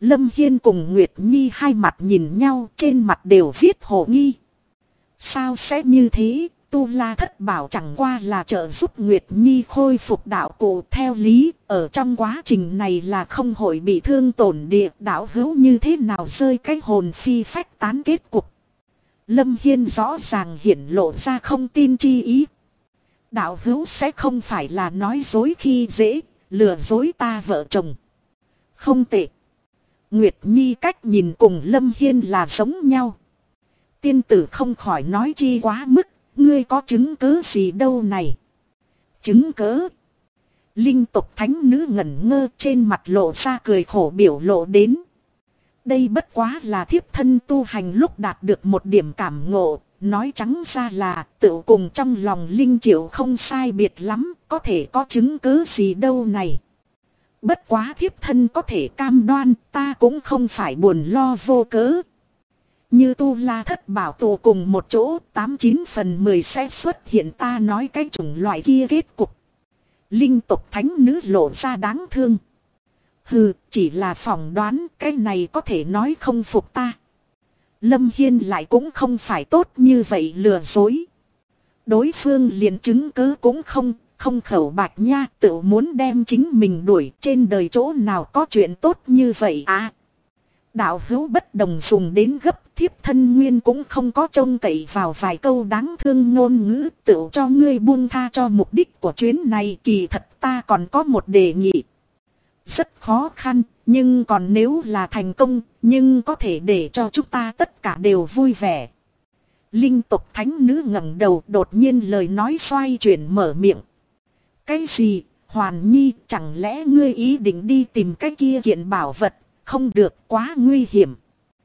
Lâm Hiên cùng Nguyệt Nhi hai mặt nhìn nhau, trên mặt đều viết hồ nghi. Sao sẽ như thế? Tu La Thất Bảo chẳng qua là trợ giúp Nguyệt Nhi khôi phục đạo cụ, theo lý, ở trong quá trình này là không hội bị thương tổn địa, đạo hữu như thế nào rơi cái hồn phi phách tán kết cục. Lâm Hiên rõ ràng hiển lộ ra không tin chi ý. Đạo hữu sẽ không phải là nói dối khi dễ, lừa dối ta vợ chồng. Không tệ. Nguyệt Nhi cách nhìn cùng Lâm Hiên là giống nhau. Tiên tử không khỏi nói chi quá mức, ngươi có chứng cứ gì đâu này? Chứng cứ? Linh tục thánh nữ ngẩn ngơ, trên mặt lộ ra cười khổ biểu lộ đến. Đây bất quá là thiếp thân tu hành lúc đạt được một điểm cảm ngộ, nói trắng ra là tự cùng trong lòng Linh Triệu không sai biệt lắm, có thể có chứng cứ gì đâu này. Bất quá thiếp thân có thể cam đoan, ta cũng không phải buồn lo vô cớ. Như Tu La Thất Bảo tụ cùng một chỗ, 89/10 sẽ xuất hiện ta nói cái chủng loại kia kết cục. Linh tục thánh nữ lộ ra đáng thương. Hừ, chỉ là phỏng đoán, cái này có thể nói không phục ta. Lâm Hiên lại cũng không phải tốt như vậy lừa dối. Đối phương liền chứng cứ cũng không khẩu bạch nha, tự muốn đem chính mình đuổi, trên đời chỗ nào có chuyện tốt như vậy à. Đạo hữu bất đồng dùng đến gấp, thiếp thân nguyên cũng không có trông cậy vào vài câu đáng thương ngôn ngữ, tự cho ngươi buông tha cho mục đích của chuyến này. Kỳ thật ta còn có một đề nghị. Rất khó khăn, nhưng còn nếu là thành công, nhưng có thể để cho chúng ta tất cả đều vui vẻ. Linh tục thánh nữ ngẩng đầu, đột nhiên lời nói xoay chuyển mở miệng. Cái gì, Hoàn Nhi, chẳng lẽ ngươi ý định đi tìm cái kia kiện bảo vật? Không được, quá nguy hiểm.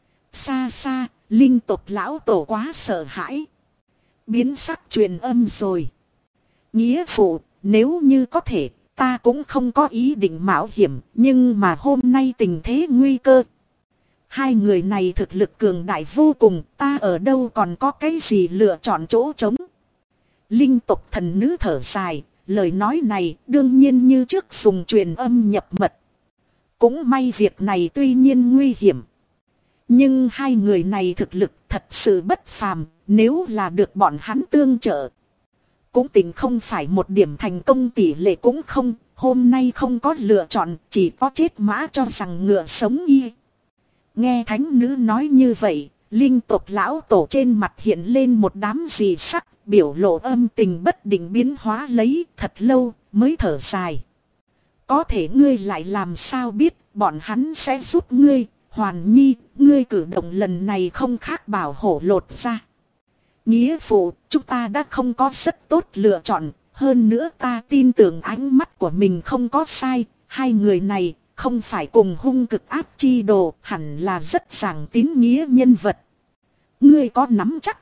Xa xa, linh tục lão tổ quá sợ hãi. Biến sắc truyền âm rồi. Nghĩa phụ, nếu như có thể, ta cũng không có ý định mạo hiểm, nhưng mà hôm nay tình thế nguy cơ. Hai người này thực lực cường đại vô cùng, ta ở đâu còn có cái gì lựa chọn chỗ trống. Linh tục thần nữ thở dài, lời nói này đương nhiên như trước dùng truyền âm nhập mật. Cũng may việc này tuy nhiên nguy hiểm. Nhưng hai người này thực lực thật sự bất phàm, nếu là được bọn hắn tương trợ. Cũng tình không phải một điểm thành công tỷ lệ cũng không, hôm nay không có lựa chọn, chỉ có chết mã cho rằng ngựa sống y. Nghe thánh nữ nói như vậy, linh tục lão tổ trên mặt hiện lên một đám dị sắc, biểu lộ âm tình bất định biến hóa lấy thật lâu mới thở dài. Có thể ngươi lại làm sao biết bọn hắn sẽ giúp ngươi, Hoàn Nhi, ngươi cử động lần này không khác bảo hổ lột ra. Nghĩa phụ, chúng ta đã không có rất tốt lựa chọn, hơn nữa ta tin tưởng ánh mắt của mình không có sai, hai người này không phải cùng hung cực áp chi đồ, hẳn là rất giảng tín nghĩa nhân vật. Ngươi có nắm chắc?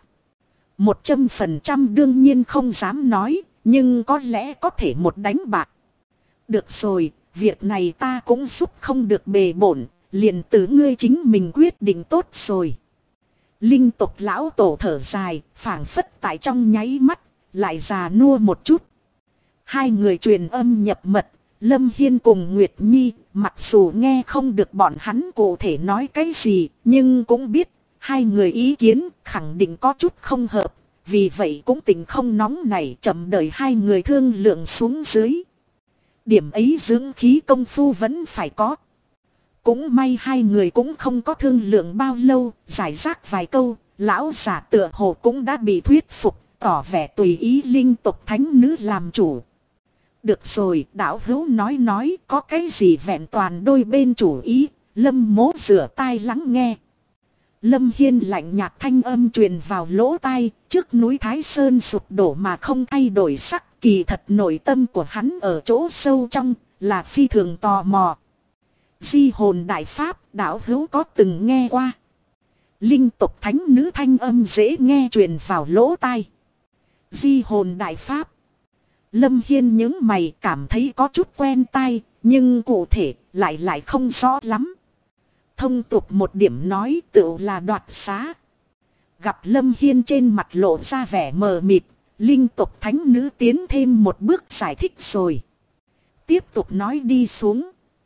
100% đương nhiên không dám nói, nhưng có lẽ có thể một đánh bạc. Được rồi, việc này ta cũng giúp không được bề bổn, liền từ ngươi chính mình quyết định tốt rồi. Linh tục lão tổ thở dài, phảng phất tại trong nháy mắt, lại già nua một chút. Hai người truyền âm nhập mật, Lâm Hiên cùng Nguyệt Nhi, mặc dù nghe không được bọn hắn cụ thể nói cái gì, nhưng cũng biết, hai người ý kiến khẳng định có chút không hợp, vì vậy cũng tình không nóng nảy chậm đợi hai người thương lượng xuống dưới. Điểm ấy dưỡng khí công phu vẫn phải có. Cũng may hai người cũng không có thương lượng bao lâu, giải rác vài câu, lão giả tựa hồ cũng đã bị thuyết phục, tỏ vẻ tùy ý linh tục thánh nữ làm chủ. Được rồi, đạo hữu nói có cái gì vẹn toàn đôi bên chủ ý, Lâm mố rửa tai lắng nghe. Lâm Hiên lạnh nhạt thanh âm truyền vào lỗ tai, trước núi Thái Sơn sụp đổ mà không thay đổi sắc, kỳ thật nội tâm của hắn ở chỗ sâu trong, là phi thường tò mò. Di hồn đại pháp, đạo hữu có từng nghe qua? Linh tục thánh nữ thanh âm dễ nghe truyền vào lỗ tai. Di hồn đại pháp. Lâm Hiên những mày cảm thấy có chút quen tai, nhưng cụ thể lại không rõ lắm. Thông tục một điểm nói tựu là đoạt xá. Gặp Lâm Hiên trên mặt lộ ra vẻ mờ mịt, linh tục thánh nữ tiến thêm một bước giải thích rồi. Tiếp tục nói đi xuống.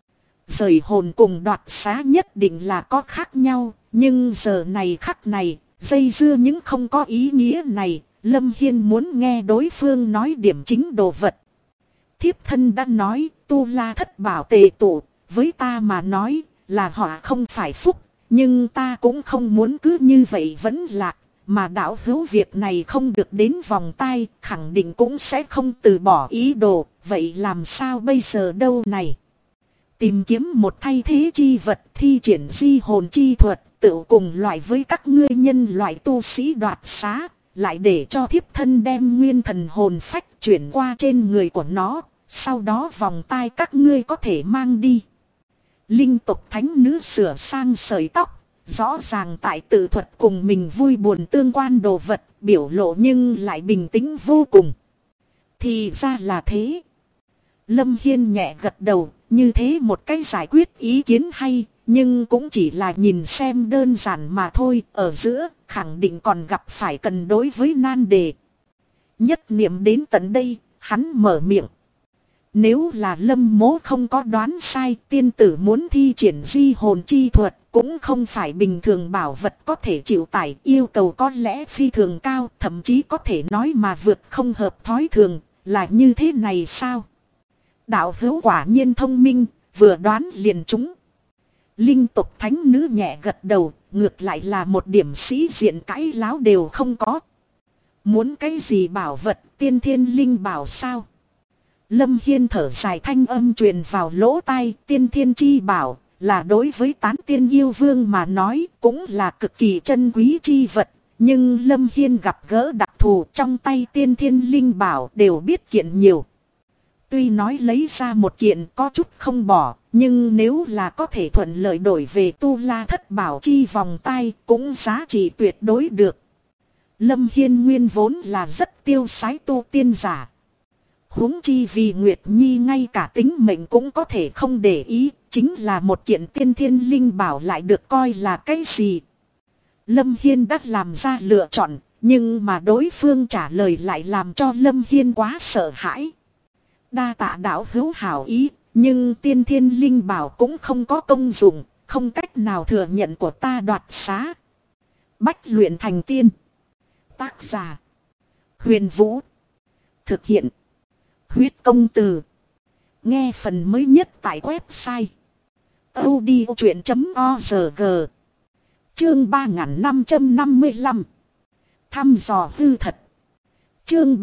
Rời hồn cùng đoạt xá nhất định là có khác nhau, nhưng giờ này khắc này, dây dưa những không có ý nghĩa này, Lâm Hiên muốn nghe đối phương nói điểm chính đồ vật. Thiếp thân đã nói, tu la thất bảo tề tụ, với ta mà nói, là họ không phải phúc, nhưng ta cũng không muốn cứ như vậy vẫn lạc, mà đạo hữu việc này không được đến vòng tai, khẳng định cũng sẽ không từ bỏ ý đồ, vậy làm sao bây giờ đâu này? Tìm kiếm một thay thế chi vật thi triển di hồn chi thuật, tự cùng loại với các ngươi nhân loại tu sĩ đoạt xá, lại để cho thiếp thân đem nguyên thần hồn phách chuyển qua trên người của nó, sau đó vòng tai các ngươi có thể mang đi. Linh tục thánh nữ sửa sang sợi tóc, rõ ràng tại tự thuật cùng mình vui buồn tương quan đồ vật, biểu lộ nhưng lại bình tĩnh vô cùng. Thì ra là thế. Lâm Hiên nhẹ gật đầu, như thế một cái giải quyết ý kiến hay, nhưng cũng chỉ là nhìn xem đơn giản mà thôi, ở giữa khẳng định còn gặp phải cần đối với nan đề. Nhất niệm đến tận đây, hắn mở miệng. Nếu là Lâm mỗ không có đoán sai, tiên tử muốn thi triển di hồn chi thuật, cũng không phải bình thường bảo vật có thể chịu tải, yêu cầu có lẽ phi thường cao, thậm chí có thể nói mà vượt không hợp thói thường, là như thế này sao? Đạo hữu quả nhiên thông minh, vừa đoán liền trúng. Linh tục thánh nữ nhẹ gật đầu, ngược lại là một điểm sĩ diện cãi láo đều không có. Muốn cái gì bảo vật, tiên thiên linh bảo sao? Lâm Hiên thở dài, thanh âm truyền vào lỗ tai, tiên thiên chi bảo, là đối với tán tiên yêu vương mà nói, cũng là cực kỳ chân quý chi vật. Nhưng Lâm Hiên gặp gỡ đặc thù, trong tay tiên thiên linh bảo đều biết kiện nhiều. Tuy nói lấy ra một kiện có chút không bỏ, nhưng nếu là có thể thuận lợi đổi về tu la thất bảo chi vòng tay, cũng giá trị tuyệt đối được. Lâm Hiên nguyên vốn là rất tiêu sái tu tiên giả. Huống chi vì Nguyệt Nhi ngay cả tính mệnh cũng có thể không để ý, chính là một kiện tiên thiên linh bảo lại được coi là cái gì. Lâm Hiên đã làm ra lựa chọn, nhưng mà đối phương trả lời lại làm cho Lâm Hiên quá sợ hãi. Đa tạ đạo hữu hảo ý, nhưng tiên thiên linh bảo cũng không có công dụng, không cách nào thừa nhận của ta đoạt xá. Bách luyện thành tiên. Tác giả: Huyền Vũ. Thực hiện: Huyết Công Từ. Nghe phần mới nhất tại website audiochuyện.org. Chương 3555. Thăm dò hư thật. Chương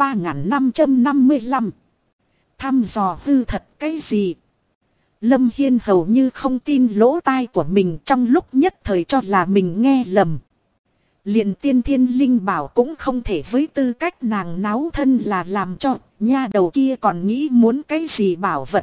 3555. Thăm dò hư thật cái gì? Lâm Hiên hầu như không tin lỗ tai của mình, trong lúc nhất thời cho là mình nghe lầm. Liền tiên thiên linh bảo cũng không thể với tư cách nàng náo thân là làm cho, nha đầu kia còn nghĩ muốn cái gì bảo vật.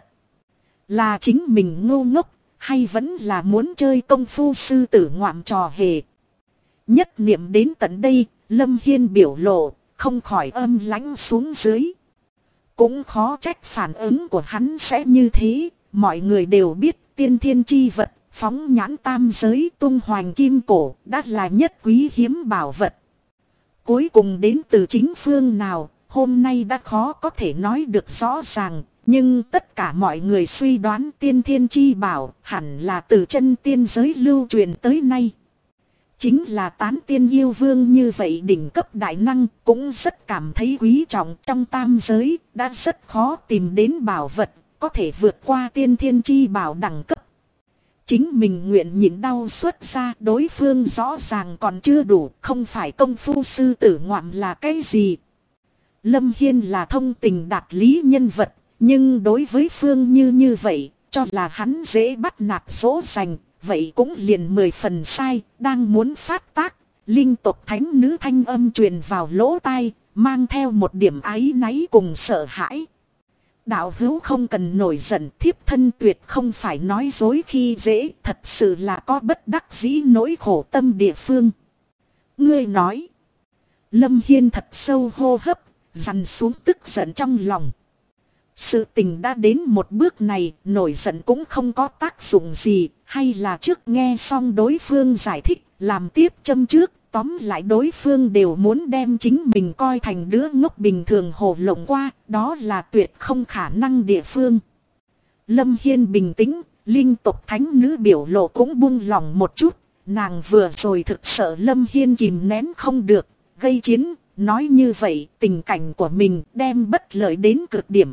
Là chính mình ngu ngốc, hay vẫn là muốn chơi công phu sư tử ngoạm trò hề. Nhất niệm đến tận đây, Lâm Hiên biểu lộ, không khỏi âm lãnh xuống dưới. Cũng khó trách phản ứng của hắn sẽ như thế, mọi người đều biết tiên thiên chi vật, phóng nhãn tam giới tung hoành kim cổ, đã là nhất quý hiếm bảo vật. Cuối cùng đến từ chính phương nào, hôm nay đã khó có thể nói được rõ ràng, nhưng tất cả mọi người suy đoán tiên thiên chi bảo hẳn là từ chân tiên giới lưu truyền tới nay. Chính là tán tiên yêu vương như vậy đỉnh cấp đại năng cũng rất cảm thấy quý trọng, trong tam giới đã rất khó tìm đến bảo vật có thể vượt qua tiên thiên chi bảo đẳng cấp. Chính mình nguyện nhịn đau xuất ra, đối phương rõ ràng còn chưa đủ, không phải công phu sư tử ngoạm là cái gì. Lâm Hiên là thông tình đạt lý nhân vật, nhưng đối với Phương như vậy, cho là hắn dễ bắt nạt dỗ dành, vậy cũng liền 10 phần sai, đang muốn phát tác. Linh tục thánh nữ thanh âm truyền vào lỗ tai, mang theo một điểm áy náy cùng sợ hãi. Đạo hữu không cần nổi giận, thiếp thân tuyệt không phải nói dối khi dễ, thật sự là có bất đắc dĩ nỗi khổ tâm địa phương. Ngươi nói. Lâm Hiên thật sâu hô hấp, dằn xuống tức giận trong lòng. Sự tình đã đến một bước này, nổi giận cũng không có tác dụng gì, hay là trước nghe xong đối phương giải thích, làm tiếp châm trước, tóm lại đối phương đều muốn đem chính mình coi thành đứa ngốc bình thường hồ lộng qua, đó là tuyệt không khả năng địa phương. Lâm Hiên bình tĩnh, Linh tộc thánh nữ biểu lộ cũng buông lòng một chút. Nàng vừa rồi thực sợ Lâm Hiên kìm nén không được, gây chiến. Nói như vậy tình cảnh của mình đem bất lợi đến cực điểm.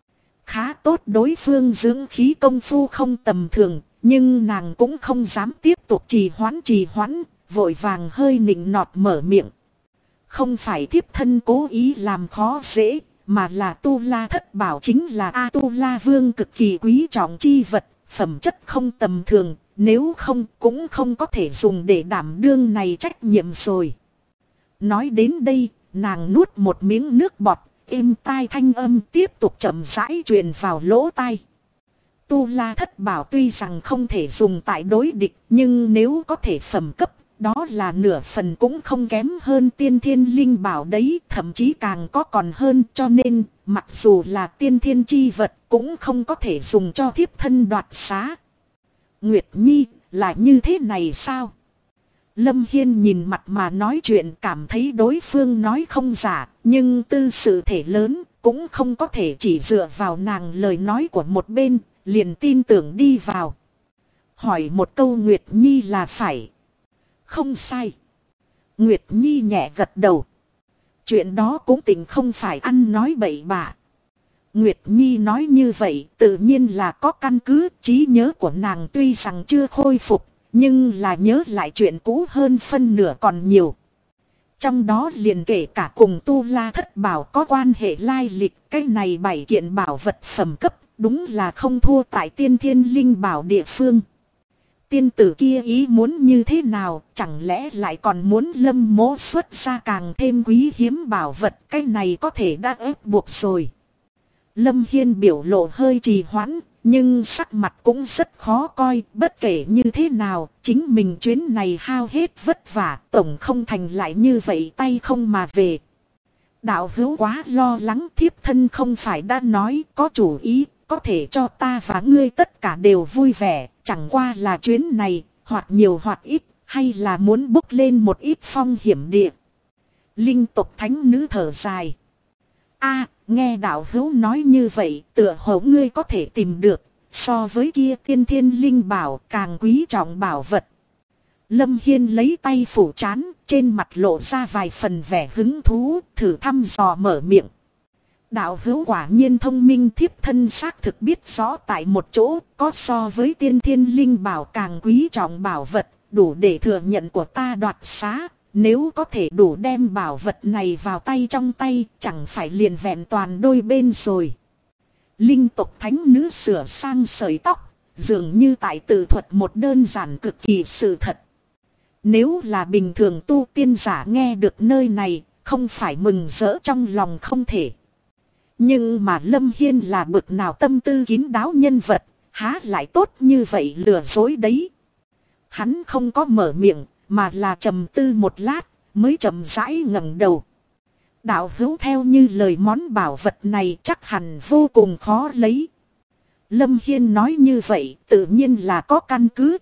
Khá tốt đối phương dưỡng khí công phu không tầm thường. Nhưng nàng cũng không dám tiếp tục trì hoãn. Vội vàng hơi nịnh nọt mở miệng. Không phải thiếp thân cố ý làm khó dễ. Mà là Tu La thất bảo chính là A Tu La Vương cực kỳ quý trọng chi vật. Phẩm chất không tầm thường. Nếu không cũng không có thể dùng để đảm đương này trách nhiệm rồi. Nói đến đây, nàng nuốt một miếng nước bọt, êm tai thanh âm tiếp tục chậm rãi truyền vào lỗ tai. Tu La thất bảo tuy rằng không thể dùng tại đối địch, nhưng nếu có thể phẩm cấp, đó là nửa phần cũng không kém hơn tiên thiên linh bảo đấy, thậm chí càng có còn hơn, cho nên, mặc dù là tiên thiên chi vật, cũng không có thể dùng cho thiếp thân đoạt xá. Nguyệt Nhi, là như thế này sao? Lâm Hiên nhìn mặt mà nói chuyện, cảm thấy đối phương nói không giả, nhưng tư sự thể lớn, cũng không có thể chỉ dựa vào nàng lời nói của một bên, liền tin tưởng đi vào. Hỏi một câu Nguyệt Nhi là phải. Không sai. Nguyệt Nhi nhẹ gật đầu. Chuyện đó cũng tình không phải ăn nói bậy bạ. Nguyệt Nhi nói như vậy tự nhiên là có căn cứ, trí nhớ của nàng tuy rằng chưa khôi phục, nhưng là nhớ lại chuyện cũ hơn phân nửa còn nhiều. Trong đó liền kể cả cùng Tu La thất bảo có quan hệ lai lịch, cái này 7 kiện bảo vật phẩm cấp, đúng là không thua tại tiên thiên linh bảo địa phương. Tiên tử kia ý muốn như thế nào, chẳng lẽ lại còn muốn Lâm Mỗ xuất ra càng thêm quý hiếm bảo vật, cái này có thể đã ép buộc rồi. Lâm Hiên biểu lộ hơi trì hoãn, nhưng sắc mặt cũng rất khó coi, bất kể như thế nào, chính mình chuyến này hao hết vất vả, tổng không thành lại như vậy tay không mà về. Đạo hữu quá lo lắng, thiếp thân không phải đã nói có chủ ý, có thể cho ta và ngươi tất cả đều vui vẻ, chẳng qua là chuyến này, hoặc nhiều hoặc ít, hay là muốn bốc lên một ít phong hiểm địa. Linh tộc thánh nữ thở dài. Nghe đạo hữu nói như vậy, tựa hồ ngươi có thể tìm được, so với kia tiên thiên linh bảo càng quý trọng bảo vật. Lâm Hiên lấy tay phủ trán, trên mặt lộ ra vài phần vẻ hứng thú, thử thăm dò mở miệng. Đạo hữu quả nhiên thông minh, thiếp thân xác thực biết rõ tại một chỗ, có so với tiên thiên linh bảo càng quý trọng bảo vật, đủ để thừa nhận của ta đoạt xá. Nếu có thể đủ đem bảo vật này vào tay trong tay, chẳng phải liền vẹn toàn đôi bên rồi. Linh tộc thánh nữ sửa sang sợi tóc, dường như tại tự thuật một đơn giản cực kỳ sự thật. Nếu là bình thường tu tiên giả nghe được nơi này, không phải mừng rỡ trong lòng không thể. Nhưng mà Lâm Hiên là bực nào tâm tư kín đáo nhân vật, há lại tốt như vậy lừa dối đấy. Hắn không có mở miệng, mà là trầm tư một lát, mới chậm rãi ngẩng đầu. Đạo hữu theo như lời món bảo vật này chắc hẳn vô cùng khó lấy. Lâm Hiên nói như vậy tự nhiên là có căn cứ.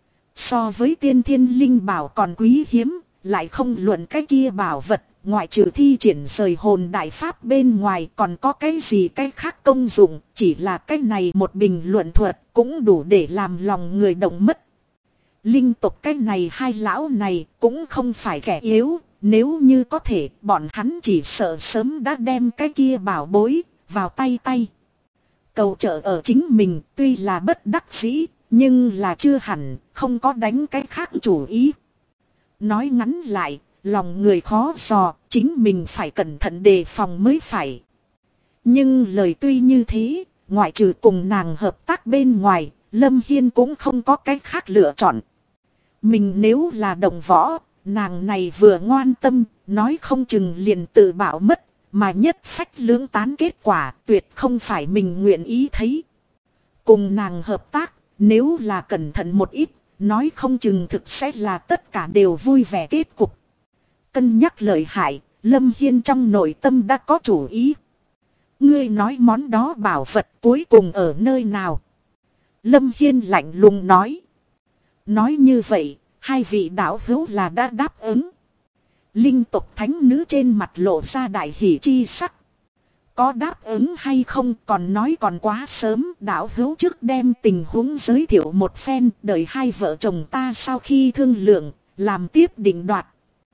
So với tiên thiên linh bảo còn quý hiếm, lại không luận cái kia bảo vật, ngoại trừ thi triển rời hồn đại pháp bên ngoài còn có cái gì cái khác công dụng, chỉ là cái này một bình luận thuật cũng đủ để làm lòng người động mất. Linh tộc cái này hai lão này cũng không phải kẻ yếu, nếu như có thể bọn hắn chỉ sợ sớm đã đem cái kia bảo bối vào tay. Cầu trợ ở chính mình tuy là bất đắc dĩ, nhưng là chưa hẳn không có đánh cái khác chủ ý. Nói ngắn lại, lòng người khó dò, chính mình phải cẩn thận đề phòng mới phải. Nhưng lời tuy như thế, ngoại trừ cùng nàng hợp tác bên ngoài, Lâm Hiên cũng không có cách khác lựa chọn. Mình nếu là đồng võ, nàng này vừa ngoan tâm, nói không chừng liền tự bảo mất, mà nhất phách lưỡng tán kết quả tuyệt không phải mình nguyện ý thấy. Cùng nàng hợp tác, nếu là cẩn thận một ít, nói không chừng thực sẽ là tất cả đều vui vẻ kết cục. Cân nhắc lợi hại, Lâm Hiên trong nội tâm đã có chủ ý. Ngươi nói món đó bảo vật cuối cùng ở nơi nào? Lâm Hiên lạnh lùng nói. Nói như vậy, hai vị đạo hữu là đã đáp ứng. Linh tộc thánh nữ trên mặt lộ ra đại hỷ chi sắc. có đáp ứng hay không còn nói còn quá sớm. Đạo hữu trước đem tình huống giới thiệu một phen, đợi hai vợ chồng ta sau khi thương lượng, làm tiếp định đoạt.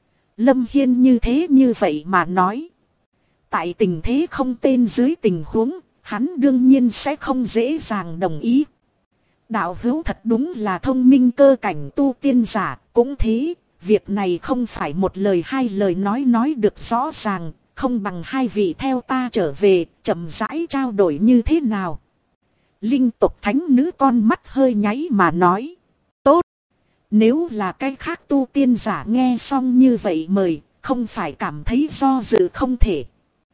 Lâm Hiên như thế như vậy mà nói. Tại tình thế không tên dưới tình huống, hắn đương nhiên sẽ không dễ dàng đồng ý. Đạo hữu thật đúng là thông minh cơ cảnh tu tiên giả, cũng thế, việc này không phải một lời hai lời nói được rõ ràng, không bằng hai vị theo ta trở về, chậm rãi trao đổi như thế nào. Linh tộc thánh nữ con mắt hơi nháy mà nói. Tốt, nếu là cái khác tu tiên giả nghe xong như vậy mời, không phải cảm thấy do dự không thể.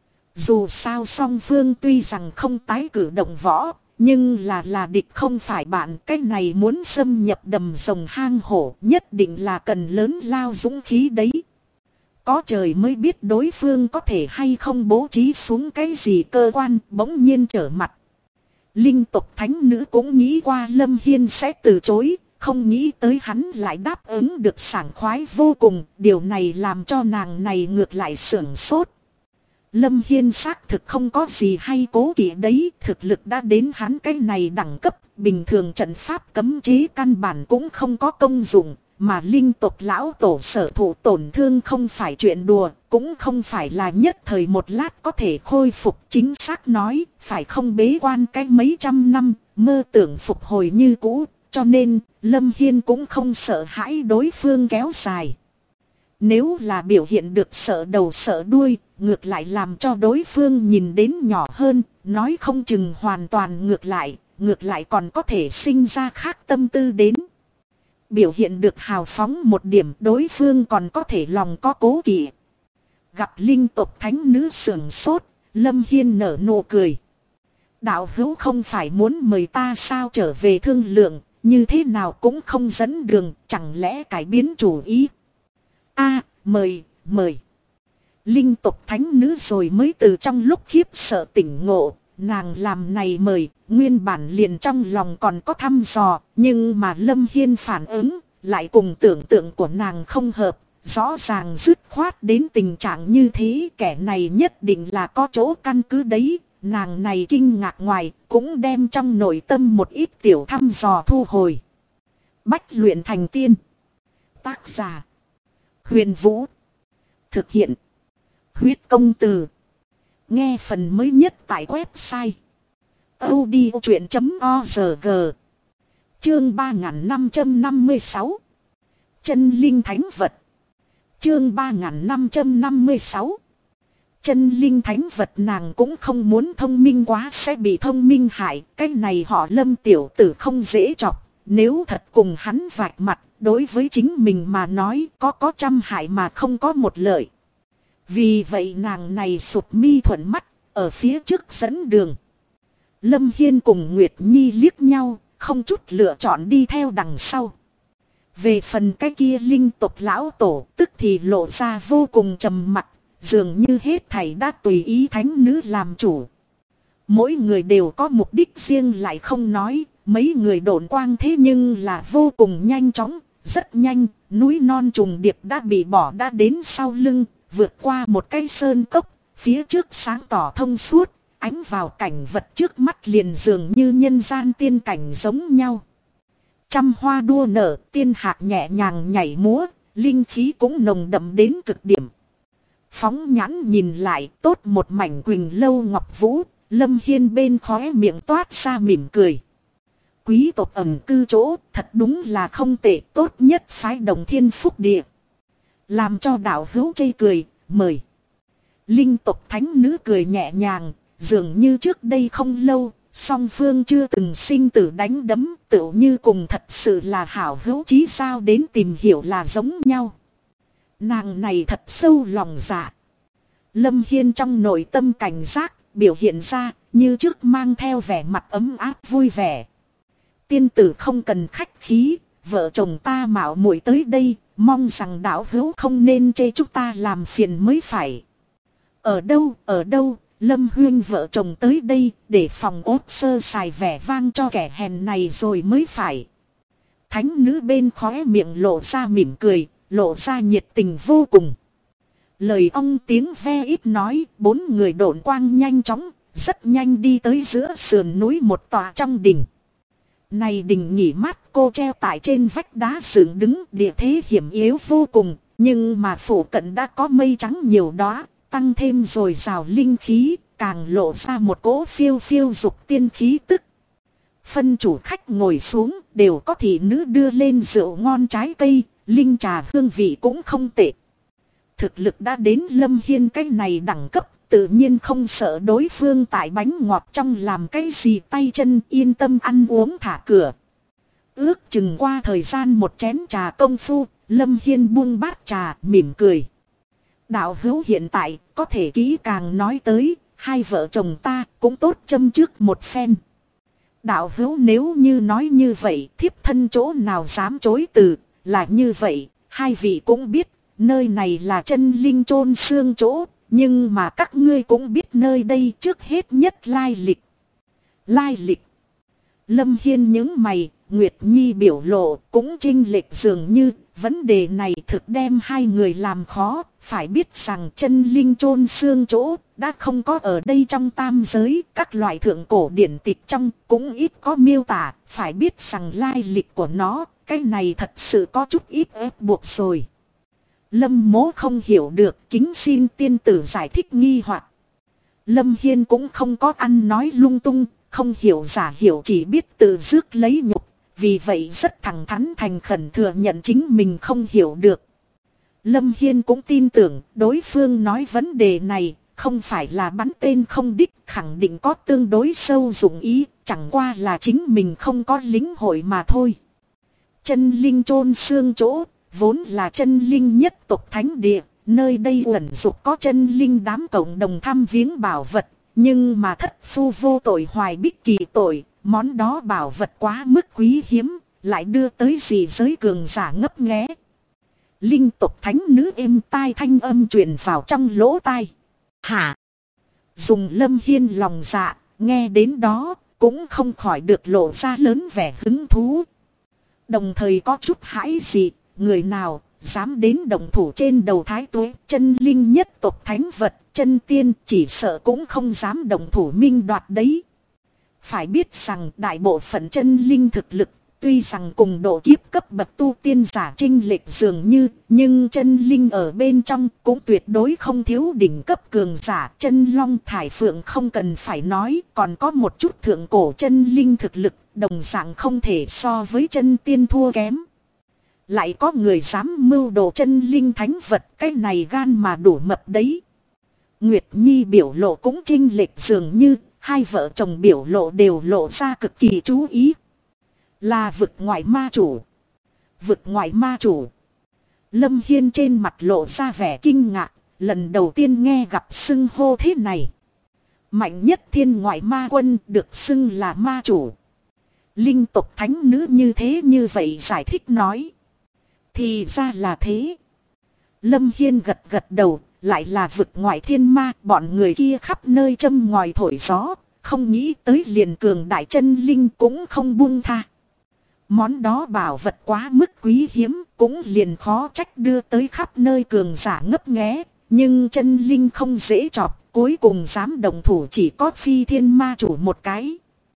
Dù sao song phương tuy rằng không tái cử động võ, nhưng là địch không phải bạn. Cái này muốn xâm nhập đầm rồng hang hổ nhất định là cần lớn lao dũng khí đấy. Có trời mới biết đối phương có thể hay không bố trí xuống cái gì cơ quan bỗng nhiên trở mặt. Linh tộc thánh nữ cũng nghĩ qua Lâm Hiên sẽ từ chối, không nghĩ tới hắn lại đáp ứng được sảng khoái vô cùng. Điều này làm cho nàng này ngược lại sưởng sốt. Lâm Hiên xác thực không có gì hay cố kỵ đấy, thực lực đã đến hắn cái này đẳng cấp, bình thường trận pháp cấm chế căn bản cũng không có công dụng, mà linh tộc lão tổ sở thụ tổn thương không phải chuyện đùa, cũng không phải là nhất thời một lát có thể khôi phục. Chính xác nói, phải không bế quan cái mấy trăm năm, mơ tưởng phục hồi như cũ, cho nên Lâm Hiên cũng không sợ hãi đối phương kéo dài. Nếu là biểu hiện được sợ đầu sợ đuôi, ngược lại làm cho đối phương nhìn đến nhỏ hơn, nói không chừng hoàn toàn ngược lại còn có thể sinh ra khác tâm tư đến. Biểu hiện được hào phóng một điểm, đối phương còn có thể lòng có cố kỵ. Gặp linh tộc thánh nữ sưởng sốt, Lâm Hiên nở nụ cười. Đạo hữu không phải muốn mời ta sao trở về thương lượng, như thế nào cũng không dẫn đường, chẳng lẽ cải biến chủ ý. Mời. Linh tộc thánh nữ rồi mới từ trong lúc khiếp sợ tỉnh ngộ, nàng làm này mời, nguyên bản liền trong lòng còn có thăm dò, nhưng mà Lâm Hiên phản ứng, lại cùng tưởng tượng của nàng không hợp, rõ ràng dứt khoát đến tình trạng như thế, kẻ này nhất định là có chỗ căn cứ đấy, nàng này kinh ngạc ngoài, cũng đem trong nội tâm một ít tiểu thăm dò thu hồi. Bách luyện thành tiên. Tác giả Huyền Vũ. Thực hiện Huyết Công Từ. Nghe phần mới nhất tại website audiochuyện.org. Chương 3556 Chân linh thánh vật. Chương 3556 Chân linh thánh vật. Nàng cũng không muốn thông minh quá sẽ bị thông minh hại. Cái này họ Lâm tiểu tử không dễ chọc. Nếu thật cùng hắn vạch mặt, đối với chính mình mà nói có trăm hại mà không có một lợi. Vì vậy nàng này sụp mi thuận mắt, ở phía trước dẫn đường. Lâm Hiên cùng Nguyệt Nhi liếc nhau, không chút lựa chọn đi theo đằng sau. Về phần cái kia linh tộc lão tổ, tức thì lộ ra vô cùng trầm mặc, dường như hết thảy đã tùy ý thánh nữ làm chủ. Mỗi người đều có mục đích riêng lại không nói, mấy người độn quang thế nhưng là vô cùng nhanh chóng, rất nhanh, núi non trùng điệp đã bị bỏ đã đến sau lưng, vượt qua một cây sơn cốc, phía trước sáng tỏ thông suốt, ánh vào cảnh vật trước mắt liền dường như nhân gian tiên cảnh giống nhau. Trăm hoa đua nở, tiên hạc nhẹ nhàng nhảy múa, linh khí cũng nồng đậm đến cực điểm. Phóng nhãn nhìn lại, tốt một mảnh quỳnh lâu ngọc vũ, Lâm Hiên bên khóe miệng toát ra mỉm cười. Quý tộc ẩn cư chỗ, thật đúng là không tệ, tốt nhất phái Đồng Thiên Phúc Địa. Làm cho đạo hữu chây cười, mời. Linh tộc thánh nữ cười nhẹ nhàng, dường như trước đây không lâu, song phương chưa từng sinh tử đánh đấm, tựu như cùng thật sự là hảo hữu chí sao đến tìm hiểu là giống nhau. Nàng này thật sâu lòng dạ. Lâm Hiên trong nội tâm cảnh giác, biểu hiện ra, như trước mang theo vẻ mặt ấm áp vui vẻ. Tiên tử không cần khách khí, vợ chồng ta mạo muội tới đây, mong rằng đạo hữu không nên chê chúng ta làm phiền mới phải. Ở đâu, Lâm Huyên vợ chồng tới đây, để phòng ốt sơ sài vẻ vang cho kẻ hèn này rồi mới phải. Thánh nữ bên khóe miệng lộ ra mỉm cười, lộ ra nhiệt tình vô cùng. Lời ông tiếng ve ít nói, 4 người độn quang nhanh chóng, rất nhanh đi tới giữa sườn núi một tòa trong đình. Này đình nghỉ mát cô treo tại trên vách đá dựng đứng, địa thế hiểm yếu vô cùng, nhưng mà phủ cận đã có mây trắng nhiều đóa, tăng thêm dồi dào linh khí, càng lộ ra một cỗ phiêu phiêu dục tiên khí tức. Phân chủ khách ngồi xuống, đều có thị nữ đưa lên rượu ngon trái cây, linh trà hương vị cũng không tệ. Thực lực đã đến Lâm Hiên cái này đẳng cấp, tự nhiên không sợ đối phương tại bánh ngọt trong làm cái gì tay chân, yên tâm ăn uống thả cửa. Ước chừng qua thời gian một chén trà công phu, Lâm Hiên buông bát trà mỉm cười. Đạo hữu hiện tại có thể kỹ càng nói tới, hai vợ chồng ta cũng tốt châm trước một phen. Đạo hữu nếu như nói như vậy, thiếp thân chỗ nào dám chối từ, là như vậy, hai vị cũng biết, nơi này là chân linh chôn xương chỗ, nhưng mà các ngươi cũng biết nơi đây trước hết nhất lai lịch. Lai lịch. Lâm Hiên những mày, Nguyệt Nhi biểu lộ cũng chênh lệch dường như, vấn đề này thực đem hai người làm khó, phải biết rằng chân linh chôn xương chỗ đã không có ở đây trong tam giới, các loại thượng cổ điển tịch trong cũng ít có miêu tả, phải biết rằng lai lịch của nó, cái này thật sự có chút ít ép buộc rồi. Lâm Mỗ không hiểu được, kính xin tiên tử giải thích nghi hoặc. Lâm Hiên cũng không có ăn nói lung tung, không hiểu giả hiểu, chỉ biết tự rước lấy nhục, vì vậy rất thẳng thắn thành khẩn thừa nhận chính mình không hiểu được. Lâm Hiên cũng tin tưởng đối phương nói vấn đề này không phải là bắn tên không đích, khẳng định có tương đối sâu dụng ý, chẳng qua là chính mình không có lĩnh hội mà thôi. Chân linh chôn xương chỗ vốn là chân linh nhất tộc thánh địa, nơi đây ẩn dục có chân linh đám cộng đồng thăm viếng bảo vật, nhưng mà thất phu vô tội hoài bích kỳ tội, món đó bảo vật quá mức quý hiếm, lại đưa tới gì giới cường giả ngấp nghé. Linh tộc thánh nữ êm tai thanh âm truyền vào trong lỗ tai. Hả? Dùng Lâm Hiên lòng dạ, nghe đến đó, cũng không khỏi được lộ ra lớn vẻ hứng thú. Đồng thời có chút hãi dị, người nào dám đến động thủ trên đầu thái tuế, chân linh nhất tộc thánh vật, chân tiên chỉ sợ cũng không dám động thủ minh đoạt đấy. Phải biết rằng đại bộ phận chân linh thực lực, tuy rằng cùng độ kiếp cấp bậc tu tiên giả chênh lệch dường như, nhưng chân linh ở bên trong cũng tuyệt đối không thiếu đỉnh cấp cường giả. Chân long thải phượng không cần phải nói, còn có một chút thượng cổ chân linh thực lực, đồng dạng không thể so với chân tiên thua kém. Lại có người dám mưu đồ chân linh thánh vật, cái này gan mà đủ mập đấy. Nguyệt Nhi biểu lộ cũng chênh lệch dường như, hai vợ chồng biểu lộ đều lộ ra cực kỳ chú ý. Là vực ngoại ma chủ. Vực ngoại ma chủ. Lâm Hiên trên mặt lộ ra vẻ kinh ngạc, lần đầu tiên nghe gặp xưng hô thế này. Mạnh nhất thiên ngoại ma quân được xưng là ma chủ. Linh tộc thánh nữ như thế như vậy giải thích nói. Thì ra là thế. Lâm Hiên gật gật đầu, lại là vực ngoại thiên ma, bọn người kia khắp nơi châm ngòi thổi gió, không nghĩ tới liền cường đại chân linh cũng không buông tha. Món đó bảo vật quá mức quý hiếm, cũng liền khó trách đưa tới khắp nơi cường giả ngấp nghé, nhưng chân linh không dễ chọc, cuối cùng dám đồng thủ chỉ có phi thiên ma chủ một cái.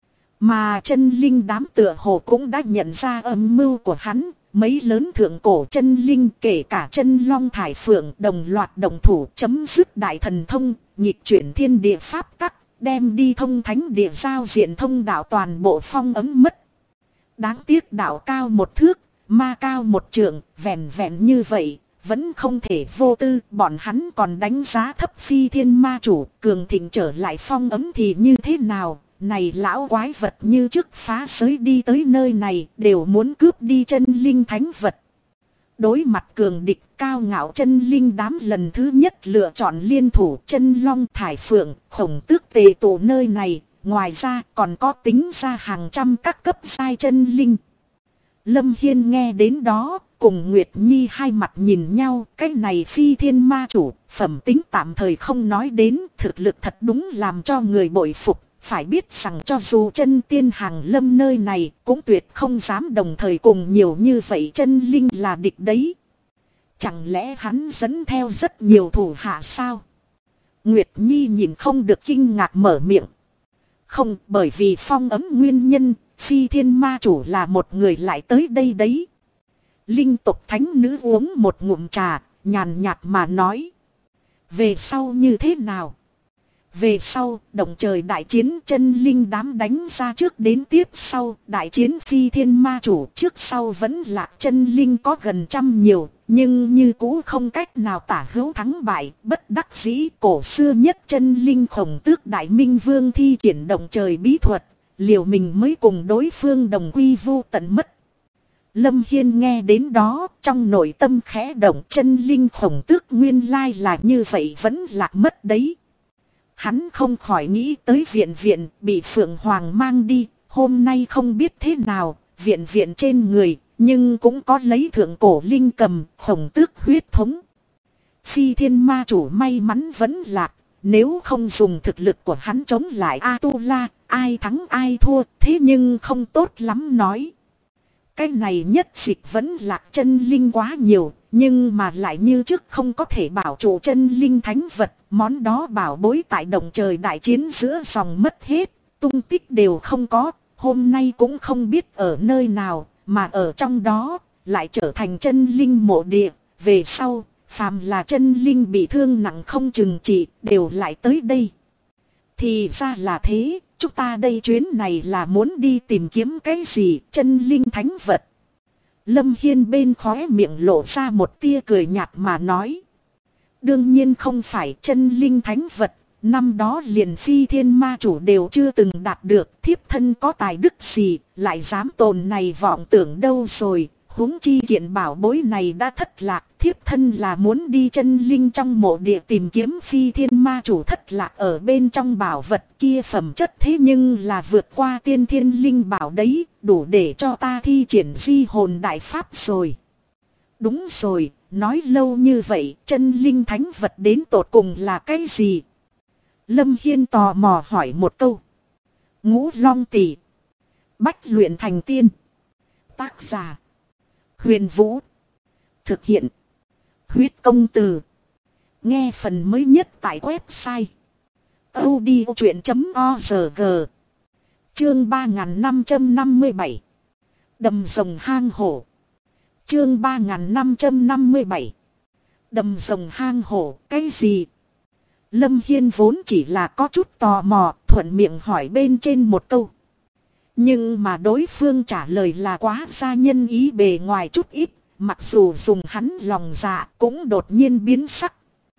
Mà chân linh đám tựa hồ cũng đã nhận ra âm mưu của hắn. Mấy lớn thượng cổ chân linh kể cả chân long thải phượng đồng loạt đồng thủ chấm dứt đại thần thông, nhịp chuyển thiên địa pháp tắc, đem đi thông thánh địa giao diện thông đạo toàn bộ phong ấm mất. Đáng tiếc đạo cao một thước, ma cao một trượng, vẹn vẹn như vậy, vẫn không thể vô tư, bọn hắn còn đánh giá thấp phi thiên ma chủ, cường thịnh trở lại phong ấm thì như thế nào? Này lão quái vật như trước phá giới đi tới nơi này đều muốn cướp đi chân linh thánh vật. Đối mặt cường địch cao ngạo chân linh đám lần thứ nhất lựa chọn liên thủ chân long thải phượng khổng tước tề tụ nơi này. Ngoài ra còn có tính ra hàng trăm các cấp sai chân linh. Lâm Hiên nghe đến đó cùng Nguyệt Nhi hai mặt nhìn nhau. Cái này phi thiên ma chủ phẩm tính tạm thời không nói đến, thực lực thật đúng làm cho người bội phục. Phải biết rằng cho dù chân tiên hàng lâm nơi này cũng tuyệt không dám đồng thời cùng nhiều như vậy chân linh là địch đấy. Chẳng lẽ hắn dẫn theo rất nhiều thủ hạ sao? Nguyệt Nhi nhìn không được kinh ngạc mở miệng. Không, bởi vì phong ấm nguyên nhân, Phi Thiên Ma Chủ là một người lại tới đây đấy. Linh tộc thánh nữ uống một ngụm trà, nhàn nhạt mà nói. Về sau như thế nào? Về sau, động trời đại chiến chân linh đám đánh ra trước đến tiếp sau, đại chiến Phi Thiên Ma Chủ trước sau vẫn là chân linh có gần 100 nhiều, nhưng như cũ không cách nào tả hữu thắng bại, bất đắc dĩ cổ xưa nhất chân linh Khổng Tước Đại Minh Vương thi triển động trời bí thuật, liều mình mới cùng đối phương đồng quy vu tận mất. Lâm Hiên nghe đến đó, trong nội tâm khẽ động, chân linh Khổng Tước nguyên lai là như vậy vẫn lạc mất đấy. Hắn không khỏi nghĩ tới viện viện bị Phượng Hoàng mang đi, hôm nay không biết thế nào, viện viện trên người, nhưng cũng có lấy thượng cổ linh cầm, Khổng Tước huyết thống. Phi Thiên Ma Chủ may mắn vẫn lạc, nếu không dùng thực lực của hắn chống lại A-tu-la, ai thắng ai thua, thế nhưng không tốt lắm nói. Cái này nhất dịch vẫn lạc chân linh quá nhiều, nhưng mà lại như trước không có thể bảo trụ chân linh thánh vật, món đó bảo bối tại động trời đại chiến giữa dòng mất hết, tung tích đều không có, hôm nay cũng không biết ở nơi nào, mà ở trong đó, lại trở thành chân linh mộ địa, về sau, phàm là chân linh bị thương nặng không chừng trị, đều lại tới đây. Thì ra là thế, chúng ta đây chuyến này là muốn đi tìm kiếm cái gì, chân linh thánh vật. Lâm Hiên bên khóe miệng lộ ra một tia cười nhạt mà nói. Đương nhiên không phải chân linh thánh vật, năm đó liền Phi Thiên Ma Chủ đều chưa từng đạt được, thiếp thân có tài đức gì, lại dám tồn này vọng tưởng đâu rồi, huống chi kiện bảo bối này đã thất lạc, thiếp thân là muốn đi chân linh trong mộ địa tìm kiếm Phi Thiên Ma Chủ thất lạc ở bên trong bảo vật kia, phẩm chất thế nhưng là vượt qua tiên thiên linh bảo đấy, đủ để cho ta thi triển di hồn đại pháp rồi. Đúng rồi, nói lâu như vậy, chân linh thánh vật đến tột cùng là cái gì? Lâm Hiên tò mò hỏi một câu. Ngũ Long Tỷ, bách luyện thành tiên. Tác giả Huyền Vũ, thực hiện Huyết Công Từ. Nghe phần mới nhất tại website audiochuyện.org. Chương 3557, Đầm Rồng Hang Hổ. Chương 3557, Đầm Rồng Hang Hổ, cái gì? Lâm Hiên vốn chỉ là có chút tò mò, thuận miệng hỏi bên trên một câu. Nhưng mà đối phương trả lời là quá ra nhân ý bề ngoài chút ít, mặc dù dùng hắn lòng dạ cũng đột nhiên biến sắc.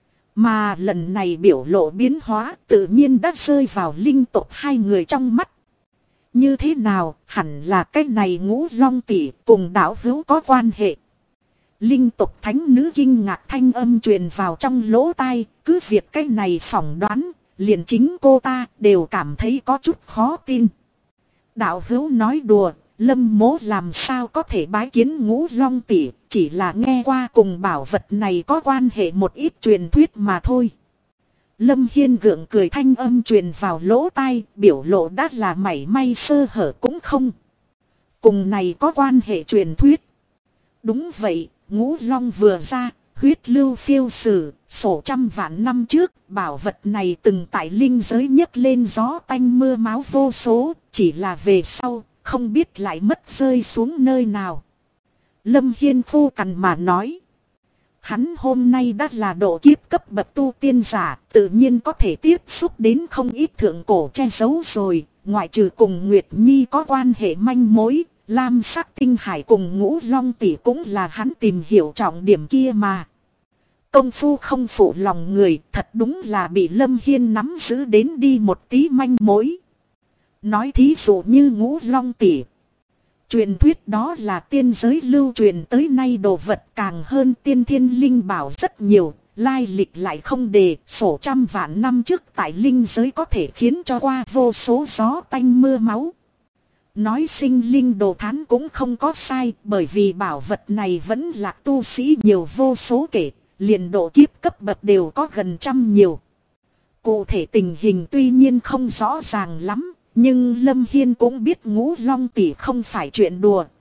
Mà lần này biểu lộ biến hóa tự nhiên đã rơi vào linh tộc hai người trong mắt. Như thế nào, hẳn là cái này Ngũ Long Tỷ cùng đạo hữu có quan hệ. Linh tộc thánh nữ kinh ngạc thanh âm truyền vào trong lỗ tai, cứ việc cái này phỏng đoán, liền chính cô ta đều cảm thấy có chút khó tin. Đạo hữu nói đùa, Lâm mỗ làm sao có thể bái kiến Ngũ Long Tỷ, chỉ là nghe qua cùng bảo vật này có quan hệ một ít truyền thuyết mà thôi. Lâm Hiên gượng cười thanh âm truyền vào lỗ tai, biểu lộ đã là mảy may sơ hở cũng không. Cùng này có quan hệ truyền thuyết. Đúng vậy, Ngũ Long vừa ra, huyết lưu phiêu sử, sổ trăm vạn năm trước, bảo vật này từng tại linh giới nhấc lên gió tanh mưa máu vô số, chỉ là về sau, không biết lại mất rơi xuống nơi nào. Lâm Hiên khô cằn mà nói. Hắn hôm nay đã là độ kiếp cấp bậc tu tiên giả, tự nhiên có thể tiếp xúc đến không ít thượng cổ che giấu rồi, ngoại trừ cùng Nguyệt Nhi có quan hệ manh mối, Lam Sắc Tinh Hải cùng Ngũ Long Tỷ cũng là hắn tìm hiểu trọng điểm kia mà. Công phu không phụ lòng người, thật đúng là bị Lâm Hiên nắm giữ đến đi một tí manh mối. Nói thí dụ như Ngũ Long Tỷ. Truyền thuyết đó là tiên giới lưu truyền tới nay đồ vật, càng hơn tiên thiên linh bảo rất nhiều, lai lịch lại không đề, sổ trăm vạn năm trước tại linh giới có thể khiến cho qua vô số gió tanh mưa máu. Nói sinh linh đồ thán cũng không có sai, bởi vì bảo vật này vẫn là tu sĩ nhiều vô số kể, liền độ kiếp cấp bậc đều có gần 100 nhiều. Cụ thể tình hình tuy nhiên không rõ ràng lắm, nhưng Lâm Hiên cũng biết Ngũ Long Tỷ không phải chuyện đùa,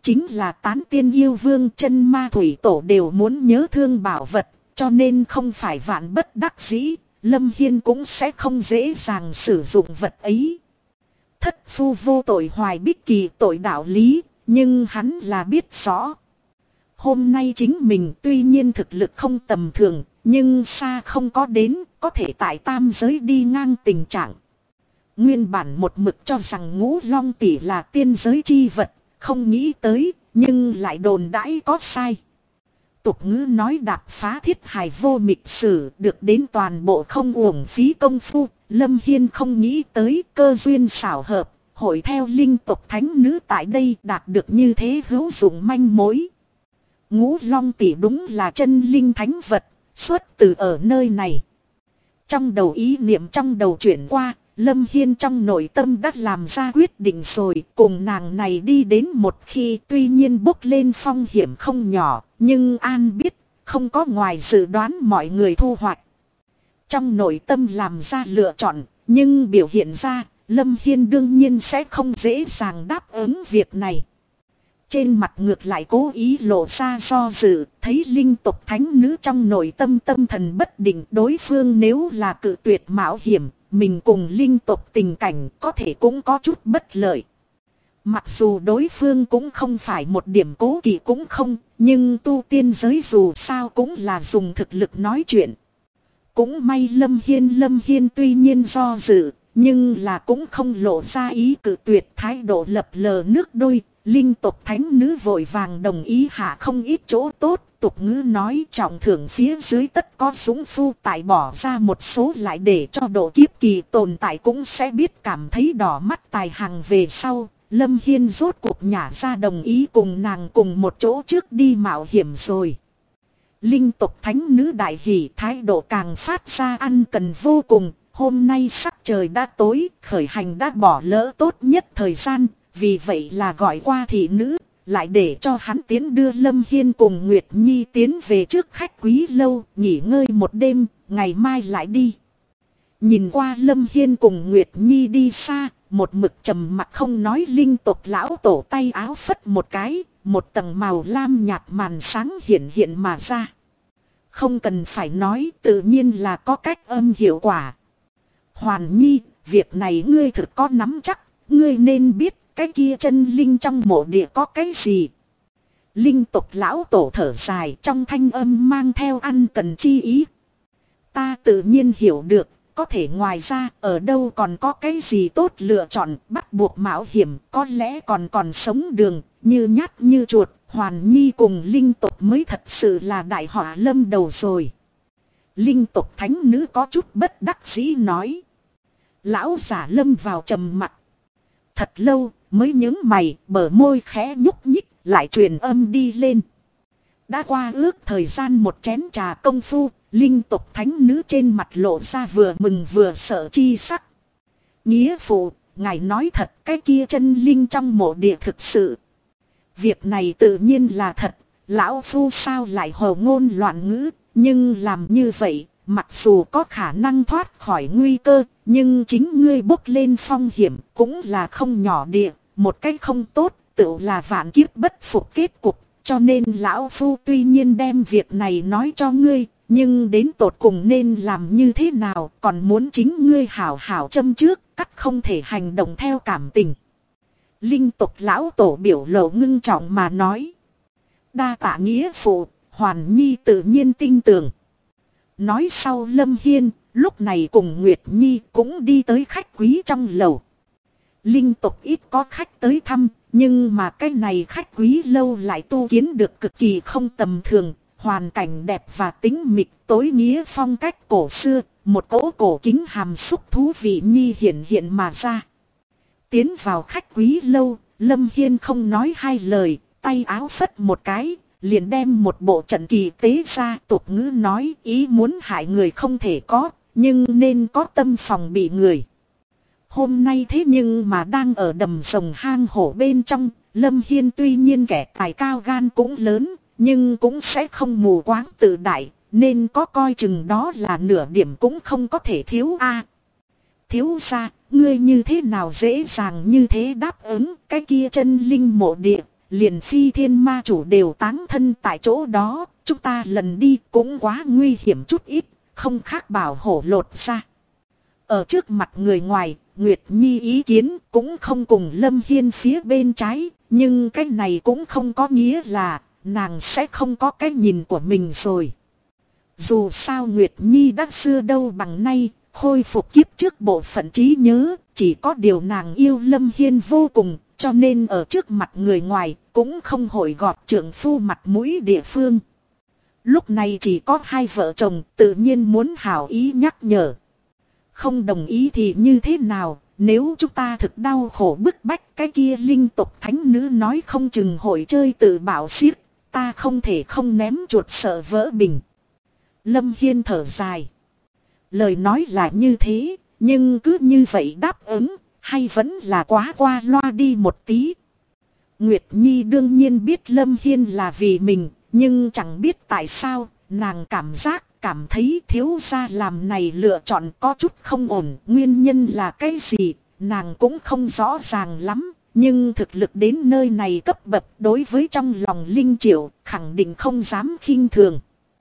chính là tán tiên yêu vương chân ma thủy tổ đều muốn nhớ thương bảo vật, cho nên không phải vạn bất đắc dĩ, Lâm Hiên cũng sẽ không dễ dàng sử dụng vật ấy. Thất phu vô tội hoài bích kỳ tội đạo lý, nhưng hắn là biết rõ. Hôm nay chính mình tuy nhiên thực lực không tầm thường, nhưng xa không có đến, có thể tại tam giới đi ngang tình trạng. Nguyên bản một mực cho rằng Ngũ Long tỷ là tiên giới chi vật, không nghĩ tới, nhưng lại đồn đãi có sai. Tục ngữ nói đạp phá thiết hài vô mịch sử, được đến toàn bộ không uổng phí công phu. Lâm Hiên không nghĩ tới cơ duyên xảo hợp, hội theo linh tộc thánh nữ tại đây đạt được như thế hữu dụng manh mối. Ngũ Long tỷ đúng là chân linh thánh vật, xuất từ ở nơi này. Trong đầu ý niệm trong đầu chuyển qua, Lâm Hiên trong nội tâm đã làm ra quyết định rồi, cùng nàng này đi đến một khi, tuy nhiên bốc lên phong hiểm không nhỏ, nhưng an biết, không có ngoài dự đoán mọi người thu hoạch. Trong nội tâm làm ra lựa chọn, nhưng biểu hiện ra, Lâm Hiên đương nhiên sẽ không dễ dàng đáp ứng việc này. Trên mặt ngược lại cố ý lộ ra do dự, thấy linh tộc thánh nữ trong nội tâm tâm thần bất định, đối phương nếu là cự tuyệt mạo hiểm, mình cùng linh tộc tình cảnh có thể cũng có chút bất lợi. Mặc dù đối phương cũng không phải một điểm cố kỵ cũng không, nhưng tu tiên giới dù sao cũng là dùng thực lực nói chuyện. Cũng may Lâm Hiên tuy nhiên do dự, nhưng là cũng không lộ ra ý cự tuyệt, thái độ lập lờ nước đôi. Linh tộc thánh nữ vội vàng đồng ý hạ không ít chỗ tốt, tục ngữ nói trọng thưởng phía dưới tất có dũng phu, tại bỏ ra một số lại để cho độ kiếp kỳ tồn tại cũng sẽ biết cảm thấy đỏ mắt tài hàng về sau. Lâm Hiên rốt cuộc nhả ra đồng ý cùng nàng cùng một chỗ trước đi mạo hiểm rồi. Linh tộc thánh nữ đại hỷ, thái độ càng phát ra ăn cần vô cùng. Hôm nay sắc trời đã tối, khởi hành đã bỏ lỡ tốt nhất thời gian. Vì vậy là gọi qua thị nữ, lại để cho hắn tiến đưa Lâm Hiên cùng Nguyệt Nhi tiến về trước khách quý lâu, nghỉ ngơi một đêm, ngày mai lại đi. Nhìn qua Lâm Hiên cùng Nguyệt Nhi đi xa, một mực trầm mặc không nói linh tộc lão tổ tay áo phất một cái, một tầng màu lam nhạt màn sáng hiện mà ra. Không cần phải nói, tự nhiên là có cách âm hiệu quả. Hoàn Nhi, việc này ngươi thực có nắm chắc, ngươi nên biết. Cái kia chân linh trong mộ địa có cái gì? Linh tộc lão tổ thở dài, trong thanh âm mang theo ăn cần chi ý. Ta tự nhiên hiểu được, có thể ngoài ra ở đâu còn có cái gì tốt lựa chọn, bắt buộc mạo hiểm, có lẽ còn sống đường, như nhát như chuột. Hoàn Nhi cùng linh tộc mới thật sự là đại họa lâm đầu rồi. Linh tộc thánh nữ có chút bất đắc dĩ nói. Lão giả lâm vào trầm mặc. Thật lâu mới nhướng mày, bờ môi khẽ nhúc nhích, lại truyền âm đi lên. Đã qua ước thời gian một chén trà công phu, linh tộc thánh nữ trên mặt lộ ra vừa mừng vừa sợ chi sắc. Nghĩa phụ, ngài nói thật, cái kia chân linh trong mộ địa thực sự. Việc này tự nhiên là thật, lão phu sao lại hồ ngôn loạn ngữ, nhưng làm như vậy, mặc dù có khả năng thoát khỏi nguy cơ, nhưng chính ngươi bốc lên phong hiểm cũng là không nhỏ địa. Một cách không tốt, tự là vạn kiếp bất phục kết cục, cho nên lão phu tuy nhiên đem việc này nói cho ngươi, nhưng đến tột cùng nên làm như thế nào, còn muốn chính ngươi hảo hảo châm trước, cắt không thể hành động theo cảm tình. Linh tộc lão tổ biểu lộ ngưng trọng mà nói. Đa tạ nghĩa phụ, Hoàn Nhi tự nhiên tin tưởng. Nói sau Lâm Hiên, lúc này cùng Nguyệt Nhi cũng đi tới khách quý trong lầu. Linh tộc ít có khách tới thăm, nhưng mà cái này khách quý lâu lại tu kiến được cực kỳ không tầm thường, hoàn cảnh đẹp và tĩnh mịch, tối nghĩa phong cách cổ xưa, một cỗ cổ kính hàm xúc thú vị nhi hiện mà ra. Tiến vào khách quý lâu, Lâm Hiên không nói hai lời, tay áo phất một cái, liền đem một bộ trận kỳ tế ra, tục ngữ nói ý muốn hại người không thể có, nhưng nên có tâm phòng bị người. Hôm nay thế nhưng mà đang ở đầm rồng hang hổ bên trong, Lâm Hiên tuy nhiên kẻ tài cao gan cũng lớn, nhưng cũng sẽ không mù quáng tự đại, nên có coi chừng đó là nửa điểm cũng không có thể thiếu a. Thiếu ra, ngươi như thế nào dễ dàng như thế đáp ứng, cái kia chân linh mộ địa, liền Phi Thiên Ma Chủ đều táng thân tại chỗ đó, chúng ta lần đi cũng quá nguy hiểm chút ít, không khác bảo hổ lột ra. Ở trước mặt người ngoài, Nguyệt Nhi ý kiến cũng không cùng Lâm Hiên phía bên trái, nhưng cái này cũng không có nghĩa là nàng sẽ không có cái nhìn của mình rồi. Dù sao Nguyệt Nhi đã xưa đâu bằng nay, khôi phục kiếp trước bộ phận trí nhớ, chỉ có điều nàng yêu Lâm Hiên vô cùng, cho nên ở trước mặt người ngoài cũng không hội gọt trượng phu mặt mũi địa phương. Lúc này chỉ có hai vợ chồng tự nhiên muốn hảo ý nhắc nhở. Không đồng ý thì như thế nào, nếu chúng ta thực đau khổ bức bách cái kia linh tục thánh nữ nói không chừng hội chơi tự bảo xiết, ta không thể không ném chuột sợ vỡ bình. Lâm Hiên thở dài. Lời nói là như thế, nhưng cứ như vậy đáp ứng, hay vẫn là quá qua loa đi một tí. Nguyệt Nhi đương nhiên biết Lâm Hiên là vì mình, nhưng chẳng biết tại sao, nàng cảm thấy thiếu gia làm này lựa chọn có chút không ổn. Nguyên nhân là cái gì, nàng cũng không rõ ràng lắm, nhưng thực lực đến nơi này cấp bậc đối với trong lòng Linh Triệu, khẳng định không dám khinh thường.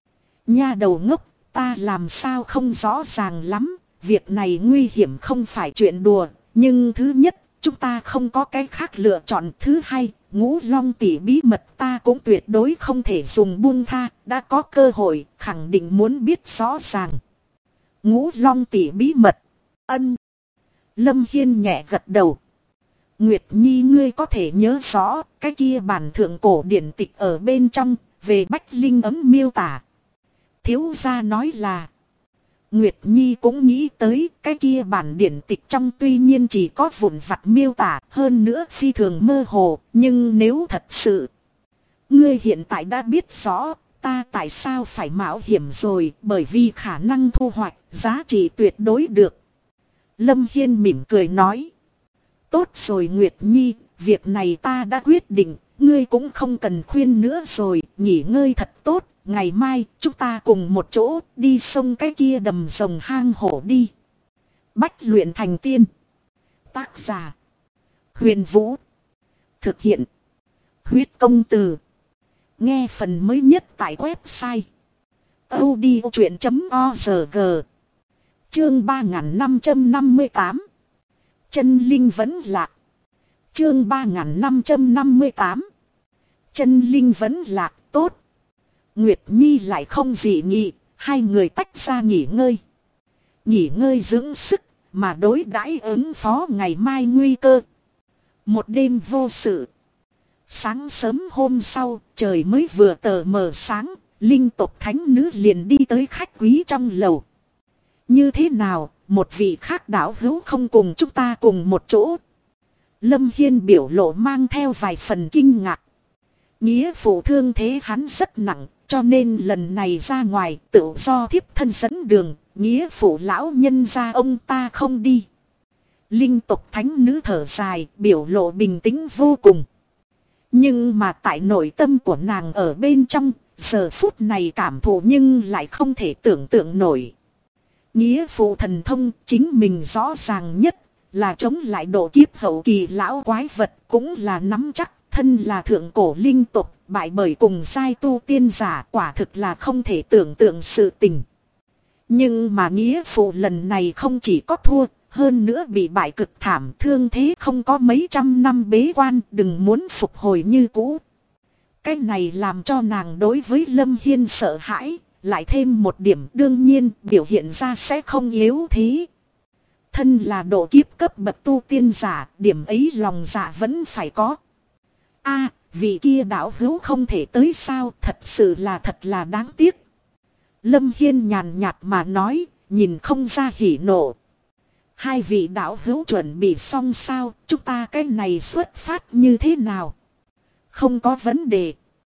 Nha đầu ngốc, ta làm sao không rõ ràng lắm, việc này nguy hiểm không phải chuyện đùa, nhưng thứ nhất, chúng ta không có cái khác lựa chọn. Thứ hai, Ngũ Long tỷ bí mật ta cũng tuyệt đối không thể dùng buông tha, đã có cơ hội, khẳng định muốn biết rõ ràng. Ngũ Long tỷ bí mật. Ân. Lâm Hiên nhẹ gật đầu. Nguyệt Nhi ngươi có thể nhớ rõ, cái kia bản thượng cổ điển tịch ở bên trong, về Bách Linh ấm miêu tả. Thiếu gia nói là, Nguyệt Nhi cũng nghĩ tới cái kia bản điển tịch trong tuy nhiên chỉ có vụn vặt miêu tả, hơn nữa phi thường mơ hồ, nhưng nếu thật sự, ngươi hiện tại đã biết rõ, ta tại sao phải mạo hiểm rồi, bởi vì khả năng thu hoạch, giá trị tuyệt đối được. Lâm Hiên mỉm cười nói, tốt rồi Nguyệt Nhi, việc này ta đã quyết định, ngươi cũng không cần khuyên nữa rồi, nghỉ ngơi thật tốt. Ngày mai chúng ta cùng một chỗ đi sông cái kia đầm rồng hang hổ đi. Bách luyện thành tiên. Tác giả Huyền Vũ. Thực hiện Huyết Công Từ. Nghe phần mới nhất tại website audiochuyện.org. Chương 3558. Chân linh vẫn lạc. Chương 3558. Chân linh vẫn lạc. Tốt. Nguyệt Nhi lại không dị nghị, hai người tách ra nghỉ ngơi. Nghỉ ngơi dưỡng sức, mà đối đãi ứng phó ngày mai nguy cơ. Một đêm vô sự. Sáng sớm hôm sau, trời mới vừa tờ mờ sáng, linh tộc thánh nữ liền đi tới khách quý trong lầu. Như thế nào, một vị khác đạo hữu không cùng chúng ta cùng một chỗ? Lâm Hiên biểu lộ mang theo vài phần kinh ngạc. Nghĩa phụ thương thế hắn rất nặng, cho nên lần này ra ngoài tự do thiếp thân dẫn đường, nghĩa phụ lão nhân ra ông ta không đi. Linh tộc thánh nữ thở dài, biểu lộ bình tĩnh vô cùng. Nhưng mà tại nội tâm của nàng ở bên trong, giờ phút này cảm thụ nhưng lại không thể tưởng tượng nổi. Nghĩa phụ thần thông chính mình rõ ràng nhất, là chống lại độ kiếp hậu kỳ lão quái vật, cũng là nắm chắc. Thân là thượng cổ linh tộc, bại bởi cùng giai tu tiên giả, quả thực là không thể tưởng tượng sự tình. Nhưng mà nghĩa phụ lần này không chỉ có thua, hơn nữa bị bại cực thảm, thương thế không có mấy trăm năm bế quan, đừng muốn phục hồi như cũ. Cái này làm cho nàng đối với Lâm Hiên sợ hãi, lại thêm một điểm đương nhiên biểu hiện ra sẽ không yếu thế. Thân là độ kiếp cấp bậc tu tiên giả, điểm ấy lòng dạ vẫn phải có. Vị kia đạo hữu không thể tới sao, thật sự là thật là đáng tiếc. Lâm Hiên nhàn nhạt mà nói, nhìn không ra hỉ nộ. Hai vị đạo hữu chuẩn bị xong sao, chúng ta cái này xuất phát như thế nào? Không có vấn đề.